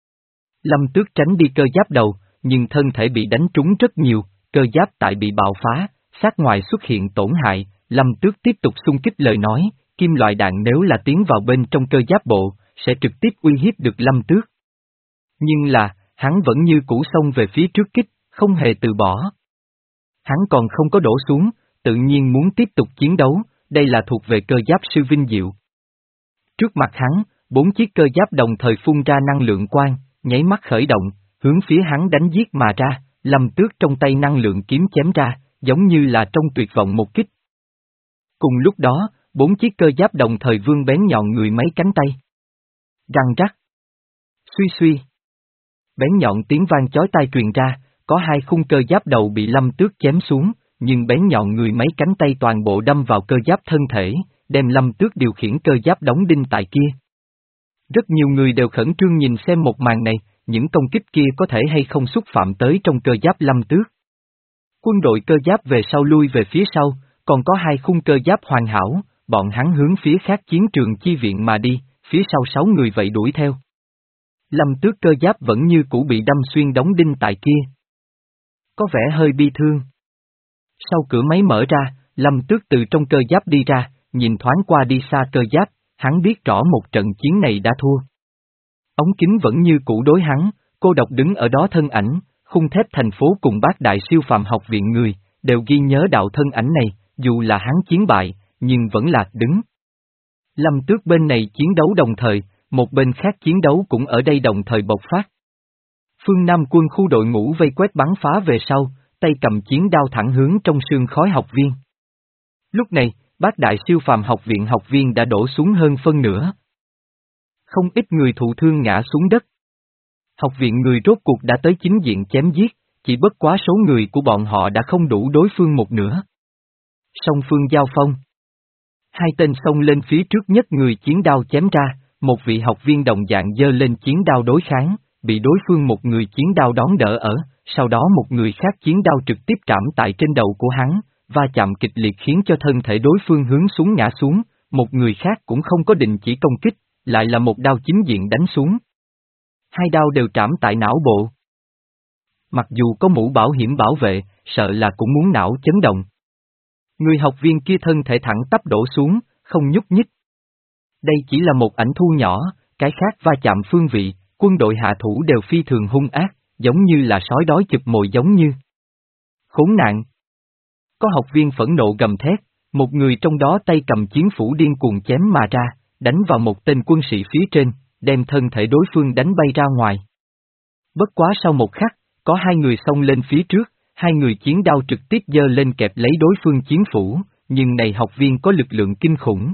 Lâm Tước tránh đi cơ giáp đầu, nhưng thân thể bị đánh trúng rất nhiều, cơ giáp tại bị bạo phá, sát ngoài xuất hiện tổn hại, Lâm Tước tiếp tục xung kích lời nói, kim loại đạn nếu là tiến vào bên trong cơ giáp bộ, sẽ trực tiếp uy hiếp được Lâm Tước. Nhưng là, hắn vẫn như cũ xông về phía trước kích, không hề từ bỏ. Hắn còn không có đổ xuống, tự nhiên muốn tiếp tục chiến đấu, đây là thuộc về cơ giáp sư vinh diệu. Trước mặt hắn, bốn chiếc cơ giáp đồng thời phun ra năng lượng quang, nháy mắt khởi động, hướng phía hắn đánh giết mà ra, Lâm Tước trong tay năng lượng kiếm chém ra, giống như là trong tuyệt vọng một kích. Cùng lúc đó, bốn chiếc cơ giáp đồng thời vươn bén nhọn người mấy cánh tay. Răng rắc. Suy suy. Bén nhọn tiếng vang chói tai truyền ra, có hai khung cơ giáp đầu bị Lâm Tước chém xuống, nhưng bén nhọn người mấy cánh tay toàn bộ đâm vào cơ giáp thân thể, đem Lâm Tước điều khiển cơ giáp đóng đinh tại kia. Rất nhiều người đều khẩn trương nhìn xem một màn này, những công kích kia có thể hay không xúc phạm tới trong cơ giáp Lâm Tước. Quân đội cơ giáp về sau lui về phía sau, còn có hai khung cơ giáp hoàn hảo, bọn hắn hướng phía khác chiến trường chi viện mà đi, phía sau sáu người vậy đuổi theo. Lâm Tước cơ giáp vẫn như cũ bị đâm xuyên đóng đinh tại kia. Có vẻ hơi bi thương. Sau cửa máy mở ra, Lâm Tước từ trong cơ giáp đi ra, nhìn thoáng qua đi xa cơ giáp, hắn biết rõ một trận chiến này đã thua. Ống kính vẫn như cũ đối hắn, cô độc đứng ở đó thân ảnh, khung thép thành phố cùng bác đại siêu phàm học viện người, đều ghi nhớ đạo thân ảnh này, dù là hắn chiến bại, nhưng vẫn là đứng. Lâm Tước bên này chiến đấu đồng thời, một bên khác chiến đấu cũng ở đây đồng thời bộc phát. Phương Nam quân khu đội ngũ vây quét bắn phá về sau, tay cầm chiến đao thẳng hướng trong sương khói học viên. Lúc này, bác đại siêu phàm học viện học viên đã đổ xuống hơn phân nửa. Không ít người thụ thương ngã xuống đất. Học viện người rốt cuộc đã tới chính diện chém giết, chỉ bất quá số người của bọn họ đã không đủ đối phương một nửa. Song phương giao phong. Hai tên xông lên phía trước nhất người chiến đao chém ra, một vị học viên đồng dạng giơ lên chiến đao đối kháng, bị đối phương một người chiến đao đón đỡ ở, sau đó một người khác chiến đao trực tiếp trảm tại trên đầu của hắn, va chạm kịch liệt khiến cho thân thể đối phương hướng xuống ngã xuống, một người khác cũng không có định chỉ công kích, lại là một đao chính diện đánh xuống. Hai đao đều trảm tại não bộ. Mặc dù có mũ bảo hiểm bảo vệ, sợ là cũng muốn não chấn động. Người học viên kia thân thể thẳng tắp đổ xuống, không nhúc nhích. Đây chỉ là một ảnh thu nhỏ, cái khác va chạm phương vị, quân đội hạ thủ đều phi thường hung ác, giống như là sói đói chụp mồi giống như. Khốn nạn! Có học viên phẫn nộ gầm thét, một người trong đó tay cầm chiến phủ điên cuồng chém mà ra, đánh vào một tên quân sĩ phía trên, đem thân thể đối phương đánh bay ra ngoài. Bất quá sau một khắc, có hai người xông lên phía trước, hai người chiến đao trực tiếp giơ lên kẹp lấy đối phương chiến phủ, nhưng này học viên có lực lượng kinh khủng.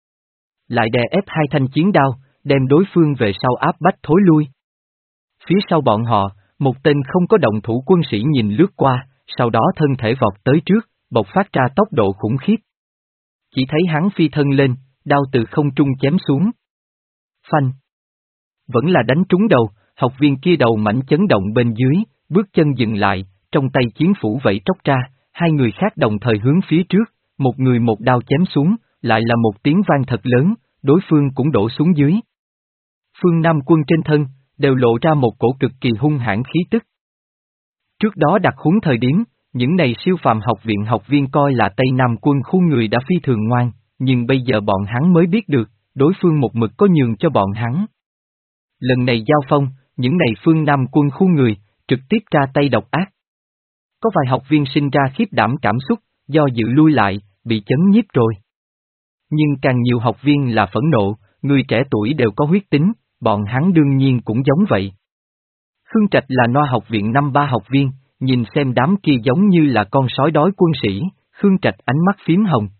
Lại đè ép hai thanh chiến đao, đem đối phương về sau áp bách thối lui. Phía sau bọn họ, một tên không có động thủ quân sĩ nhìn lướt qua, sau đó thân thể vọt tới trước, bộc phát ra tốc độ khủng khiếp. Chỉ thấy hắn phi thân lên, đao từ không trung chém xuống. Phanh! Vẫn là đánh trúng đầu, học viên kia đầu mảnh chấn động bên dưới, bước chân dừng lại, trong tay chiến phủ vẫy tróc ra, hai người khác đồng thời hướng phía trước, một người một đao chém xuống, lại là một tiếng vang thật lớn, đối phương cũng đổ xuống dưới. Phương Nam quân trên thân, đều lộ ra một cổ cực kỳ hung hãn khí tức. Trước đó đặt huống thời điểm, những này siêu phàm học viện học viên coi là Tây Nam quân khu người đã phi thường ngoan, nhưng bây giờ bọn hắn mới biết được, đối phương một mực có nhường cho bọn hắn. Lần này giao phong, những này phương Nam quân khu người, trực tiếp ra tay độc ác. Có vài học viên sinh ra khiếp đảm cảm xúc, do dự lui lại, bị chấn nhiếp rồi. Nhưng càng nhiều học viên là phẫn nộ, người trẻ tuổi đều có huyết tính, bọn hắn đương nhiên cũng giống vậy. Khương Trạch là Noa học viện năm ba học viên, nhìn xem đám kia giống như là con sói đói quân sĩ, Khương Trạch ánh mắt phím hồng.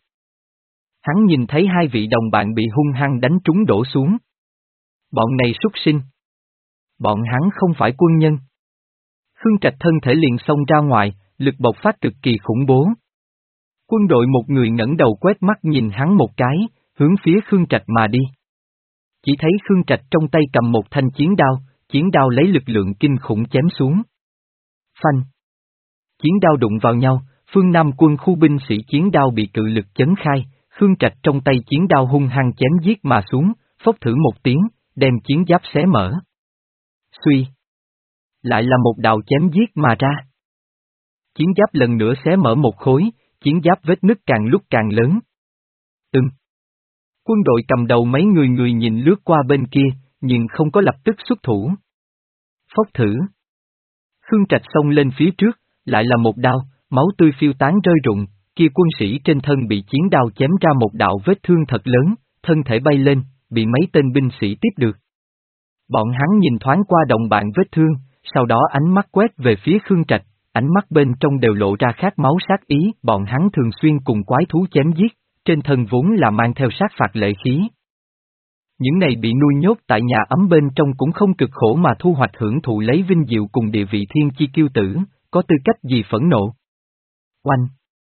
Hắn nhìn thấy hai vị đồng bạn bị hung hăng đánh trúng đổ xuống. Bọn này súc sinh. Bọn hắn không phải quân nhân. Khương Trạch thân thể liền xông ra ngoài, lực bộc phát cực kỳ khủng bố. Quân đội một người ngẩng đầu quét mắt nhìn hắn một cái, hướng phía Khương Trạch mà đi. Chỉ thấy Khương Trạch trong tay cầm một thanh chiến đao, chiến đao lấy lực lượng kinh khủng chém xuống. Phanh. Chiến đao đụng vào nhau, phương Nam quân khu binh sĩ chiến đao bị cự lực chấn khai, Khương Trạch trong tay chiến đao hung hăng chém giết mà xuống, phốc thử một tiếng, đem chiến giáp xé mở. Suy. Lại là một đạo chém giết mà ra. Chiến giáp lần nữa xé mở một khối, chiến giáp vết nứt càng lúc càng lớn. Ừm. Quân đội cầm đầu mấy người người nhìn lướt qua bên kia, nhưng không có lập tức xuất thủ. Phốc thử. Khương Trạch xông lên phía trước, lại là một đao, máu tươi phiêu tán rơi rụng, kia quân sĩ trên thân bị chiến đao chém ra một đạo vết thương thật lớn, thân thể bay lên, bị mấy tên binh sĩ tiếp được. Bọn hắn nhìn thoáng qua đồng bạn vết thương, sau đó ánh mắt quét về phía Khương Trạch, ánh mắt bên trong đều lộ ra khát máu sát ý, bọn hắn thường xuyên cùng quái thú chém giết, trên thân vốn là mang theo sát phạt lệ khí. Những này bị nuôi nhốt tại nhà ấm bên trong cũng không cực khổ mà thu hoạch hưởng thụ lấy vinh diệu cùng địa vị thiên chi kiêu tử, có tư cách gì phẫn nộ. Oanh!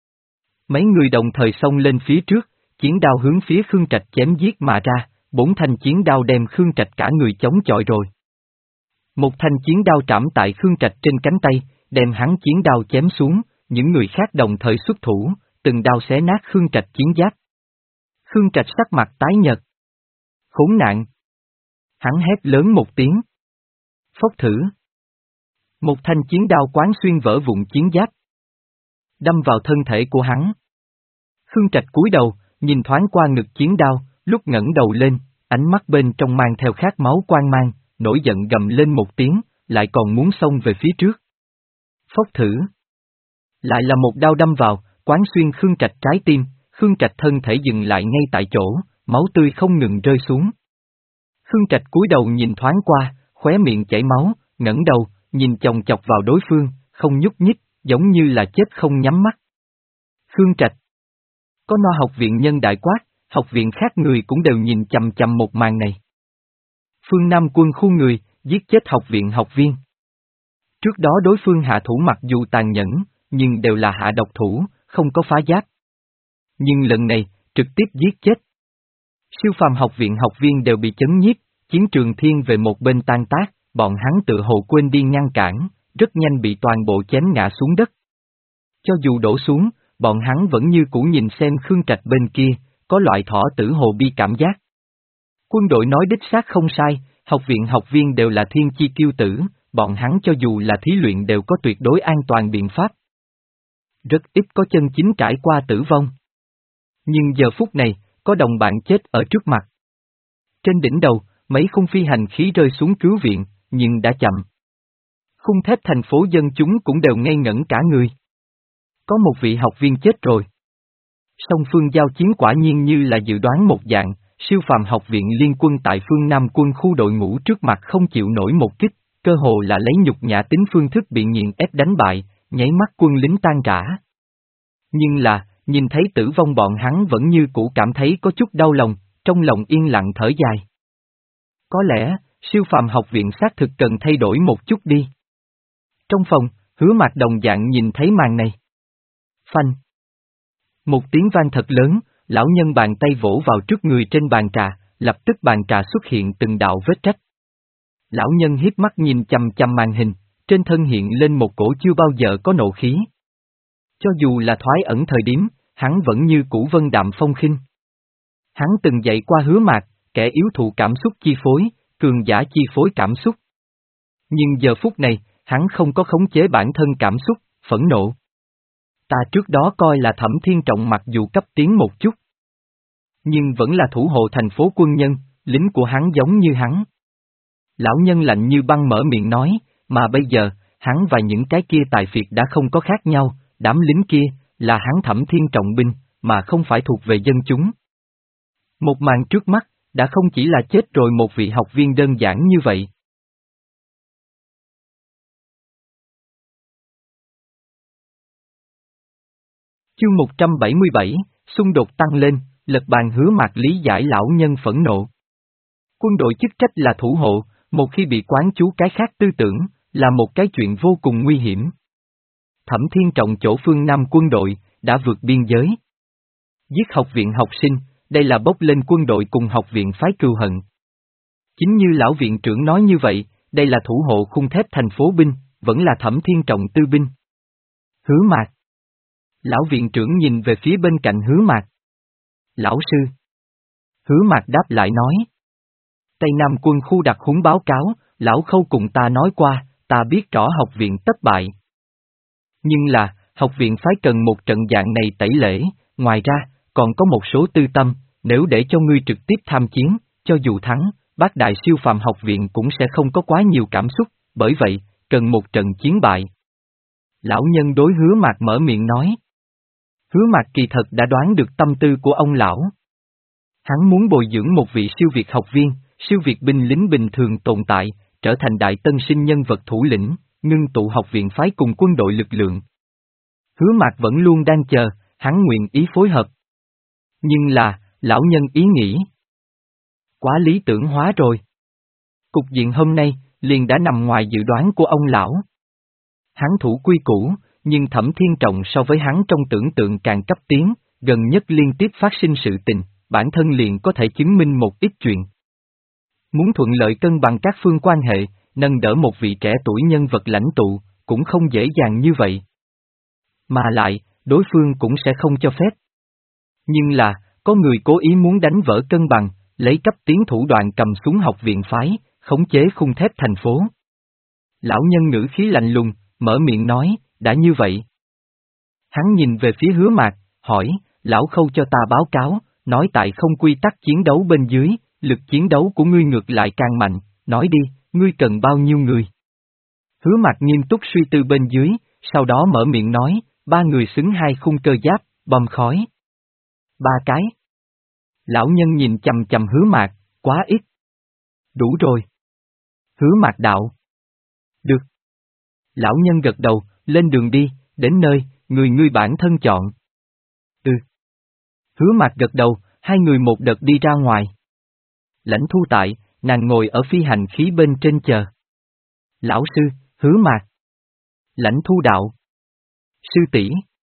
Mấy người đồng thời xông lên phía trước, chiến đao hướng phía Khương Trạch chém giết mà ra, bốn thanh chiến đao đem Khương Trạch cả người chống chọi rồi. Một thanh chiến đao trảm tại Khương Trạch trên cánh tay, đem hắn chiến đao chém xuống, những người khác đồng thời xuất thủ, từng đao xé nát Khương Trạch chiến giáp. Khương Trạch sắc mặt tái nhợt. Khốn nạn! Hắn hét lớn một tiếng. Phốc thử. Một thanh chiến đao quán xuyên vỡ vụn chiến giáp, đâm vào thân thể của hắn. Khương Trạch cúi đầu, nhìn thoáng qua ngực chiến đao, lúc ngẩng đầu lên, ánh mắt bên trong mang theo khát máu quang mang, nổi giận gầm lên một tiếng, lại còn muốn xông về phía trước. Phốc thử. Lại là một đao đâm vào, quán xuyên Khương Trạch trái tim, Khương Trạch thân thể dừng lại ngay tại chỗ, máu tươi không ngừng rơi xuống. Khương Trạch cúi đầu nhìn thoáng qua, khóe miệng chảy máu, ngẩng đầu, nhìn chòng chọc vào đối phương, không nhúc nhích, giống như là chết không nhắm mắt. Khương Trạch. Có Noa học viện nhân đại quát, học viện khác người cũng đều nhìn chằm chằm một màn này. Phương Nam quân khu người, giết chết học viện học viên. Trước đó đối phương hạ thủ mặc dù tàn nhẫn, nhưng đều là hạ độc thủ, không có phá giáp. Nhưng lần này, trực tiếp giết chết. Siêu phàm học viện học viên đều bị chấn nhiếp, chiến trường thiên về một bên tan tác, bọn hắn tự hồ quên đi ngăn cản, rất nhanh bị toàn bộ chém ngã xuống đất. Cho dù đổ xuống, bọn hắn vẫn như cũ nhìn xem Khương Trạch bên kia, có loại thỏ tử hồ bi cảm giác. Quân đội nói đích xác không sai, học viện học viên đều là thiên chi kiêu tử, bọn hắn cho dù là thí luyện đều có tuyệt đối an toàn biện pháp. Rất ít có chân chính trải qua tử vong. Nhưng giờ phút này, có đồng bạn chết ở trước mặt. Trên đỉnh đầu, mấy khung phi hành khí rơi xuống cứu viện, nhưng đã chậm. Khung thép thành phố dân chúng cũng đều ngây ngẩn cả người. Có một vị học viên chết rồi. Song phương giao chiến quả nhiên như là dự đoán một dạng, siêu phàm học viện liên quân tại phương Nam quân khu đội ngũ trước mặt không chịu nổi một kích, cơ hồ là lấy nhục nhã tính phương thức bị nghiền ép đánh bại, nháy mắt quân lính tan rã. Nhưng là, nhìn thấy tử vong bọn hắn vẫn như cũ cảm thấy có chút đau lòng, trong lòng yên lặng thở dài. Có lẽ, siêu phàm học viện xác thực cần thay đổi một chút đi. Trong phòng, Hứa Mạc đồng dạng nhìn thấy màn này. Phanh. Một tiếng vang thật lớn, lão nhân bàn tay vỗ vào trước người trên bàn trà, lập tức bàn trà xuất hiện từng đạo vết rách. Lão nhân hiếp mắt nhìn chằm chằm màn hình, trên thân hiện lên một cổ chưa bao giờ có nộ khí. Cho dù là thoái ẩn thời điểm, hắn vẫn như cũ vân đạm phong khinh. Hắn từng dạy qua Hứa Mạc, kẻ yếu thụ cảm xúc chi phối, cường giả chi phối cảm xúc. Nhưng giờ phút này, hắn không có khống chế bản thân cảm xúc, phẫn nộ. Ta trước đó coi là Thẩm Thiên Trọng mặc dù cấp tiến một chút, nhưng vẫn là thủ hộ thành phố quân nhân, lính của hắn giống như hắn. Lão nhân lạnh như băng mở miệng nói, mà bây giờ, hắn và những cái kia tài phiệt đã không có khác nhau, đám lính kia, là hắn Thẩm Thiên Trọng binh, mà không phải thuộc về dân chúng. Một màn trước mắt, đã không chỉ là chết rồi một vị học viên đơn giản như vậy. Chương một trăm bảy mươi bảy, xung đột tăng lên, lật bàn Hứa Mạc lý giải lão nhân phẫn nộ. Quân đội chức trách là thủ hộ, một khi bị quán chú cái khác tư tưởng, là một cái chuyện vô cùng nguy hiểm. Thẩm Thiên Trọng chỗ phương Nam quân đội, đã vượt biên giới. Giết học viện học sinh, đây là bốc lên quân đội cùng học viện phái cừu hận. Chính như lão viện trưởng nói như vậy, đây là thủ hộ khung thép thành phố binh, vẫn là Thẩm Thiên Trọng tư binh. Hứa Mạc. Lão viện trưởng nhìn về phía bên cạnh Hứa Mạc. Lão sư. Hứa Mạc đáp lại nói. Tây Nam quân khu đặc huấn báo cáo, lão Khâu cùng ta nói qua, ta biết rõ học viện thất bại. Nhưng là, học viện phái cần một trận dạng này tẩy lễ, ngoài ra, còn có một số tư tâm, nếu để cho ngươi trực tiếp tham chiến, cho dù thắng, bác đại siêu phàm học viện cũng sẽ không có quá nhiều cảm xúc, bởi vậy, cần một trận chiến bại. Lão nhân đối Hứa Mạc mở miệng nói. Hứa Mạc kỳ thật đã đoán được tâm tư của ông lão. Hắn muốn bồi dưỡng một vị siêu việt học viên, siêu việt binh lính bình thường tồn tại, trở thành đại tân sinh nhân vật thủ lĩnh, ngưng tụ học viện phái cùng quân đội lực lượng. Hứa Mạc vẫn luôn đang chờ, hắn nguyện ý phối hợp. Nhưng là, lão nhân ý nghĩ. Quá lý tưởng hóa rồi. Cục diện hôm nay, liền đã nằm ngoài dự đoán của ông lão. Hắn thủ quy củ, nhưng Thẩm Thiên Trọng so với hắn trong tưởng tượng càng cấp tiến, gần nhất liên tiếp phát sinh sự tình, bản thân liền có thể chứng minh một ít chuyện. Muốn thuận lợi cân bằng các phương quan hệ, nâng đỡ một vị trẻ tuổi nhân vật lãnh tụ, cũng không dễ dàng như vậy. Mà lại, đối phương cũng sẽ không cho phép. Nhưng là, có người cố ý muốn đánh vỡ cân bằng, lấy cấp tiến thủ đoạn cầm súng học viện phái, khống chế khung thép thành phố. Lão nhân ngữ khí lạnh lùng, mở miệng nói, đã như vậy. Hắn nhìn về phía Hứa Mạc, hỏi, lão Khâu cho ta báo cáo, nói tại không quy tắc chiến đấu bên dưới, lực chiến đấu của ngươi ngược lại càng mạnh, nói đi, ngươi cần bao nhiêu người? Hứa Mạc nghiêm túc suy tư bên dưới, sau đó mở miệng nói, ba người xứng hai khung cơ giáp, bom khói. Ba cái. Lão nhân nhìn chằm chằm Hứa Mạc, quá ít. Đủ rồi. Hứa Mạc đạo. Được. Lão nhân gật đầu, lên đường đi, đến nơi, người ngươi bản thân chọn. Ừ. Hứa Mạc gật đầu, hai người một đợt đi ra ngoài. Lãnh Thu tại, nàng ngồi ở phi hành khí bên trên chờ. Lão sư, Hứa Mạc. Lãnh Thu đạo. Sư tỷ.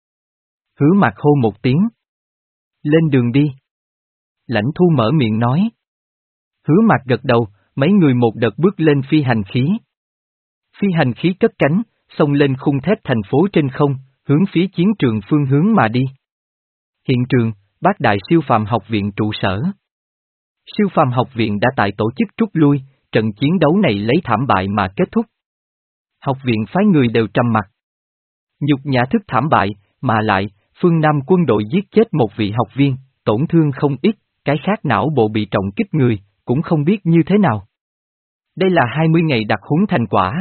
Hứa Mạc hô một tiếng. Lên đường đi. Lãnh Thu mở miệng nói. Hứa Mạc gật đầu, mấy người một đợt bước lên phi hành khí. Phi hành khí cất cánh, xông lên khung thép thành phố trên không, hướng phía chiến trường phương hướng mà đi. Hiện trường, Bác Đại Siêu Phàm Học viện trụ sở. Siêu Phàm Học viện đã tại tổ chức rút lui, trận chiến đấu này lấy thảm bại mà kết thúc. Học viện phái người đều trầm mặc. Nhục nhã thức thảm bại, mà lại, phương Nam quân đội giết chết một vị học viên, tổn thương không ít, cái khác não bộ bị trọng kích người, cũng không biết như thế nào. Đây là hai mươi ngày đặc huấn thành quả.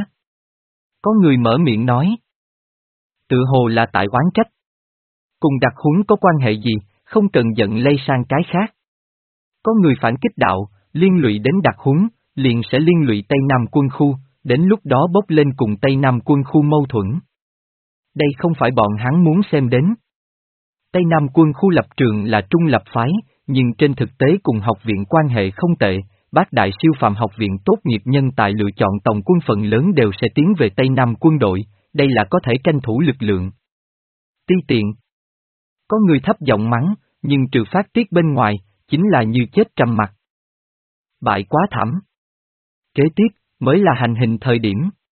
Có người mở miệng nói. Tự hồ là tại oán trách. Cùng đặc huấn có quan hệ gì, không cần giận lây sang cái khác. Có người phản kích đạo, liên lụy đến đặc huấn, liền sẽ liên lụy Tây Nam quân khu, đến lúc đó bốc lên cùng Tây Nam quân khu mâu thuẫn. Đây không phải bọn hắn muốn xem đến. Tây Nam quân khu lập trường là trung lập phái, nhưng trên thực tế cùng học viện quan hệ không tệ, Bác Đại Siêu Phàm Học viện tốt nghiệp nhân tài lựa chọn tổng quân phần lớn đều sẽ tiến về Tây Nam quân đội, đây là có thể tranh thủ lực lượng. Ti tiện. Có người thấp giọng mắng, nhưng trừ phát tiết bên ngoài, chính là như chết trầm mặt. Bại quá thảm. Kế tiếp, mới là hành hình thời điểm.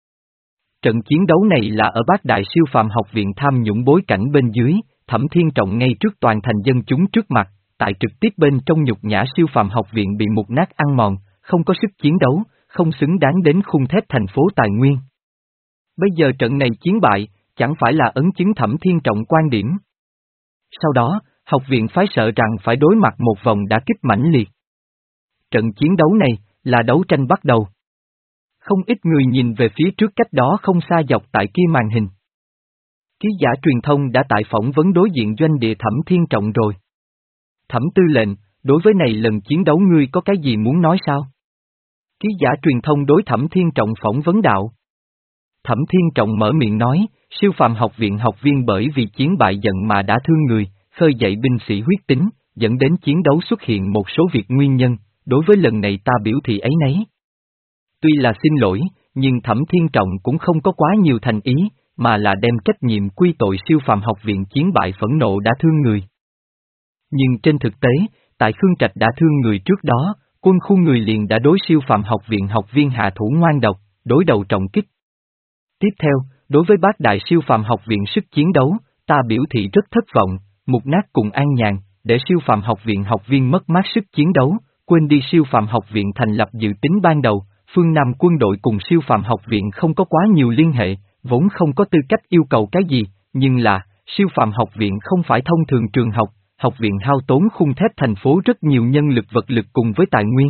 Trận chiến đấu này là ở Bác Đại Siêu Phàm Học viện tham nhũng bối cảnh bên dưới, Thẩm Thiên Trọng ngay trước toàn thành dân chúng trước mặt, tại trực tiếp bên trong nhục nhã Siêu Phàm Học viện bị mục nát ăn mòn, không có sức chiến đấu, không xứng đáng đến khung thép thành phố tài nguyên. Bây giờ trận này chiến bại, chẳng phải là ấn chứng Thẩm Thiên Trọng quan điểm. Sau đó, học viện phái sợ rằng phải đối mặt một vòng đả kích mãnh liệt. Trận chiến đấu này, là đấu tranh bắt đầu. Không ít người nhìn về phía trước cách đó không xa dọc tại kia màn hình. Ký giả truyền thông đã tại phỏng vấn đối diện doanh địa Thẩm Thiên Trọng rồi. Thẩm tư lệnh, đối với này lần chiến đấu ngươi có cái gì muốn nói sao? Ký giả truyền thông đối Thẩm Thiên Trọng phỏng vấn đạo. Thẩm Thiên Trọng mở miệng nói, siêu phàm học viện học viên bởi vì chiến bại giận mà đã thương người, khơi dậy binh sĩ huyết tính, dẫn đến chiến đấu xuất hiện một số việc nguyên nhân, đối với lần này ta biểu thị ấy nấy. Tuy là xin lỗi, nhưng Thẩm Thiên Trọng cũng không có quá nhiều thành ý, mà là đem trách nhiệm quy tội siêu phàm học viện chiến bại phẫn nộ đã thương người. Nhưng trên thực tế, tại Khương Trạch đã thương người trước đó, quân khu người liền đã đối siêu phàm học viện học viên hạ thủ ngoan độc, đối đầu trọng kích. Tiếp theo, đối với bác đại siêu phàm học viện sức chiến đấu, ta biểu thị rất thất vọng, mục nát cùng an nhàn, để siêu phàm học viện học viên mất mát sức chiến đấu, quên đi siêu phàm học viện thành lập dự tính ban đầu, phương Nam quân đội cùng siêu phàm học viện không có quá nhiều liên hệ, vốn không có tư cách yêu cầu cái gì, nhưng là, siêu phàm học viện không phải thông thường trường học, học viện hao tốn khung thép thành phố rất nhiều nhân lực vật lực cùng với tài nguyên.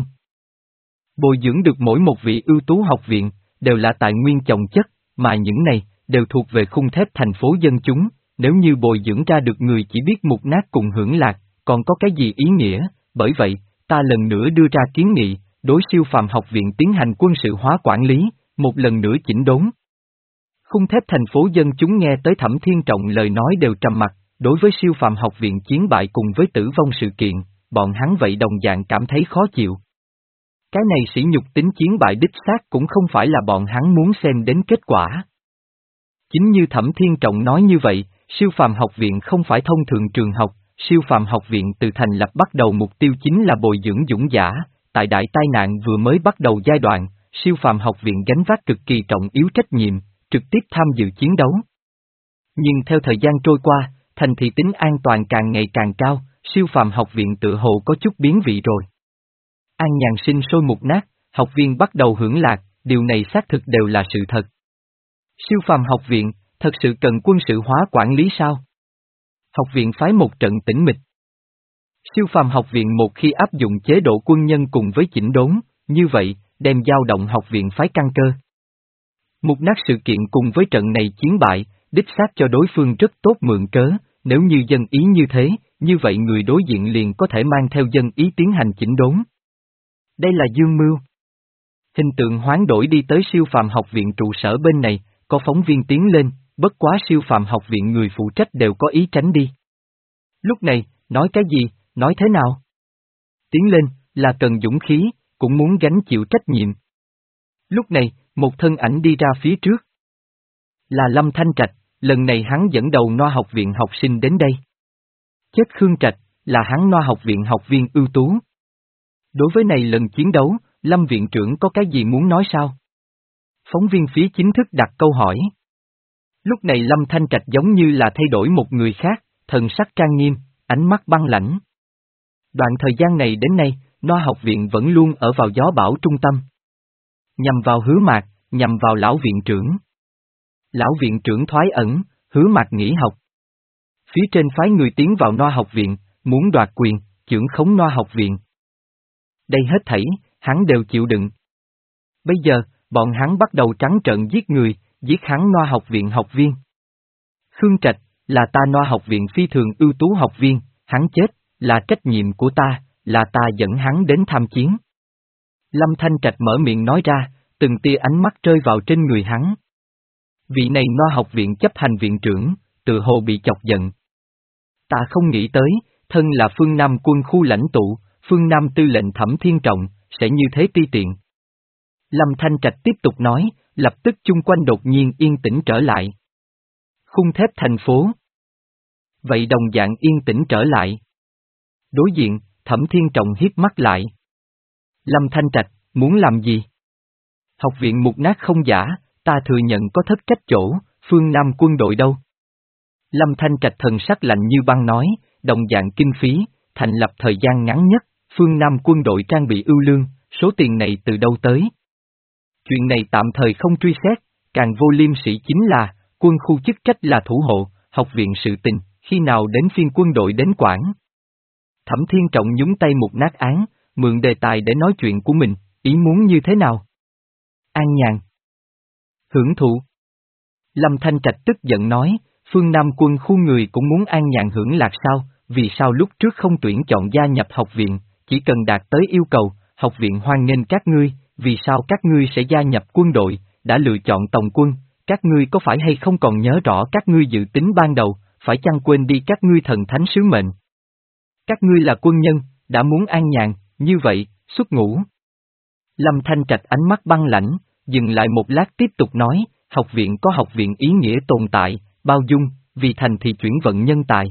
Bồi dưỡng được mỗi một vị ưu tú học viện, đều là tài nguyên chồng chất, mà những này, đều thuộc về khung thép thành phố dân chúng, nếu như bồi dưỡng ra được người chỉ biết mục nát cùng hưởng lạc, còn có cái gì ý nghĩa, bởi vậy, ta lần nữa đưa ra kiến nghị, đối siêu phàm học viện tiến hành quân sự hóa quản lý, một lần nữa chỉnh đốn. Khung thép thành phố dân chúng nghe tới Thẩm Thiên Trọng lời nói đều trầm mặc, đối với siêu phàm học viện chiến bại cùng với tử vong sự kiện, bọn hắn vậy đồng dạng cảm thấy khó chịu. Cái này sỉ nhục tính chiến bại đích xác cũng không phải là bọn hắn muốn xem đến kết quả. Chính như Thẩm Thiên Trọng nói như vậy, siêu phàm học viện không phải thông thường trường học, siêu phàm học viện từ thành lập bắt đầu mục tiêu chính là bồi dưỡng dũng giả, tại đại tai nạn vừa mới bắt đầu giai đoạn, siêu phàm học viện gánh vác cực kỳ trọng yếu trách nhiệm, trực tiếp tham dự chiến đấu. Nhưng theo thời gian trôi qua, thành thị tính an toàn càng ngày càng cao, siêu phàm học viện tự hồ có chút biến vị rồi. An nhàn sinh sôi mục nát, học viên bắt đầu hưởng lạc, điều này xác thực đều là sự thật. Siêu phàm học viện, thật sự cần quân sự hóa quản lý sao? Học viện phái một trận tĩnh mịch. Siêu phàm học viện một khi áp dụng chế độ quân nhân cùng với chỉnh đốn, như vậy, đem dao động học viện phái căn cơ. Mục nát sự kiện cùng với trận này chiến bại, đích xác cho đối phương rất tốt mượn cớ, nếu như dân ý như thế, như vậy người đối diện liền có thể mang theo dân ý tiến hành chỉnh đốn. Đây là dương mưu. Hình tượng hoán đổi đi tới siêu phàm học viện trụ sở bên này, có phóng viên tiến lên, bất quá siêu phàm học viện người phụ trách đều có ý tránh đi. Lúc này, nói cái gì, nói thế nào? Tiến lên, là cần dũng khí, cũng muốn gánh chịu trách nhiệm. Lúc này, một thân ảnh đi ra phía trước. Là Lâm Thanh Trạch, lần này hắn dẫn đầu Noa học viện học sinh đến đây. Chết Khương Trạch, là hắn Noa học viện học viên ưu tú. Đối với này lần chiến đấu, Lâm viện trưởng có cái gì muốn nói sao? Phóng viên phía chính thức đặt câu hỏi. Lúc này Lâm Thanh Trạch giống như là thay đổi một người khác, thần sắc trang nghiêm, ánh mắt băng lãnh. Đoạn thời gian này đến nay, Noa học viện vẫn luôn ở vào gió bão trung tâm. Nhằm vào Hứa Mạc, nhằm vào lão viện trưởng. Lão viện trưởng thoái ẩn, Hứa Mạc nghỉ học. Phía trên phái người tiến vào Noa học viện, muốn đoạt quyền, trưởng khống Noa học viện. Đây hết thảy, hắn đều chịu đựng. Bây giờ, bọn hắn bắt đầu trắng trợn giết người, giết hắn Noa học viện học viên. Khương Trạch, là ta Noa học viện phi thường ưu tú học viên, hắn chết, là trách nhiệm của ta, là ta dẫn hắn đến tham chiến. Lâm Thanh Trạch mở miệng nói ra, từng tia ánh mắt rơi vào trên người hắn. Vị này Noa học viện chấp hành viện trưởng, tự hồ bị chọc giận. Ta không nghĩ tới, thân là phương Nam quân khu lãnh tụ, phương Nam tư lệnh Thẩm Thiên Trọng, sẽ như thế ti tiện. Lâm Thanh Trạch tiếp tục nói, lập tức chung quanh đột nhiên yên tĩnh trở lại. Khung thép thành phố. Vậy đồng dạng yên tĩnh trở lại. Đối diện, Thẩm Thiên Trọng hiếp mắt lại. Lâm Thanh Trạch, muốn làm gì? Học viện mục nát không giả, ta thừa nhận có thất trách chỗ, phương Nam quân đội đâu? Lâm Thanh Trạch thần sắc lạnh như băng nói, đồng dạng kinh phí, thành lập thời gian ngắn nhất, phương Nam quân đội trang bị ưu lương, số tiền này từ đâu tới? Chuyện này tạm thời không truy xét, càng vô liêm sỉ chính là, quân khu chức trách là thủ hộ, học viện sự tình, khi nào đến phiên quân đội đến quản. Thẩm Thiên Trọng nhúng tay một nát án, mượn đề tài để nói chuyện của mình, ý muốn như thế nào? An nhàn. Hưởng thụ. Lâm Thanh Trạch tức giận nói, phương Nam quân khu người cũng muốn an nhàn hưởng lạc sao, vì sao lúc trước không tuyển chọn gia nhập học viện, chỉ cần đạt tới yêu cầu, học viện hoan nghênh các ngươi, vì sao các ngươi sẽ gia nhập quân đội, đã lựa chọn tổng quân, các ngươi có phải hay không còn nhớ rõ các ngươi dự tính ban đầu, phải chăng quên đi các ngươi thần thánh sứ mệnh? Các ngươi là quân nhân, đã muốn an nhàn, như vậy, xuất ngũ. Lâm Thanh Trạch ánh mắt băng lãnh, dừng lại một lát tiếp tục nói, học viện có học viện ý nghĩa tồn tại, bao dung, vì thành thì chuyển vận nhân tài.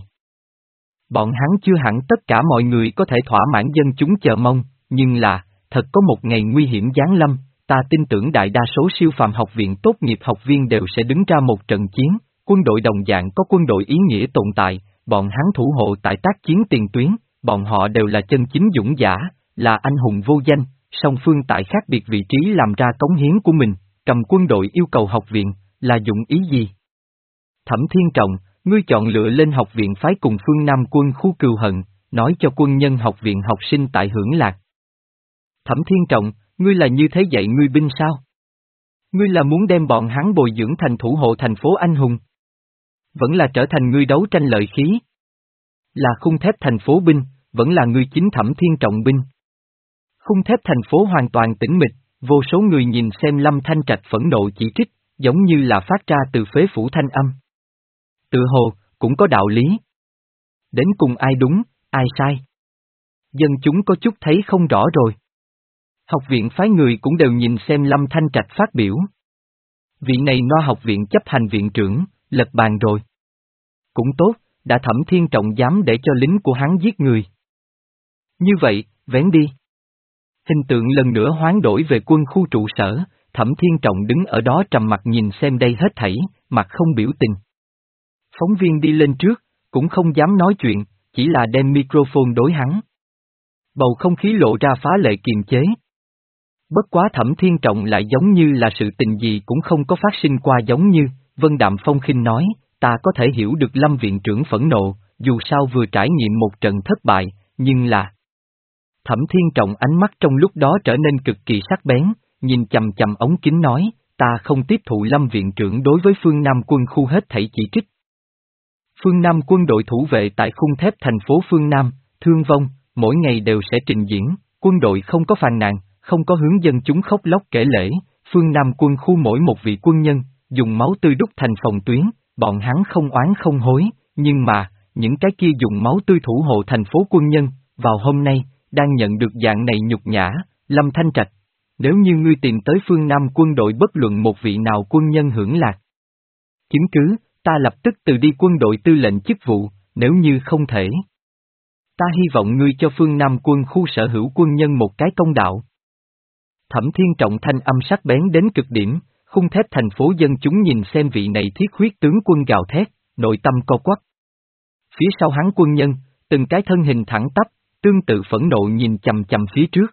Bọn hắn chưa hẳn tất cả mọi người có thể thỏa mãn dân chúng chờ mong, nhưng là, thật có một ngày nguy hiểm giáng lâm, ta tin tưởng đại đa số siêu phàm học viện tốt nghiệp học viên đều sẽ đứng ra một trận chiến, quân đội đồng dạng có quân đội ý nghĩa tồn tại, bọn hắn thủ hộ tại tác chiến tiền tuyến, bọn họ đều là chân chính dũng giả, là anh hùng vô danh, song phương tại khác biệt vị trí làm ra cống hiến của mình, cầm quân đội yêu cầu học viện, là dụng ý gì? Thẩm Thiên Trọng, ngươi chọn lựa lên học viện phái cùng phương Nam quân khu cừu hận, nói cho quân nhân học viện học sinh tại hưởng lạc. Thẩm Thiên Trọng, ngươi là như thế dạy ngươi binh sao? Ngươi là muốn đem bọn hắn bồi dưỡng thành thủ hộ thành phố anh hùng? Vẫn là trở thành ngươi đấu tranh lợi khí? Là khung thép thành phố binh, vẫn là ngươi chính Thẩm Thiên Trọng binh? Khung thép thành phố hoàn toàn tĩnh mịch, vô số người nhìn xem Lâm Thanh Trạch phẫn nộ chỉ trích, giống như là phát ra từ phế phủ thanh âm. Tự hồ, cũng có đạo lý. Đến cùng ai đúng, ai sai? Dân chúng có chút thấy không rõ rồi. Học viện phái người cũng đều nhìn xem Lâm Thanh Trạch phát biểu. Vị này no học viện chấp hành viện trưởng, lật bàn rồi. Cũng tốt, đã Thẩm Thiên Trọng dám để cho lính của hắn giết người. Như vậy, vén đi. Hình tượng lần nữa hoán đổi về quân khu trụ sở, Thẩm Thiên Trọng đứng ở đó trầm mặt nhìn xem đây hết thảy, mặt không biểu tình. Phóng viên đi lên trước, cũng không dám nói chuyện, chỉ là đem microphone đối hắn. Bầu không khí lộ ra phá lệ kiềm chế. Bất quá Thẩm Thiên Trọng lại giống như là sự tình gì cũng không có phát sinh qua giống như, Vân Đạm Phong khinh nói, ta có thể hiểu được Lâm viện trưởng phẫn nộ, dù sao vừa trải nghiệm một trận thất bại, nhưng là... Thẩm Thiên Trọng ánh mắt trong lúc đó trở nên cực kỳ sắc bén, nhìn chầm chầm ống kính nói, ta không tiếp thụ Lâm viện trưởng đối với phương Nam quân khu hết thảy chỉ trích. Phương Nam quân đội thủ vệ tại khung thép thành phố phương Nam, thương vong, mỗi ngày đều sẽ trình diễn, quân đội không có phàn nàn, không có hướng dân chúng khóc lóc kể lể, phương Nam quân khu mỗi một vị quân nhân, dùng máu tươi đúc thành phòng tuyến, bọn hắn không oán không hối, nhưng mà, những cái kia dùng máu tươi thủ hộ thành phố quân nhân, vào hôm nay, đang nhận được dạng này nhục nhã, Lâm Thanh Trạch. Nếu như ngươi tìm tới phương Nam quân đội bất luận một vị nào quân nhân hưởng lạc. Chứng cứ, ta lập tức từ đi quân đội tư lệnh chức vụ, nếu như không thể. Ta hy vọng ngươi cho phương Nam quân khu sở hữu quân nhân một cái công đạo. Thẩm Thiên Trọng thanh âm sắc bén đến cực điểm, khung thép thành phố dân chúng nhìn xem vị này thiết huyết tướng quân gào thét, nội tâm co quắp. Phía sau hắn quân nhân, từng cái thân hình thẳng tắp, tương tự phẫn nộ nhìn chầm chầm phía trước.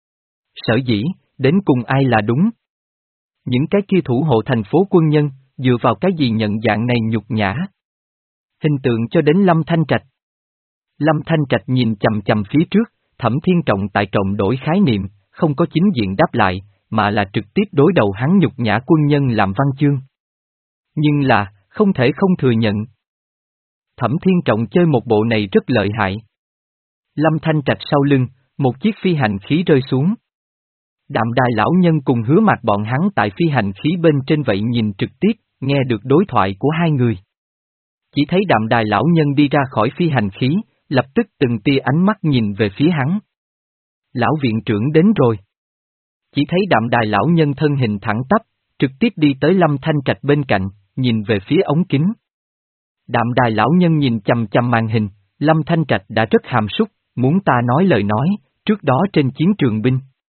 Sở dĩ, đến cùng ai là đúng? Những cái kia thủ hộ thành phố quân nhân, dựa vào cái gì nhận dạng này nhục nhã? Hình tượng cho đến Lâm Thanh Trạch. Lâm Thanh Trạch nhìn chầm chầm phía trước, Thẩm Thiên Trọng tại trọng đổi khái niệm, không có chính diện đáp lại, mà là trực tiếp đối đầu hắn nhục nhã quân nhân làm văn chương. Nhưng là, không thể không thừa nhận. Thẩm Thiên Trọng chơi một bộ này rất lợi hại. Lâm Thanh Trạch sau lưng, một chiếc phi hành khí rơi xuống. Đạm Đài lão nhân cùng Hứa Mạc bọn hắn tại phi hành khí bên trên vậy nhìn trực tiếp, nghe được đối thoại của hai người. Chỉ thấy Đạm Đài lão nhân đi ra khỏi phi hành khí, lập tức từng tia ánh mắt nhìn về phía hắn. Lão viện trưởng đến rồi. Chỉ thấy Đạm Đài lão nhân thân hình thẳng tắp, trực tiếp đi tới Lâm Thanh Trạch bên cạnh, nhìn về phía ống kính. Đạm Đài lão nhân nhìn chằm chằm màn hình, Lâm Thanh Trạch đã rất hàm súc, muốn ta nói lời nói, trước đó trên chiến trường binh.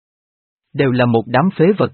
Đều là một đám phế vật.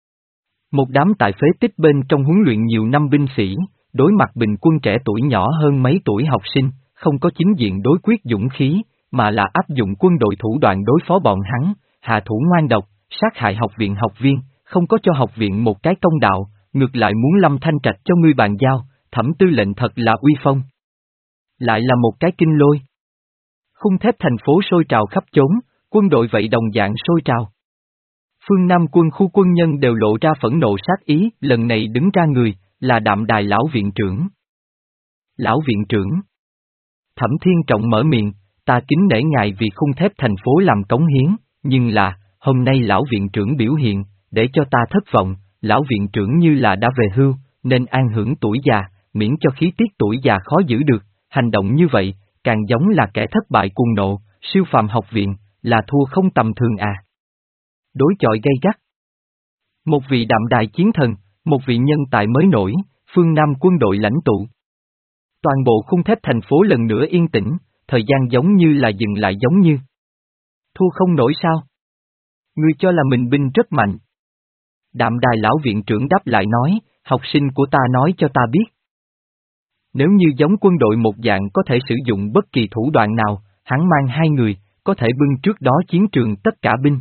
Một đám tại phế tích bên trong huấn luyện nhiều năm binh sĩ, đối mặt bình quân trẻ tuổi nhỏ hơn mấy tuổi học sinh, không có chính diện đối quyết dũng khí, mà là áp dụng quân đội thủ đoạn đối phó bọn hắn, hạ thủ ngoan độc, sát hại học viện học viên, không có cho học viện một cái công đạo, ngược lại muốn Lâm Thanh Trạch cho ngươi bàn giao, Thẩm tư lệnh thật là uy phong. Lại là một cái kinh lôi. Khung thép thành phố sôi trào khắp chốn, quân đội vậy đồng dạng sôi trào. Phương Nam quân khu quân nhân đều lộ ra phẫn nộ sát ý, lần này đứng ra người, là Đạm Đài lão viện trưởng. Lão viện trưởng. Thẩm Thiên Trọng mở miệng, ta kính nể ngài vì khung thép thành phố làm cống hiến, nhưng là, hôm nay lão viện trưởng biểu hiện, để cho ta thất vọng, lão viện trưởng như là đã về hưu, nên an hưởng tuổi già, miễn cho khí tiết tuổi già khó giữ được, hành động như vậy, càng giống là kẻ thất bại cuồng nộ, siêu phàm học viện, là thua không tầm thường à. Đối chọi gay gắt. Một vị Đạm Đài chiến thần, một vị nhân tài mới nổi, phương Nam quân đội lãnh tụ. Toàn bộ khung thép thành phố lần nữa yên tĩnh, thời gian giống như là dừng lại giống như. Thua không nổi sao? Ngươi cho là mình binh rất mạnh. Đạm Đài lão viện trưởng đáp lại nói, học sinh của ta nói cho ta biết. Nếu như giống quân đội một dạng có thể sử dụng bất kỳ thủ đoạn nào, hắn mang hai người, có thể bưng trước đó chiến trường tất cả binh.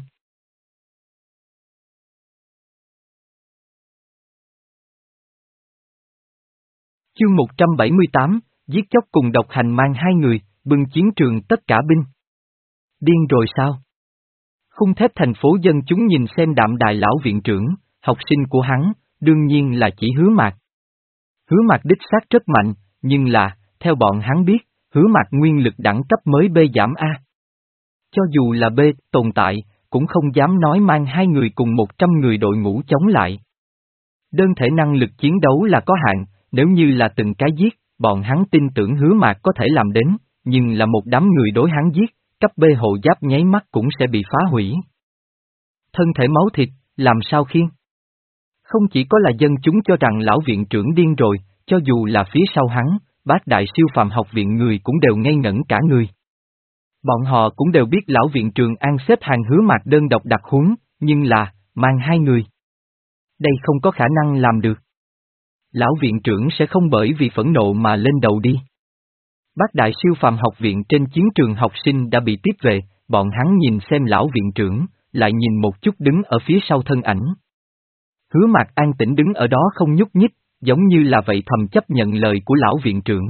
Chương một trăm bảy mươi tám, giết chóc cùng độc hành mang hai người, bưng chiến trường tất cả binh. Điên rồi sao? Khung thép thành phố dân chúng nhìn xem Đạm Đài lão viện trưởng, học sinh của hắn, đương nhiên là chỉ Hứa Mạc. Hứa Mạc đích xác rất mạnh, nhưng là, theo bọn hắn biết, Hứa Mạc nguyên lực đẳng cấp mới B giảm A. Cho dù là B tồn tại, cũng không dám nói mang hai người cùng một trăm người đội ngũ chống lại. Đơn thể năng lực chiến đấu là có hạn, nếu như là từng cái giết, bọn hắn tin tưởng Hứa Mạc có thể làm đến, nhưng là một đám người đối hắn giết, cấp B hộ giáp nháy mắt cũng sẽ bị phá hủy. Thân thể máu thịt, làm sao khiêng? Không chỉ có là dân chúng cho rằng lão viện trưởng điên rồi, cho dù là phía sau hắn, bác đại siêu phàm học viện người cũng đều ngây ngẩn cả người. Bọn họ cũng đều biết lão viện trường an xếp hàng Hứa Mạc đơn độc đặc huống, nhưng là, mang hai người. Đây không có khả năng làm được. Lão viện trưởng sẽ không bởi vì phẫn nộ mà lên đầu đi. Bác đại siêu phàm học viện trên chiến trường học sinh đã bị tiếp về, bọn hắn nhìn xem lão viện trưởng, lại nhìn một chút đứng ở phía sau thân ảnh. Hứa Mạc an tĩnh đứng ở đó không nhúc nhích, giống như là vậy thầm chấp nhận lời của lão viện trưởng.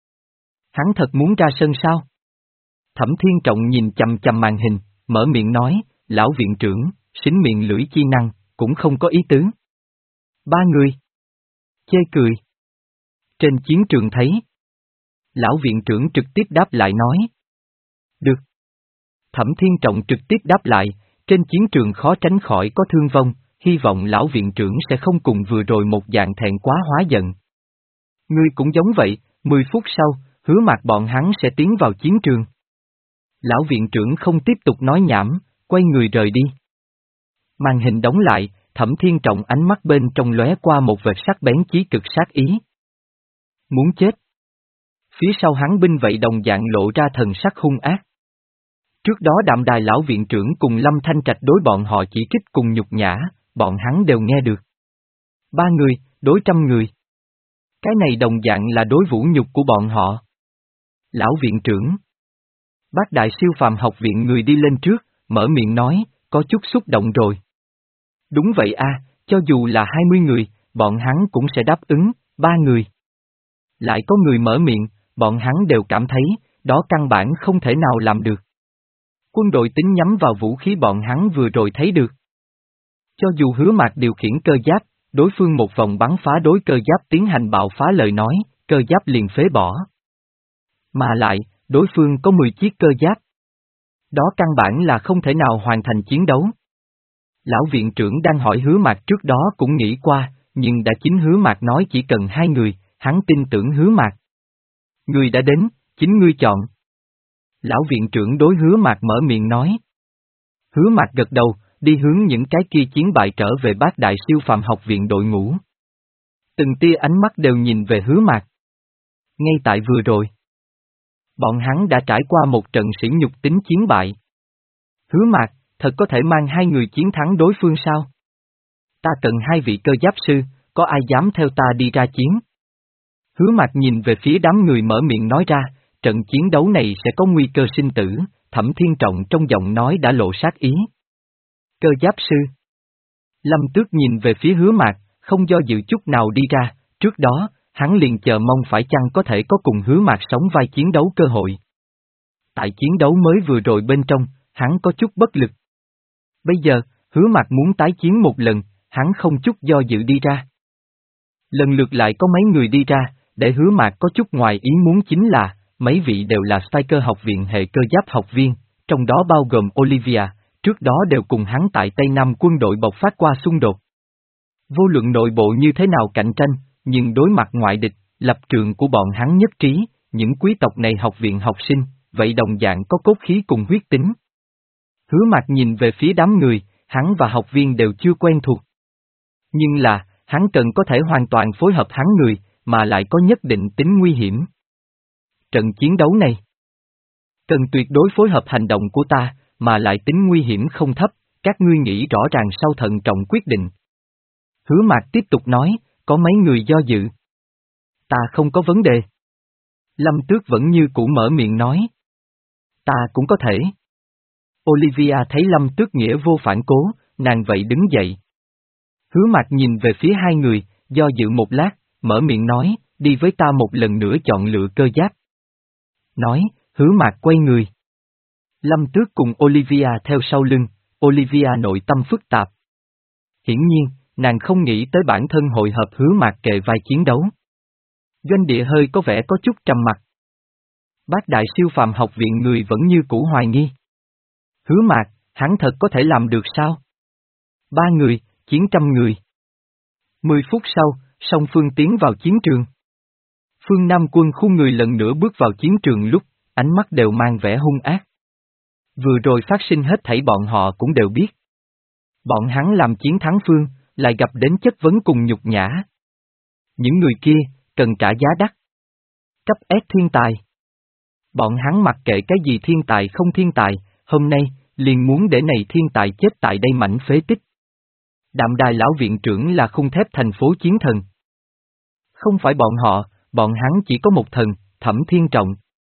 Hắn thật muốn ra sân sao? Thẩm Thiên Trọng nhìn chằm chằm màn hình, mở miệng nói, lão viện trưởng, xính miệng lưỡi chi năng, cũng không có ý tứ. Ba người. Chê cười. Trên chiến trường thấy. Lão viện trưởng trực tiếp đáp lại nói. Được. Thẩm Thiên Trọng trực tiếp đáp lại, trên chiến trường khó tránh khỏi có thương vong, hy vọng lão viện trưởng sẽ không cùng vừa rồi một dạng thẹn quá hóa giận. Ngươi cũng giống vậy, mười phút sau, Hứa Mạc bọn hắn sẽ tiến vào chiến trường. Lão viện trưởng không tiếp tục nói nhảm, quay người rời đi. Màn hình đóng lại, Thẩm Thiên Trọng ánh mắt bên trong lóe qua một vệt sắc bén chí cực sát ý. Muốn chết. Phía sau hắn binh vậy đồng dạng lộ ra thần sắc hung ác. Trước đó Đạm Đài lão viện trưởng cùng Lâm Thanh Trạch đối bọn họ chỉ trích cùng nhục nhã, bọn hắn đều nghe được. Ba người, đối trăm người. Cái này đồng dạng là đối vũ nhục của bọn họ. Lão viện trưởng. Bác đại siêu phàm học viện người đi lên trước, mở miệng nói, có chút xúc động rồi. Đúng vậy a, cho dù là hai mươi người, bọn hắn cũng sẽ đáp ứng, ba người. Lại có người mở miệng, bọn hắn đều cảm thấy, đó căn bản không thể nào làm được. Quân đội tính nhắm vào vũ khí bọn hắn vừa rồi thấy được. Cho dù Hứa Mạc điều khiển cơ giáp, đối phương một vòng bắn phá đối cơ giáp tiến hành bạo phá lời nói, cơ giáp liền phế bỏ. Mà lại, đối phương có mười chiếc cơ giáp. Đó căn bản là không thể nào hoàn thành chiến đấu. Lão viện trưởng đang hỏi Hứa Mạc trước đó cũng nghĩ qua, nhưng đã chính Hứa Mạc nói chỉ cần hai người, hắn tin tưởng Hứa Mạc. Người đã đến, chính ngươi chọn. Lão viện trưởng đối Hứa Mạc mở miệng nói. Hứa Mạc gật đầu, đi hướng những cái kia chiến bại trở về bác đại siêu phàm học viện đội ngũ. Từng tia ánh mắt đều nhìn về Hứa Mạc. Ngay tại vừa rồi. Bọn hắn đã trải qua một trận sỉ nhục tính chiến bại. Hứa Mạc, thật có thể mang hai người chiến thắng đối phương sao? Ta cần hai vị cơ giáp sư, có ai dám theo ta đi ra chiến? Hứa Mạc nhìn về phía đám người mở miệng nói ra, trận chiến đấu này sẽ có nguy cơ sinh tử, Thẩm Thiên Trọng trong giọng nói đã lộ sát ý. Cơ giáp sư. Lâm Tước nhìn về phía Hứa Mạc, không do dự chút nào đi ra, trước đó, hắn liền chờ mong phải chăng có thể có cùng Hứa Mạc sóng vai chiến đấu cơ hội. Tại chiến đấu mới vừa rồi bên trong, hắn có chút bất lực. Bây giờ, Hứa Mạc muốn tái chiến một lần, hắn không chút do dự đi ra. Lần lượt lại có mấy người đi ra, để Hứa Mạc có chút ngoài ý muốn chính là, mấy vị đều là Striker học viện hệ cơ giáp học viên, trong đó bao gồm Olivia, trước đó đều cùng hắn tại Tây Nam quân đội bộc phát qua xung đột. Vô luận nội bộ như thế nào cạnh tranh, nhưng đối mặt ngoại địch, lập trường của bọn hắn nhất trí, những quý tộc này học viện học sinh, vậy đồng dạng có cốt khí cùng huyết tính. Hứa Mạc nhìn về phía đám người, hắn và học viên đều chưa quen thuộc. Nhưng là, hắn cần có thể hoàn toàn phối hợp hắn người, mà lại có nhất định tính nguy hiểm. Trận chiến đấu này cần tuyệt đối phối hợp hành động của ta, mà lại tính nguy hiểm không thấp, các ngươi nghĩ rõ ràng sau thận trọng quyết định. Hứa Mạc tiếp tục nói, có mấy người do dự. Ta không có vấn đề. Lâm Tước vẫn như cũ mở miệng nói. Ta cũng có thể. Olivia thấy Lâm Tước nghĩa vô phản cố, nàng vậy đứng dậy. Hứa Mạc nhìn về phía hai người, do dự một lát, mở miệng nói, đi với ta một lần nữa chọn lựa cơ giáp. Nói, Hứa Mạc quay người. Lâm Tước cùng Olivia theo sau lưng, Olivia nội tâm phức tạp. Hiển nhiên, nàng không nghĩ tới bản thân hội hợp Hứa Mạc kề vai chiến đấu. Doanh địa hơi có vẻ có chút trầm mặc. Bác đại siêu phàm học viện người vẫn như cũ hoài nghi. Hứa Mạc, hắn thật có thể làm được sao? Ba người, chiến trăm người. Mười phút sau, song phương tiến vào chiến trường. Phương Nam quân khu người lần nữa bước vào chiến trường lúc, ánh mắt đều mang vẻ hung ác. Vừa rồi phát sinh hết thảy bọn họ cũng đều biết. Bọn hắn làm chiến thắng phương, lại gặp đến chất vấn cùng nhục nhã. Những người kia, cần trả giá đắt. Cấp S thiên tài. Bọn hắn mặc kệ cái gì thiên tài không thiên tài, hôm nay, liền muốn để này thiên tài chết tại đây mảnh phế tích. Đạm Đài lão viện trưởng là khung thép thành phố chiến thần. Không phải bọn họ, bọn hắn chỉ có một thần, Thẩm Thiên Trọng.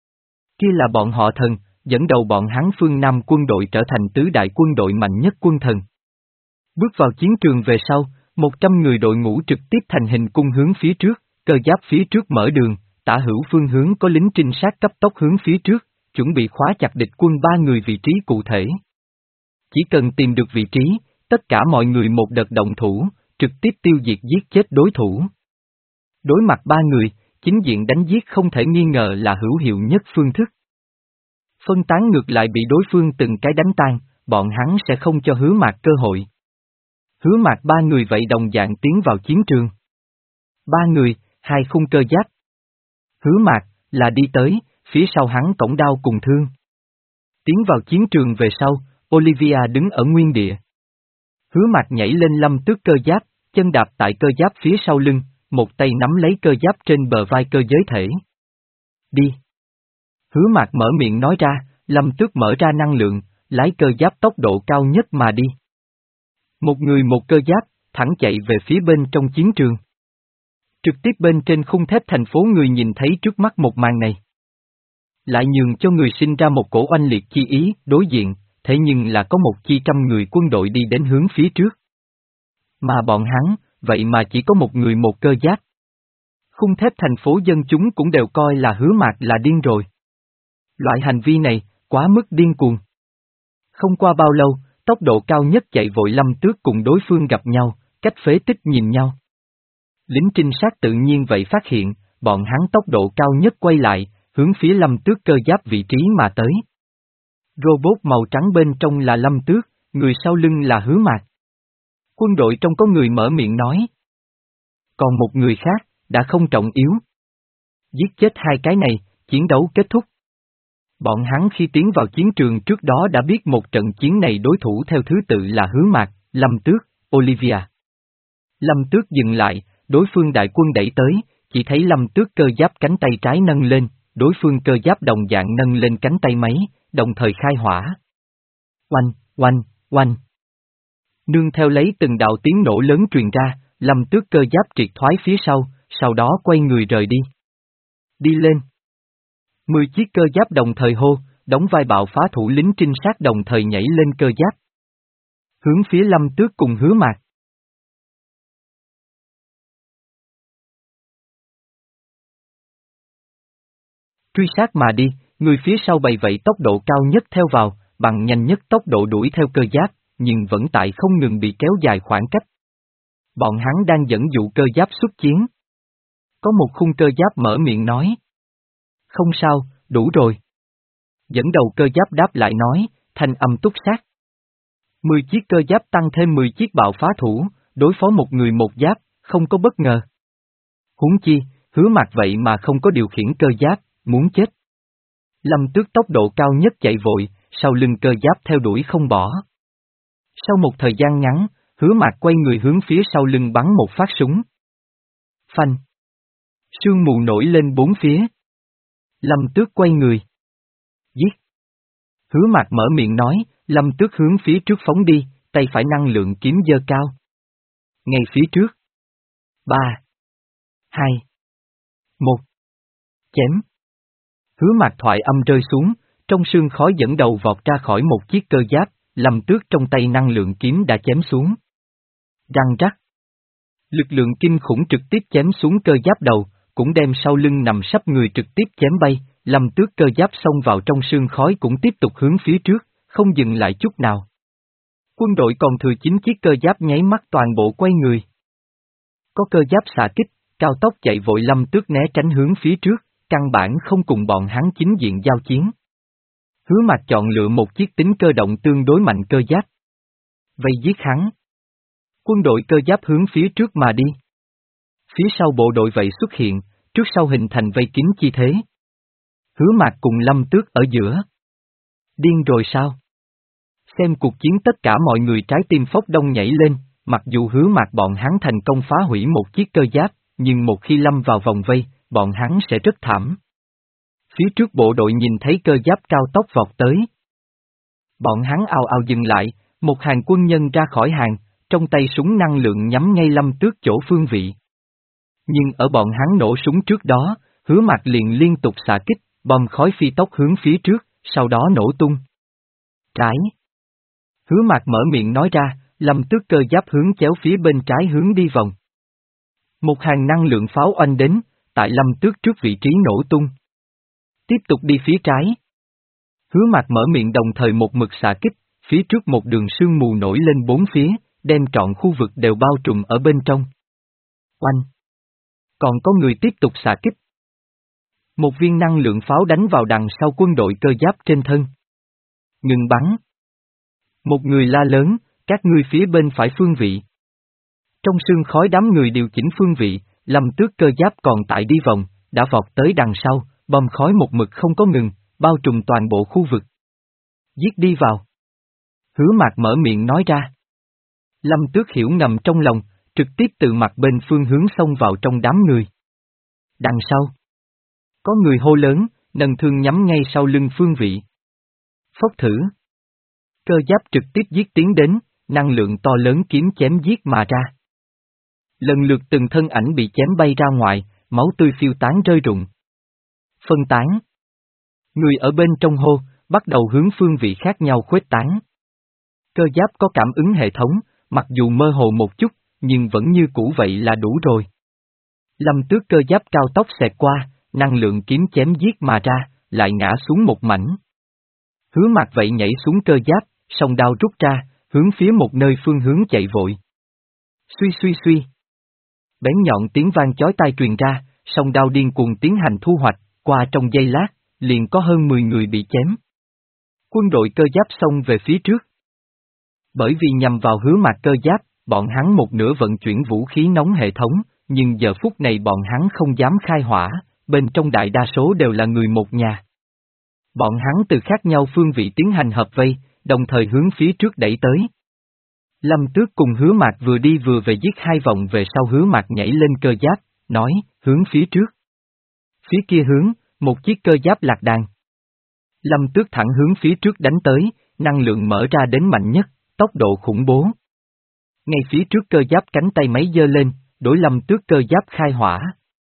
Kia là bọn họ thần, dẫn đầu bọn hắn phương Nam quân đội trở thành tứ đại quân đội mạnh nhất quân thần. Bước vào chiến trường về sau, một trăm người đội ngũ trực tiếp thành hình cung hướng phía trước, cơ giáp phía trước mở đường, tả hữu phương hướng có lính trinh sát cấp tốc hướng phía trước, chuẩn bị khóa chặt địch quân ba người vị trí cụ thể. Chỉ cần tìm được vị trí, tất cả mọi người một đợt động thủ, trực tiếp tiêu diệt giết chết đối thủ. Đối mặt ba người, chính diện đánh giết không thể nghi ngờ là hữu hiệu nhất phương thức. Phân tán ngược lại bị đối phương từng cái đánh tan, bọn hắn sẽ không cho Hứa Mạc cơ hội. Hứa Mạc ba người vậy đồng dạng tiến vào chiến trường. Ba người, hai khung cơ giáp. Hứa Mạc, là đi tới, phía sau hắn cổng đao cùng thương. Tiến vào chiến trường về sau, Olivia đứng ở nguyên địa. Hứa Mạc nhảy lên Lâm Tước cơ giáp, chân đạp tại cơ giáp phía sau lưng, một tay nắm lấy cơ giáp trên bờ vai cơ giới thể. Đi. Hứa Mạc mở miệng nói ra, Lâm Tước mở ra năng lượng, lái cơ giáp tốc độ cao nhất mà đi. Một người một cơ giáp, thẳng chạy về phía bên trong chiến trường. Trực tiếp bên trên khung thép thành phố người nhìn thấy trước mắt một màn này. Lại nhường cho người sinh ra một cổ oanh liệt chi ý, đối diện, thế nhưng là có một chi trăm người quân đội đi đến hướng phía trước. Mà bọn hắn, vậy mà chỉ có một người một cơ giáp. Khung thép thành phố dân chúng cũng đều coi là Hứa Mạc là điên rồi. Loại hành vi này, quá mức điên cuồng. Không qua bao lâu, tốc độ cao nhất chạy vội Lâm Tước cùng đối phương gặp nhau, cách phế tích nhìn nhau. Lính trinh sát tự nhiên vậy phát hiện, bọn hắn tốc độ cao nhất quay lại, hướng phía Lâm Tước cơ giáp vị trí mà tới. Robot màu trắng bên trong là Lâm Tước, người sau lưng là Hứa Mạc. Quân đội trong có người mở miệng nói. Còn một người khác, đã không trọng yếu. Giết chết hai cái này, chiến đấu kết thúc. Bọn hắn khi tiến vào chiến trường trước đó đã biết một trận chiến này đối thủ theo thứ tự là Hứa Mạc, Lâm Tước, Olivia. Lâm Tước dừng lại, đối phương đại quân đẩy tới, chỉ thấy Lâm Tước cơ giáp cánh tay trái nâng lên, đối phương cơ giáp đồng dạng nâng lên cánh tay máy, đồng thời khai hỏa. Oanh, oanh, oanh. Nương theo lấy từng đạo tiếng nổ lớn truyền ra, Lâm Tước cơ giáp triệt thoái phía sau, sau đó quay người rời đi. Đi lên. Mười chiếc cơ giáp đồng thời hô, đóng vai bạo phá thủ lính trinh sát đồng thời nhảy lên cơ giáp. Hướng phía Lâm Tước cùng Hứa Mạc. Truy sát mà đi, người phía sau bày vậy tốc độ cao nhất theo vào, bằng nhanh nhất tốc độ đuổi theo cơ giáp, nhưng vẫn tại không ngừng bị kéo dài khoảng cách. Bọn hắn đang dẫn dụ cơ giáp xuất chiến. Có một khung cơ giáp mở miệng nói. Không sao, đủ rồi. Dẫn đầu cơ giáp đáp lại nói, thanh âm túc sát. Mười chiếc cơ giáp tăng thêm mười chiếc bạo phá thủ, đối phó một người một giáp, không có bất ngờ. Huống chi, Hứa Mạc vậy mà không có điều khiển cơ giáp, muốn chết. Lâm Tước tốc độ cao nhất chạy vội, sau lưng cơ giáp theo đuổi không bỏ. Sau một thời gian ngắn, Hứa Mạc quay người hướng phía sau lưng bắn một phát súng. Phanh. Sương mù nổi lên bốn phía. Lâm Tước quay người. Giết. Hứa Mạc mở miệng nói, Lâm Tước hướng phía trước phóng đi, tay phải năng lượng kiếm giơ cao. Ngay phía trước. Ba. Hai. Một. Chém. Hứa Mạc thoại âm rơi xuống, trong sương khói dẫn đầu vọt ra khỏi một chiếc cơ giáp, Lâm Tước trong tay năng lượng kiếm đã chém xuống. Răng rắc. Lực lượng kinh khủng trực tiếp chém xuống cơ giáp đầu, cũng đem sau lưng nằm sấp người trực tiếp chém bay, Lâm Tước cơ giáp xông vào trong sương khói cũng tiếp tục hướng phía trước, không dừng lại chút nào. Quân đội còn thừa chín chiếc cơ giáp nháy mắt toàn bộ quay người. Có cơ giáp xạ kích, cao tốc chạy vội Lâm Tước né tránh hướng phía trước, căn bản không cùng bọn hắn chính diện giao chiến. Hứa Mạc chọn lựa một chiếc tính cơ động tương đối mạnh cơ giáp. Vây giết hắn. Quân đội cơ giáp hướng phía trước mà đi. Phía sau bộ đội vậy xuất hiện, trước sau hình thành vây kín chi thế. Hứa Mạc cùng Lâm Tước ở giữa. Điên rồi sao? Xem cuộc chiến tất cả mọi người trái tim phốc đông nhảy lên, mặc dù Hứa Mạc bọn hắn thành công phá hủy một chiếc cơ giáp, nhưng một khi lâm vào vòng vây, bọn hắn sẽ rất thảm. Phía trước bộ đội nhìn thấy cơ giáp cao tốc vọt tới. Bọn hắn ào ào dừng lại, một hàng quân nhân ra khỏi hàng, trong tay súng năng lượng nhắm ngay Lâm Tước chỗ phương vị. Nhưng ở bọn hắn nổ súng trước đó, Hứa Mạc liền liên tục xạ kích, bom khói phi tốc hướng phía trước, sau đó nổ tung. Trái. Hứa Mạc mở miệng nói ra, Lâm Tước cơ giáp hướng chéo phía bên trái hướng đi vòng. Một hàng năng lượng pháo oanh đến, tại Lâm Tước trước vị trí nổ tung. Tiếp tục đi phía trái. Hứa Mạc mở miệng đồng thời một mực xạ kích, phía trước một đường sương mù nổi lên bốn phía, đem trọn khu vực đều bao trùm ở bên trong. Oanh. Còn có người tiếp tục xạ kích. Một viên năng lượng pháo đánh vào đằng sau quân đội cơ giáp trên thân. Ngừng bắn. Một người la lớn, các ngươi phía bên phải phương vị. Trong sương khói đám người điều chỉnh phương vị, Lâm Tước cơ giáp còn tại đi vòng, đã vọt tới đằng sau, bom khói một mực không có ngừng, bao trùm toàn bộ khu vực. Giết đi vào. Hứa Mạc mở miệng nói ra. Lâm Tước hiểu ngầm trong lòng, trực tiếp từ mặt bên phương hướng xông vào trong đám người. Đằng sau. Có người hô lớn, nâng thương nhắm ngay sau lưng phương vị. Phốc thử. Cơ giáp trực tiếp giết tiến đến, năng lượng to lớn kiếm chém giết mà ra. Lần lượt từng thân ảnh bị chém bay ra ngoài, máu tươi phiêu tán rơi rụng. Phân tán. Người ở bên trong hô, bắt đầu hướng phương vị khác nhau khuếch tán. Cơ giáp có cảm ứng hệ thống, mặc dù mơ hồ một chút, nhưng vẫn như cũ vậy là đủ rồi. Lâm Tước cơ giáp cao tốc xẹt qua, năng lượng kiếm chém giết mà ra, lại ngã xuống một mảnh. Hứa Mạc vậy nhảy xuống cơ giáp, song đao rút ra, hướng phía một nơi phương hướng chạy vội. Suy suy suy. Bén nhọn tiếng vang chói tai truyền ra, song đao điên cuồng tiến hành thu hoạch, qua trong giây lát, liền có hơn mười người bị chém. Quân đội cơ giáp xông về phía trước. Bởi vì nhằm vào Hứa Mạc cơ giáp, bọn hắn một nửa vận chuyển vũ khí nóng hệ thống, nhưng giờ phút này bọn hắn không dám khai hỏa, bên trong đại đa số đều là người một nhà. Bọn hắn từ khác nhau phương vị tiến hành hợp vây, đồng thời hướng phía trước đẩy tới. Lâm Tước cùng Hứa Mạc vừa đi vừa về giết hai vòng về sau Hứa Mạc nhảy lên cơ giáp, nói, hướng phía trước. Phía kia hướng, một chiếc cơ giáp lạc đàn. Lâm Tước thẳng hướng phía trước đánh tới, năng lượng mở ra đến mạnh nhất, tốc độ khủng bố. Ngay phía trước cơ giáp cánh tay máy giơ lên, đối Lâm Tước cơ giáp khai hỏa.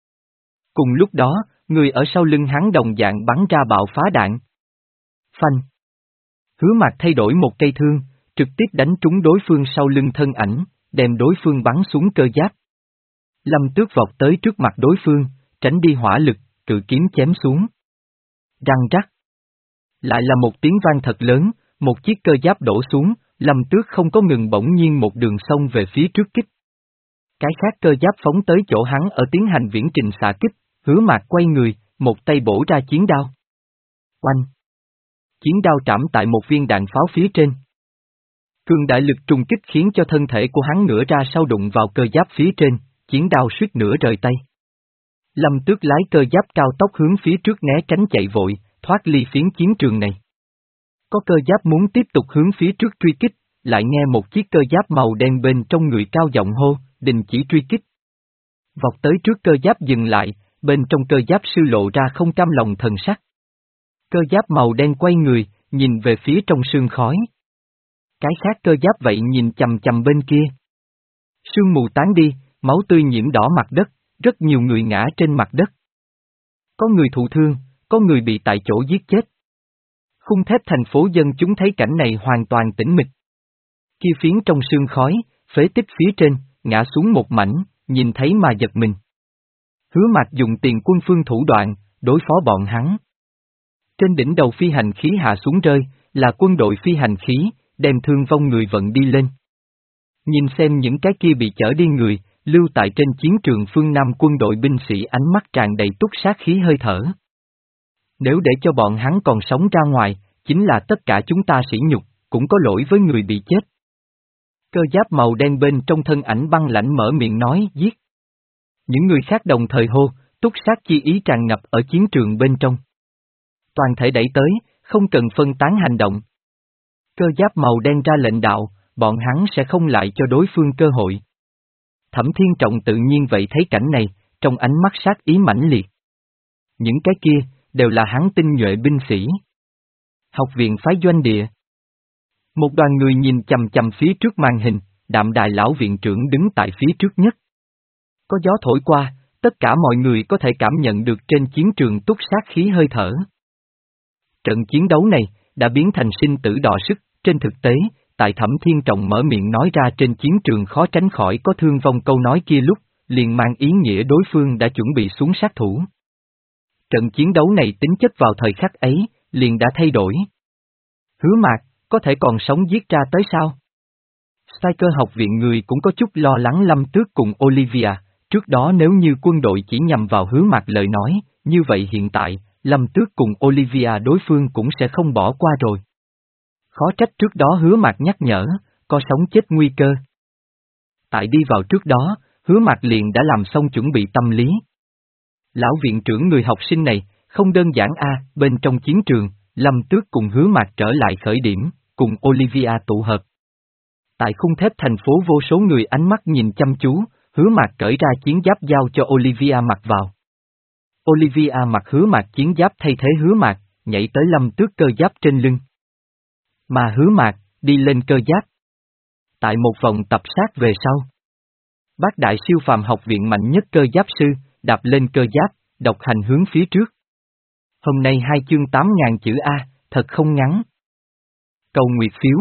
Cùng lúc đó, người ở sau lưng hắn đồng dạng bắn ra bạo phá đạn. Phanh. Hứa Mạc thay đổi một cây thương, trực tiếp đánh trúng đối phương sau lưng thân ảnh, đem đối phương bắn xuống cơ giáp. Lâm Tước vọt tới trước mặt đối phương, tránh đi hỏa lực, cự kiếm chém xuống. Răng rắc. Lại là một tiếng vang thật lớn, một chiếc cơ giáp đổ xuống, Lâm Tước không có ngừng bỗng nhiên một đường xông về phía trước kích. Cái khác cơ giáp phóng tới chỗ hắn ở tiến hành viễn trình xạ kích, Hứa Mạc quay người, một tay bổ ra chiến đao. Oanh! Chiến đao trảm tại một viên đạn pháo phía trên. Cường đại lực trùng kích khiến cho thân thể của hắn ngửa ra sau đụng vào cơ giáp phía trên, chiến đao suýt nữa rời tay. Lâm Tước lái cơ giáp cao tốc hướng phía trước né tránh chạy vội, thoát ly phiến chiến trường này. Có cơ giáp muốn tiếp tục hướng phía trước truy kích, lại nghe một chiếc cơ giáp màu đen bên trong người cao giọng hô, đình chỉ truy kích. Vọt tới trước cơ giáp dừng lại, bên trong cơ giáp sư lộ ra không cam lòng thần sắc. Cơ giáp màu đen quay người, nhìn về phía trong sương khói. Cái khác cơ giáp vậy nhìn chằm chằm bên kia. Sương mù tán đi, máu tươi nhiễm đỏ mặt đất, rất nhiều người ngã trên mặt đất. Có người thụ thương, có người bị tại chỗ giết chết. Khung thép thành phố dân chúng thấy cảnh này hoàn toàn tĩnh mịch. Kia phiến trong sương khói, phế tích phía trên, ngã xuống một mảnh, nhìn thấy mà giật mình. Hứa Mạc dùng tiền quân phương thủ đoạn, đối phó bọn hắn. Trên đỉnh đầu phi hành khí hạ xuống rơi, là quân đội phi hành khí, đem thương vong người vận đi lên. Nhìn xem những cái kia bị chở đi người, lưu tại trên chiến trường phương Nam quân đội binh sĩ ánh mắt tràn đầy túc sát khí hơi thở. Nếu để cho bọn hắn còn sống ra ngoài, chính là tất cả chúng ta sỉ nhục, cũng có lỗi với người bị chết. Cơ giáp màu đen bên trong thân ảnh băng lãnh mở miệng nói giết. Những người khác đồng thời hô, túc sát chi ý tràn ngập ở chiến trường bên trong. Toàn thể đẩy tới, không cần phân tán hành động. Cơ giáp màu đen ra lệnh đạo, bọn hắn sẽ không lại cho đối phương cơ hội. Thẩm Thiên Trọng tự nhiên vậy thấy cảnh này, trong ánh mắt sát ý mãnh liệt. Những cái kia, đều là hắn tinh nhuệ binh sĩ. Học viện phái doanh địa. Một đoàn người nhìn chằm chằm phía trước màn hình, Đạm Đài lão viện trưởng đứng tại phía trước nhất. Có gió thổi qua, tất cả mọi người có thể cảm nhận được trên chiến trường túc sát khí hơi thở. Trận chiến đấu này, đã biến thành sinh tử đọ sức, trên thực tế, tại Thẩm Thiên Trọng mở miệng nói ra trên chiến trường khó tránh khỏi có thương vong câu nói kia lúc, liền mang ý nghĩa đối phương đã chuẩn bị xuống sát thủ. Trận chiến đấu này tính chất vào thời khắc ấy, liền đã thay đổi. Hứa Mạc, có thể còn sống giết ra tới sao? Striker học viện người cũng có chút lo lắng Lâm Tước cùng Olivia, trước đó nếu như quân đội chỉ nhằm vào Hứa Mạc lời nói, như vậy hiện tại, Lâm Tước cùng Olivia đối phương cũng sẽ không bỏ qua rồi. Khó trách trước đó Hứa Mạc nhắc nhở, có sống chết nguy cơ. Tại đi vào trước đó, Hứa Mạc liền đã làm xong chuẩn bị tâm lý. Lão viện trưởng người học sinh này, không đơn giản a, bên trong chiến trường, Lâm Tước cùng Hứa Mạc trở lại khởi điểm, cùng Olivia tụ hợp. Tại khung thép thành phố vô số người ánh mắt nhìn chăm chú, Hứa Mạc cởi ra chiến giáp giao cho Olivia mặc vào. Olivia mặc Hứa Mạc chiến giáp thay thế Hứa Mạc, nhảy tới Lâm Tước cơ giáp trên lưng. Mà Hứa Mạc, đi lên cơ giáp. Tại một vòng tập sát về sau. Bác đại siêu phàm học viện mạnh nhất cơ giáp sư, đạp lên cơ giáp, độc hành hướng phía trước. Hôm nay hai chương tám ngàn chữ A, thật không ngắn. Cầu nguyệt phiếu.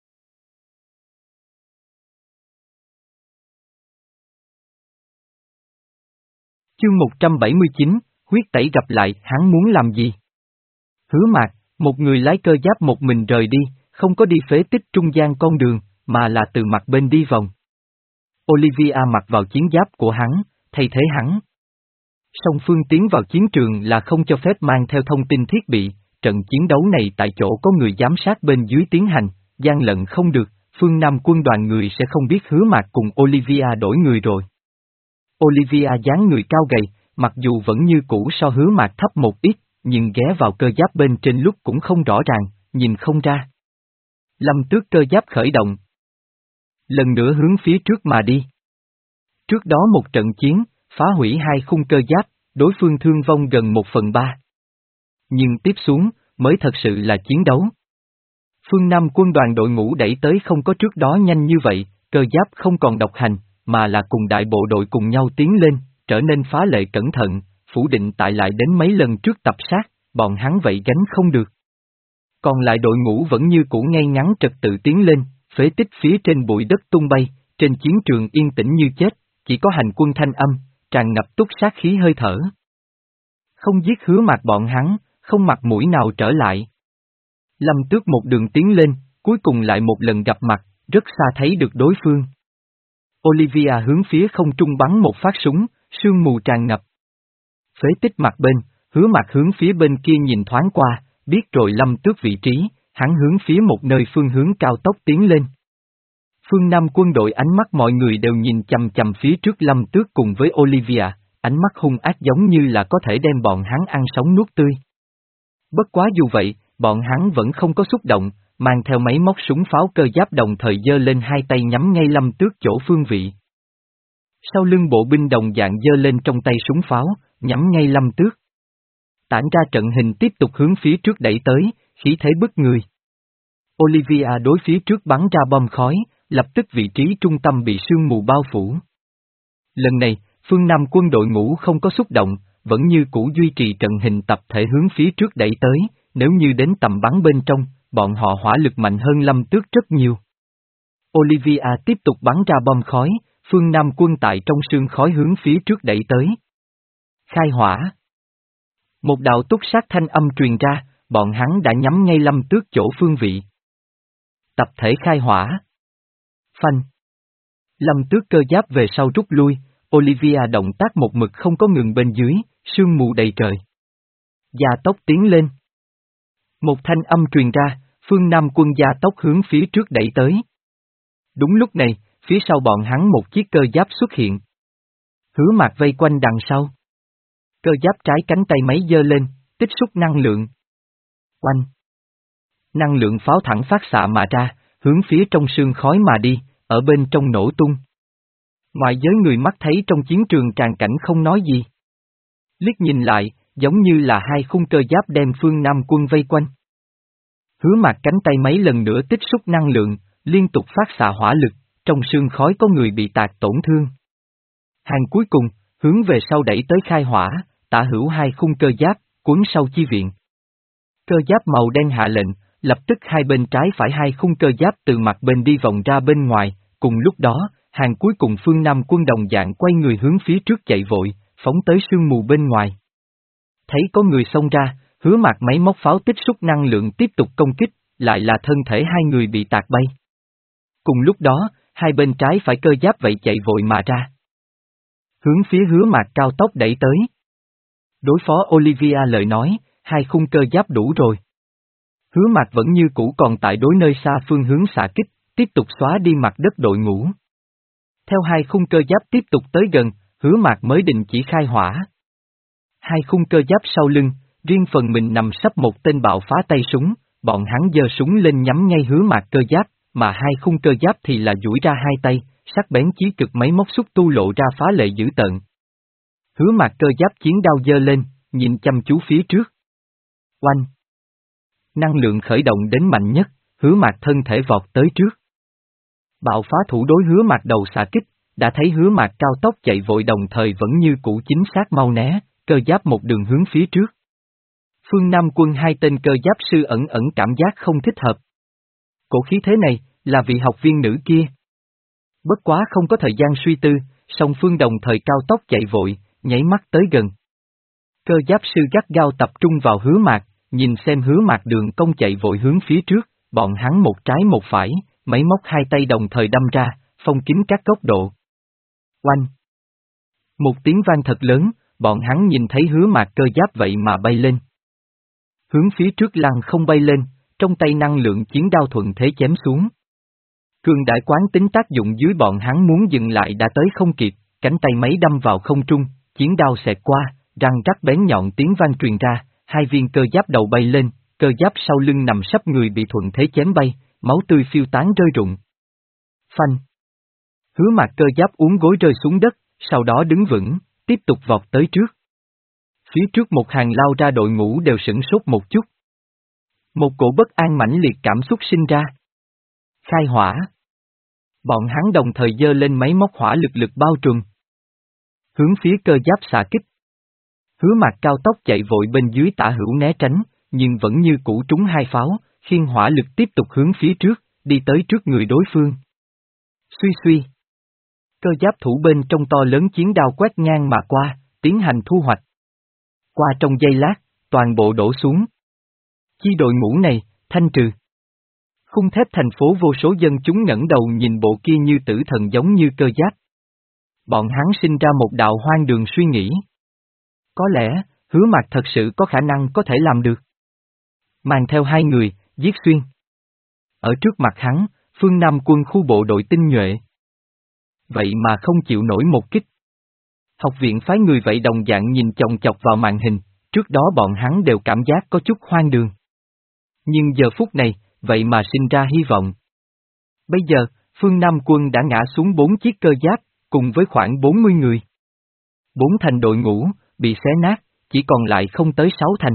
Chương một trăm bảy mươi chín, huyết tẩy gặp lại, hắn muốn làm gì? Hứa Mạc, một người lái cơ giáp một mình rời đi, không có đi phế tích trung gian con đường, mà là từ mặt bên đi vòng. Olivia mặc vào chiến giáp của hắn, thay thế hắn. Song phương tiến vào chiến trường là không cho phép mang theo thông tin thiết bị, trận chiến đấu này tại chỗ có người giám sát bên dưới tiến hành, gian lận không được, phương Nam quân đoàn người sẽ không biết Hứa Mạc cùng Olivia đổi người rồi. Olivia dáng người cao gầy, mặc dù vẫn như cũ so Hứa Mạc thấp một ít, nhưng ghé vào cơ giáp bên trên lúc cũng không rõ ràng, nhìn không ra. Lâm Tước cơ giáp khởi động. Lần nữa hướng phía trước mà đi. Trước đó một trận chiến, phá hủy hai khung cơ giáp, đối phương thương vong gần một phần ba. Nhưng tiếp xuống, mới thật sự là chiến đấu. Phương Nam quân đoàn đội ngũ đẩy tới không có trước đó nhanh như vậy, cơ giáp không còn độc hành, mà là cùng đại bộ đội cùng nhau tiến lên, trở nên phá lệ cẩn thận, phủ định tại lại đến mấy lần trước tập sát, bọn hắn vậy gánh không được. Còn lại đội ngũ vẫn như cũ ngay ngắn trật tự tiến lên, phế tích phía trên bụi đất tung bay, trên chiến trường yên tĩnh như chết, chỉ có hành quân thanh âm, tràn ngập túc sát khí hơi thở. Không giết Hứa Mạc bọn hắn, không mặt mũi nào trở lại. Lâm Tước một đường tiến lên, cuối cùng lại một lần gặp mặt, rất xa thấy được đối phương. Olivia hướng phía không trung bắn một phát súng, sương mù tràn ngập. Phế tích mặt bên, Hứa Mạc hướng phía bên kia nhìn thoáng qua, biết rồi Lâm Tước vị trí, hắn hướng phía một nơi phương hướng cao tốc tiến lên. Phương Nam quân đội ánh mắt mọi người đều nhìn chằm chằm phía trước Lâm Tước cùng với Olivia, ánh mắt hung ác giống như là có thể đem bọn hắn ăn sống nuốt tươi. Bất quá dù vậy, bọn hắn vẫn không có xúc động, mang theo máy móc súng pháo cơ giáp đồng thời giơ lên hai tay nhắm ngay Lâm Tước chỗ phương vị. Sau lưng bộ binh đồng dạng giơ lên trong tay súng pháo, nhắm ngay Lâm Tước. Tản ra trận hình tiếp tục hướng phía trước đẩy tới, khí thế bức người. Olivia đối phía trước bắn ra bom khói, lập tức vị trí trung tâm bị sương mù bao phủ. Lần này, phương Nam quân đội ngũ không có xúc động, vẫn như cũ duy trì trận hình tập thể hướng phía trước đẩy tới, nếu như đến tầm bắn bên trong, bọn họ hỏa lực mạnh hơn Lâm Tước rất nhiều. Olivia tiếp tục bắn ra bom khói, phương Nam quân tại trong sương khói hướng phía trước đẩy tới. Khai hỏa. Một đạo túc sát thanh âm truyền ra, bọn hắn đã nhắm ngay Lâm Tước chỗ phương vị. Tập thể khai hỏa. Phanh. Lâm Tước cơ giáp về sau rút lui, Olivia động tác một mực không có ngừng bên dưới, sương mù đầy trời. Gia tốc tiến lên. Một thanh âm truyền ra, phương Nam quân gia tốc hướng phía trước đẩy tới. Đúng lúc này, phía sau bọn hắn một chiếc cơ giáp xuất hiện. Hứa Mạc vây quanh đằng sau. Cơ giáp trái cánh tay máy giơ lên, tích xúc năng lượng. Oanh. Năng lượng pháo thẳng phát xạ mà ra, hướng phía trong sương khói mà đi, ở bên trong nổ tung. Ngoại giới người mắt thấy trong chiến trường tràn cảnh không nói gì. Liếc nhìn lại, giống như là hai khung cơ giáp đem phương Nam quân vây quanh. Hứa Mạc cánh tay mấy lần nữa tích xúc năng lượng, liên tục phát xạ hỏa lực, trong sương khói có người bị tạc tổn thương. Hàng cuối cùng, hướng về sau đẩy tới khai hỏa, tả hữu hai khung cơ giáp, cuốn sau chi viện. Cơ giáp màu đen hạ lệnh, lập tức hai bên trái phải hai khung cơ giáp từ mặt bên đi vòng ra bên ngoài, cùng lúc đó, hàng cuối cùng phương Nam quân đồng dạng quay người hướng phía trước chạy vội, phóng tới sương mù bên ngoài. Thấy có người xông ra, Hứa Mạc máy móc pháo tích xúc năng lượng tiếp tục công kích, lại là thân thể hai người bị tạc bay. Cùng lúc đó, hai bên trái phải cơ giáp vậy chạy vội mà ra. Hướng phía Hứa Mạc cao tốc đẩy tới. Đối phó Olivia lời nói, hai khung cơ giáp đủ rồi. Hứa Mạc vẫn như cũ còn tại đối nơi xa phương hướng xạ kích, tiếp tục xóa đi mặt đất đội ngũ. Theo hai khung cơ giáp tiếp tục tới gần, Hứa Mạc mới định chỉ khai hỏa. Hai khung cơ giáp sau lưng, riêng phần mình nằm sắp một tên bạo phá tay súng, bọn hắn giơ súng lên nhắm ngay Hứa Mạc cơ giáp, mà hai khung cơ giáp thì là duỗi ra hai tay, sắc bén chí cực máy móc xúc tu lộ ra phá lệ dữ tợn. Hứa Mạc cơ giáp chiến đao giơ lên, nhìn chăm chú phía trước. Oanh! Năng lượng khởi động đến mạnh nhất, Hứa Mạc thân thể vọt tới trước. Bạo phá thủ đối Hứa Mạc đầu xạ kích, đã thấy Hứa Mạc cao tốc chạy vội đồng thời vẫn như cũ chính xác mau né, cơ giáp một đường hướng phía trước. Phương Nam quân hai tên cơ giáp sư ẩn ẩn cảm giác không thích hợp. Cổ khí thế này, là vị học viên nữ kia. Bất quá không có thời gian suy tư, song phương đồng thời cao tốc chạy vội, nháy mắt tới gần. Cơ giáp sư gắt gao tập trung vào Hứa Mạc, nhìn xem Hứa Mạc đường công chạy vội hướng phía trước, bọn hắn một trái một phải, máy móc hai tay đồng thời đâm ra, phong kín các góc độ. Oanh! Một tiếng vang thật lớn, bọn hắn nhìn thấy Hứa Mạc cơ giáp vậy mà bay lên. Hướng phía trước lăng không bay lên, trong tay năng lượng chiến đao thuận thế chém xuống. Cường đại quán tính tác dụng dưới bọn hắn muốn dừng lại đã tới không kịp, cánh tay máy đâm vào không trung, chiến đao xẹt qua, răng rắc bén nhọn tiếng vang truyền ra, hai viên cơ giáp đầu bay lên, cơ giáp sau lưng nằm sấp người bị thuận thế chém bay, máu tươi phiêu tán rơi rụng. Phanh! Hứa Mạc cơ giáp uốn gối rơi xuống đất, sau đó đứng vững, tiếp tục vọt tới trước. Phía trước một hàng lao ra đội ngũ đều sửng sốt một chút. Một cổ bất an mãnh liệt cảm xúc sinh ra. Khai hỏa! Bọn hắn đồng thời giơ lên máy móc hỏa lực lực bao trùm. Hướng phía cơ giáp xạ kích. Hứa Mạc cao tốc chạy vội bên dưới tả hữu né tránh, nhưng vẫn như cũ trúng hai pháo, khiên hỏa lực tiếp tục hướng phía trước, đi tới trước người đối phương. Suy suy! Cơ giáp thủ bên trong to lớn chiến đao quét ngang mà qua, tiến hành thu hoạch. Qua trong giây lát, toàn bộ đổ xuống. Chi đội ngũ này, thanh trừ. Khung thép thành phố vô số dân chúng ngẩng đầu nhìn bộ kia như tử thần giống như cơ giáp. Bọn hắn sinh ra một đạo hoang đường suy nghĩ. Có lẽ, Hứa Mạc thật sự có khả năng có thể làm được. Mang theo hai người, giết xuyên. Ở trước mặt hắn, phương Nam quân khu bộ đội tinh nhuệ. Vậy mà không chịu nổi một kích. Học viện phái người vậy đồng dạng nhìn chòng chọc vào màn hình, trước đó bọn hắn đều cảm giác có chút hoang đường. Nhưng giờ phút này, vậy mà sinh ra hy vọng. Bây giờ, phương Nam quân đã ngã xuống bốn chiếc cơ giáp, cùng với khoảng bốn mươi người. Bốn thành đội ngũ, bị xé nát, chỉ còn lại không tới sáu thành.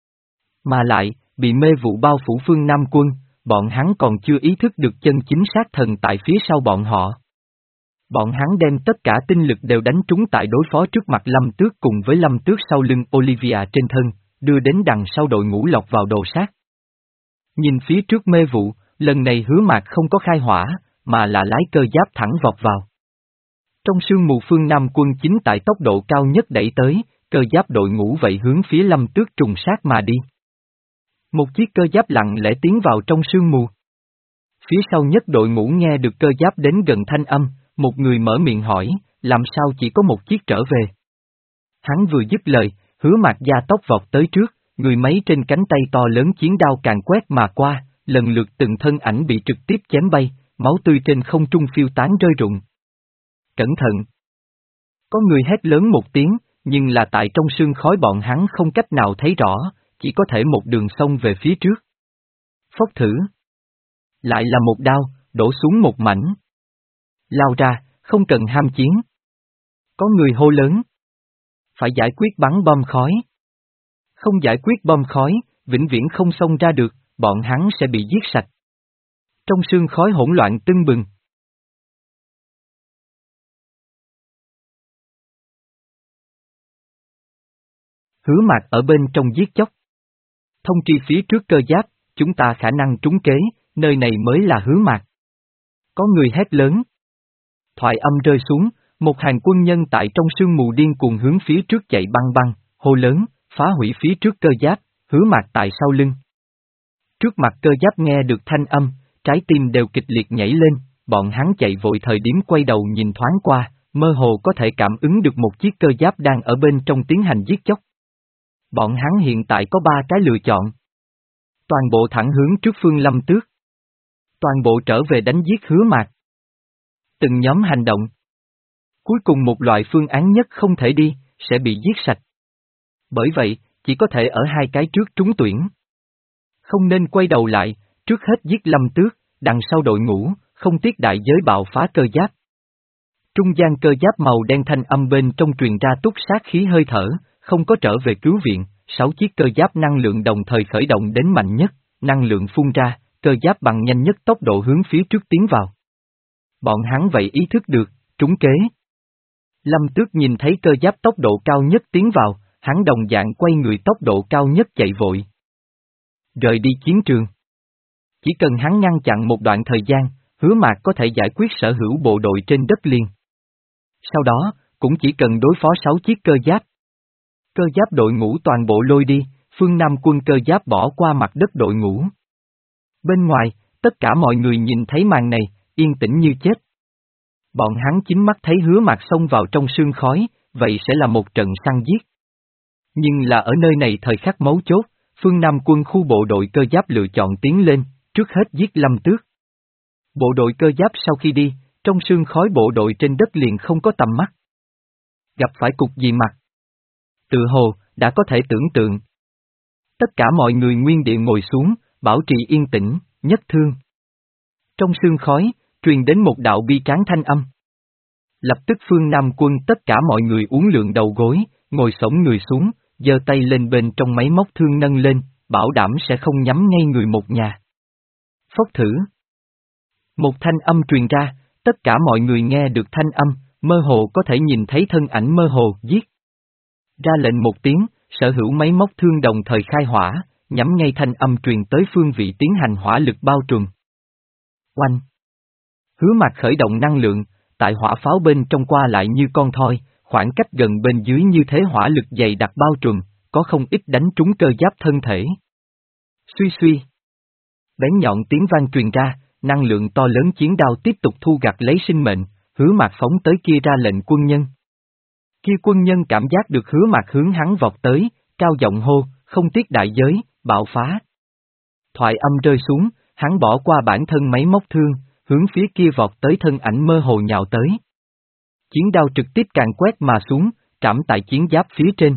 Mà lại, bị mê vụ bao phủ phương Nam quân, bọn hắn còn chưa ý thức được chân chính sát thần tại phía sau bọn họ. Bọn hắn đem tất cả tinh lực đều đánh trúng tại đối phó trước mặt Lâm Tước cùng với Lâm Tước sau lưng Olivia trên thân, đưa đến đằng sau đội ngũ lọc vào đồ sát. Nhìn phía trước mê vụ, lần này Hứa Mạc không có khai hỏa, mà là lái cơ giáp thẳng vọt vào. Trong sương mù phương Nam quân chính tại tốc độ cao nhất đẩy tới, cơ giáp đội ngũ vậy hướng phía Lâm Tước trùng sát mà đi. Một chiếc cơ giáp lặng lẽ tiến vào trong sương mù. Phía sau nhất đội ngũ nghe được cơ giáp đến gần thanh âm, một người mở miệng hỏi, làm sao chỉ có một chiếc trở về. Hắn vừa dứt lời, Hứa Mạc gia tốc vọt tới trước, người máy trên cánh tay to lớn chiến đao càng quét mà qua, lần lượt từng thân ảnh bị trực tiếp chém bay, máu tươi trên không trung phiêu tán rơi rụng. Cẩn thận! Có người hét lớn một tiếng, nhưng là tại trong sương khói bọn hắn không cách nào thấy rõ, chỉ có thể một đường sông về phía trước. Phốc thử! Lại là một đao, đổ xuống một mảnh. Lao ra, không cần ham chiến. Có người hô lớn. Phải giải quyết bắn bom khói. Không giải quyết bom khói, vĩnh viễn không xông ra được, bọn hắn sẽ bị giết sạch. Trong sương khói hỗn loạn tưng bừng. Hứa Mạc ở bên trong giết chóc. Thông tri phía trước cơ giáp, chúng ta khả năng trúng kế, nơi này mới là Hứa Mạc. Có người hét lớn. Thoại âm rơi xuống, một hàng quân nhân tại trong sương mù điên cuồng hướng phía trước chạy băng băng, hô lớn, phá hủy phía trước cơ giáp, Hứa Mạc tại sau lưng. Trước mặt cơ giáp nghe được thanh âm, trái tim đều kịch liệt nhảy lên, bọn hắn chạy vội thời điểm quay đầu nhìn thoáng qua, mơ hồ có thể cảm ứng được một chiếc cơ giáp đang ở bên trong tiến hành giết chóc. Bọn hắn hiện tại có ba cái lựa chọn. Toàn bộ thẳng hướng trước phương Lâm Tước. Toàn bộ trở về đánh giết Hứa Mạc. Từng nhóm hành động. Cuối cùng một loại phương án nhất không thể đi, sẽ bị giết sạch. Bởi vậy, chỉ có thể ở hai cái trước trúng tuyển. Không nên quay đầu lại, trước hết giết Lâm Tước, đằng sau đội ngũ, không tiếc đại giới bạo phá cơ giáp. Trung gian cơ giáp màu đen thanh âm bên trong truyền ra túc sát khí hơi thở, không có trở về cứu viện, sáu chiếc cơ giáp năng lượng đồng thời khởi động đến mạnh nhất, năng lượng phun ra, cơ giáp bằng nhanh nhất tốc độ hướng phía trước tiến vào. Bọn hắn vậy ý thức được, trúng kế. Lâm Tước nhìn thấy cơ giáp tốc độ cao nhất tiến vào, hắn đồng dạng quay người tốc độ cao nhất chạy vội. Rời đi chiến trường. Chỉ cần hắn ngăn chặn một đoạn thời gian, Hứa Mạc có thể giải quyết sở hữu bộ đội trên đất liền. Sau đó, cũng chỉ cần đối phó sáu chiếc cơ giáp. Cơ giáp đội ngũ toàn bộ lôi đi, phương Nam quân cơ giáp bỏ qua mặt đất đội ngũ. Bên ngoài, tất cả mọi người nhìn thấy màn này, yên tĩnh như chết. Bọn hắn chính mắt thấy Hứa Mạc xông vào trong sương khói, vậy sẽ là một trận săn giết. Nhưng là ở nơi này thời khắc mấu chốt, phương Nam quân khu bộ đội cơ giáp lựa chọn tiến lên, trước hết giết Lâm Tước. Bộ đội cơ giáp sau khi đi, trong sương khói bộ đội trên đất liền không có tầm mắt. Gặp phải cục gì mặt? Tự hồ, đã có thể tưởng tượng. Tất cả mọi người nguyên địa ngồi xuống, bảo trì yên tĩnh, nhất thương. Trong sương khói, truyền đến một đạo bi tráng thanh âm. Lập tức phương Nam quân tất cả mọi người uốn lượn đầu gối, ngồi xổm người xuống, giơ tay lên bên trong máy móc thương nâng lên, bảo đảm sẽ không nhắm ngay người một nhà. Phốc thử. Một thanh âm truyền ra, tất cả mọi người nghe được thanh âm, mơ hồ có thể nhìn thấy thân ảnh mơ hồ, giết. Ra lệnh một tiếng, sở hữu máy móc thương đồng thời khai hỏa, nhắm ngay thanh âm truyền tới phương vị tiến hành hỏa lực bao trùm. Oanh! Hứa Mạc khởi động năng lượng, tại hỏa pháo bên trong qua lại như con thoi, khoảng cách gần bên dưới như thế hỏa lực dày đặc bao trùm, có không ít đánh trúng cơ giáp thân thể. Suy suy. Bén nhọn tiếng vang truyền ra, năng lượng to lớn chiến đao tiếp tục thu gặt lấy sinh mệnh, Hứa Mạc phóng tới kia ra lệnh quân nhân. Kia quân nhân cảm giác được Hứa Mạc hướng hắn vọt tới, cao giọng hô, không tiếc đại giới, bạo phá. Thoại âm rơi xuống, hắn bỏ qua bản thân máy móc thương, hướng phía kia vọt tới thân ảnh mơ hồ nhào tới. Chiến đao trực tiếp càn quét mà xuống, trảm tại chiến giáp phía trên.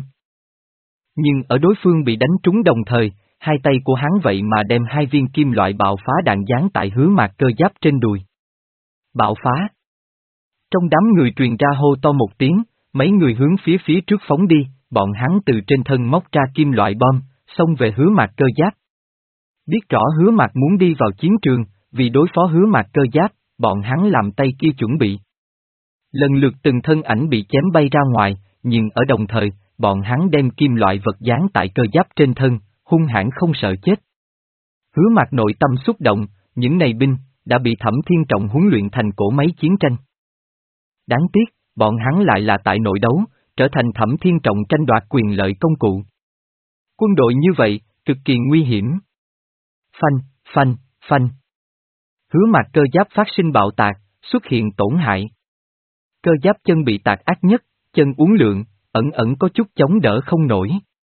Nhưng ở đối phương bị đánh trúng đồng thời, hai tay của hắn vậy mà đem hai viên kim loại bạo phá đạn giáng tại Hứa Mạc cơ giáp trên đùi. Bạo phá. Trong đám người truyền ra hô to một tiếng, mấy người hướng phía phía trước phóng đi, bọn hắn từ trên thân móc ra kim loại bom, xông về Hứa Mạc cơ giáp. Biết rõ Hứa Mạc muốn đi vào chiến trường, vì đối phó Hứa Mạc cơ giáp, bọn hắn làm tay kia chuẩn bị. Lần lượt từng thân ảnh bị chém bay ra ngoài, nhưng ở đồng thời, bọn hắn đem kim loại vật dán tại cơ giáp trên thân, hung hãn không sợ chết. Hứa Mạc nội tâm xúc động, những này binh, đã bị Thẩm Thiên Trọng huấn luyện thành cỗ máy chiến tranh. Đáng tiếc, bọn hắn lại là tại nội đấu, trở thành Thẩm Thiên Trọng tranh đoạt quyền lợi công cụ. Quân đội như vậy, cực kỳ nguy hiểm. Phanh, phanh, phanh. Hứa Mạc cơ giáp phát sinh bạo tạc, xuất hiện tổn hại. Cơ giáp chân bị tạc ác nhất, chân uốn lượn, ẩn ẩn có chút chống đỡ không nổi.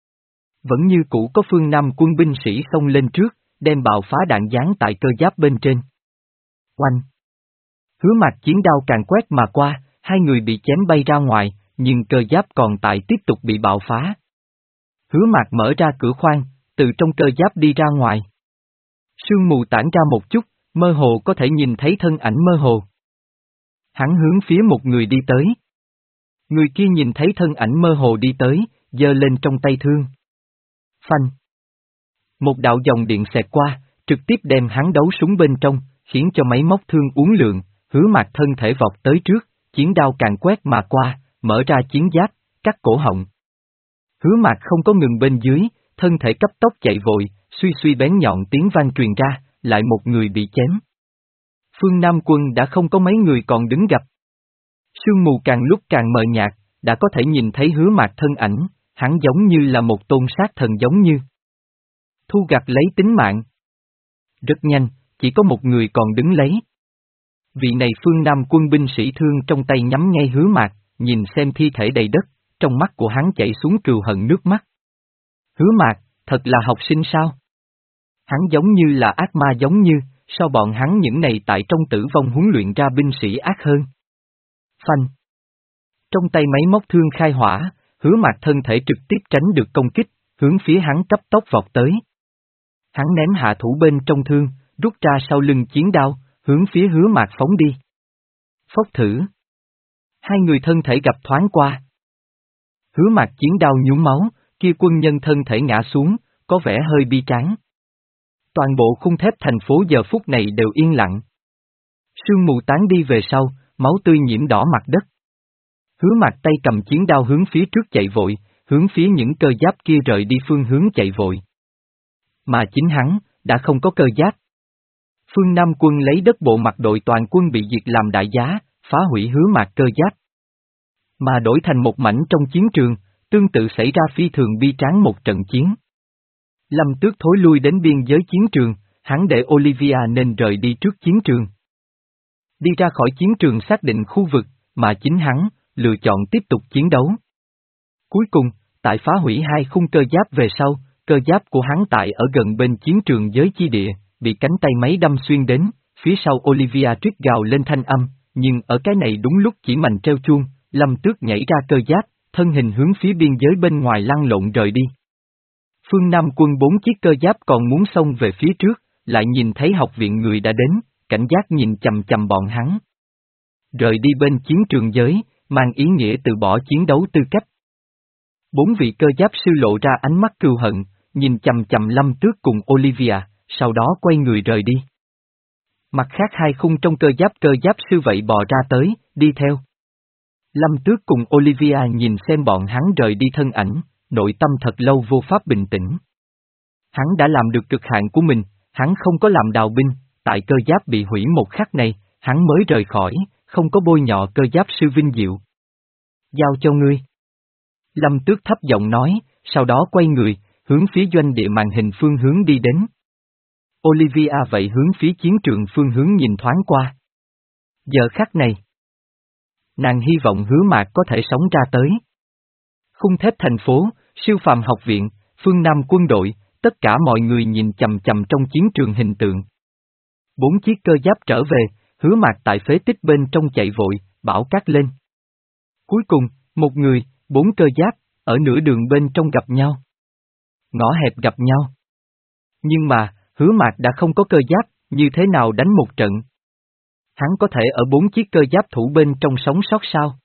Vẫn như cũ có phương Nam quân binh sĩ xông lên trước, đem bạo phá đạn giáng tại cơ giáp bên trên. Oanh! Hứa Mạc chiến đao càng quét mà qua, hai người bị chém bay ra ngoài, nhưng cơ giáp còn tại tiếp tục bị bạo phá. Hứa Mạc mở ra cửa khoang, từ trong cơ giáp đi ra ngoài. Sương mù tản ra một chút, mơ hồ có thể nhìn thấy thân ảnh mơ hồ. Hắn hướng phía một người đi tới. Người kia nhìn thấy thân ảnh mơ hồ đi tới, giơ lên trong tay thương. Phanh. Một đạo dòng điện xẹt qua, trực tiếp đem hắn đấu súng bên trong, khiến cho máy móc thương uốn lượn, Hứa Mạc thân thể vọt tới trước, chiến đao càng quét mà qua, mở ra chiến giáp, cắt cổ họng. Hứa Mạc không có ngừng bên dưới, thân thể cấp tốc chạy vội, suy suy bén nhọn tiếng vang truyền ra, lại một người bị chém. Phương Nam quân đã không có mấy người còn đứng gặp. Sương mù càng lúc càng mờ nhạt, đã có thể nhìn thấy Hứa Mạc thân ảnh, hắn giống như là một tôn sát thần giống như. Thu gặt lấy tính mạng. Rất nhanh, chỉ có một người còn đứng lấy. Vị này Phương Nam quân binh sĩ thương trong tay nhắm ngay Hứa Mạc, nhìn xem thi thể đầy đất, trong mắt của hắn chảy xuống cừu hận nước mắt. Hứa Mạc, thật là học sinh sao? Hắn giống như là ác ma giống như, sao bọn hắn những này tại trong tử vong huấn luyện ra binh sĩ ác hơn? Phanh. Trong tay máy móc thương khai hỏa, Hứa Mạc thân thể trực tiếp tránh được công kích, hướng phía hắn cấp tốc vọt tới. Hắn ném hạ thủ bên trong thương, rút ra sau lưng chiến đao, hướng phía Hứa Mạc phóng đi. Phốc thử. Hai người thân thể gặp thoáng qua. Hứa Mạc chiến đao nhuốm máu, kia quân nhân thân thể ngã xuống, có vẻ hơi bi tráng. Toàn bộ khung thép thành phố giờ phút này đều yên lặng. Sương mù tán đi về sau, máu tươi nhiễm đỏ mặt đất. Hứa Mạc tay cầm chiến đao hướng phía trước chạy vội, hướng phía những cơ giáp kia rời đi phương hướng chạy vội. Mà chính hắn, đã không có cơ giáp. Phương Nam quân lấy đất bộ mặt đội toàn quân bị diệt làm đại giá, phá hủy Hứa Mạc cơ giáp. Mà đổi thành một mảnh trong chiến trường, tương tự xảy ra phi thường bi tráng một trận chiến. Lâm Tước thối lui đến biên giới chiến trường, hắn để Olivia nên rời đi trước chiến trường. Đi ra khỏi chiến trường xác định khu vực, mà chính hắn, lựa chọn tiếp tục chiến đấu. Cuối cùng, tại phá hủy hai khung cơ giáp về sau, cơ giáp của hắn tại ở gần bên chiến trường giới chi địa, bị cánh tay máy đâm xuyên đến, phía sau Olivia trích gào lên thanh âm, nhưng ở cái này đúng lúc chỉ mành treo chuông, Lâm Tước nhảy ra cơ giáp, thân hình hướng phía biên giới bên ngoài lăn lộn rời đi. Phương Nam quân bốn chiếc cơ giáp còn muốn xông về phía trước, lại nhìn thấy học viện người đã đến, cảnh giác nhìn chầm chầm bọn hắn. Rời đi bên chiến trường giới, mang ý nghĩa từ bỏ chiến đấu tư cách. Bốn vị cơ giáp sư lộ ra ánh mắt cừu hận, nhìn chầm chầm Lâm Tước cùng Olivia, sau đó quay người rời đi. Mặt khác hai khung trong cơ giáp cơ giáp sư vậy bò ra tới, đi theo. Lâm Tước cùng Olivia nhìn xem bọn hắn rời đi thân ảnh, nội tâm thật lâu vô pháp bình tĩnh. Hắn đã làm được cực hạn của mình, hắn không có làm đào binh, tại cơ giáp bị hủy một khắc này, hắn mới rời khỏi, không có bôi nhọ cơ giáp sư vinh diệu. Giao cho ngươi. Lâm Tước thấp giọng nói, sau đó quay người, hướng phía doanh địa màn hình phương hướng đi đến. Olivia vậy hướng phía chiến trường phương hướng nhìn thoáng qua. Giờ khắc này, nàng hy vọng Hứa Mạc có thể sống ra tới. Khung thép thành phố, siêu phàm học viện, phương Nam quân đội, tất cả mọi người nhìn chằm chằm trong chiến trường hình tượng. Bốn chiếc cơ giáp trở về, Hứa Mạc tại phế tích bên trong chạy vội, bảo cát lên. Cuối cùng, một người, bốn cơ giáp, ở nửa đường bên trong gặp nhau. Ngõ hẹp gặp nhau. Nhưng mà, Hứa Mạc đã không có cơ giáp, như thế nào đánh một trận? Hắn có thể ở bốn chiếc cơ giáp thủ bên trong sống sót sao?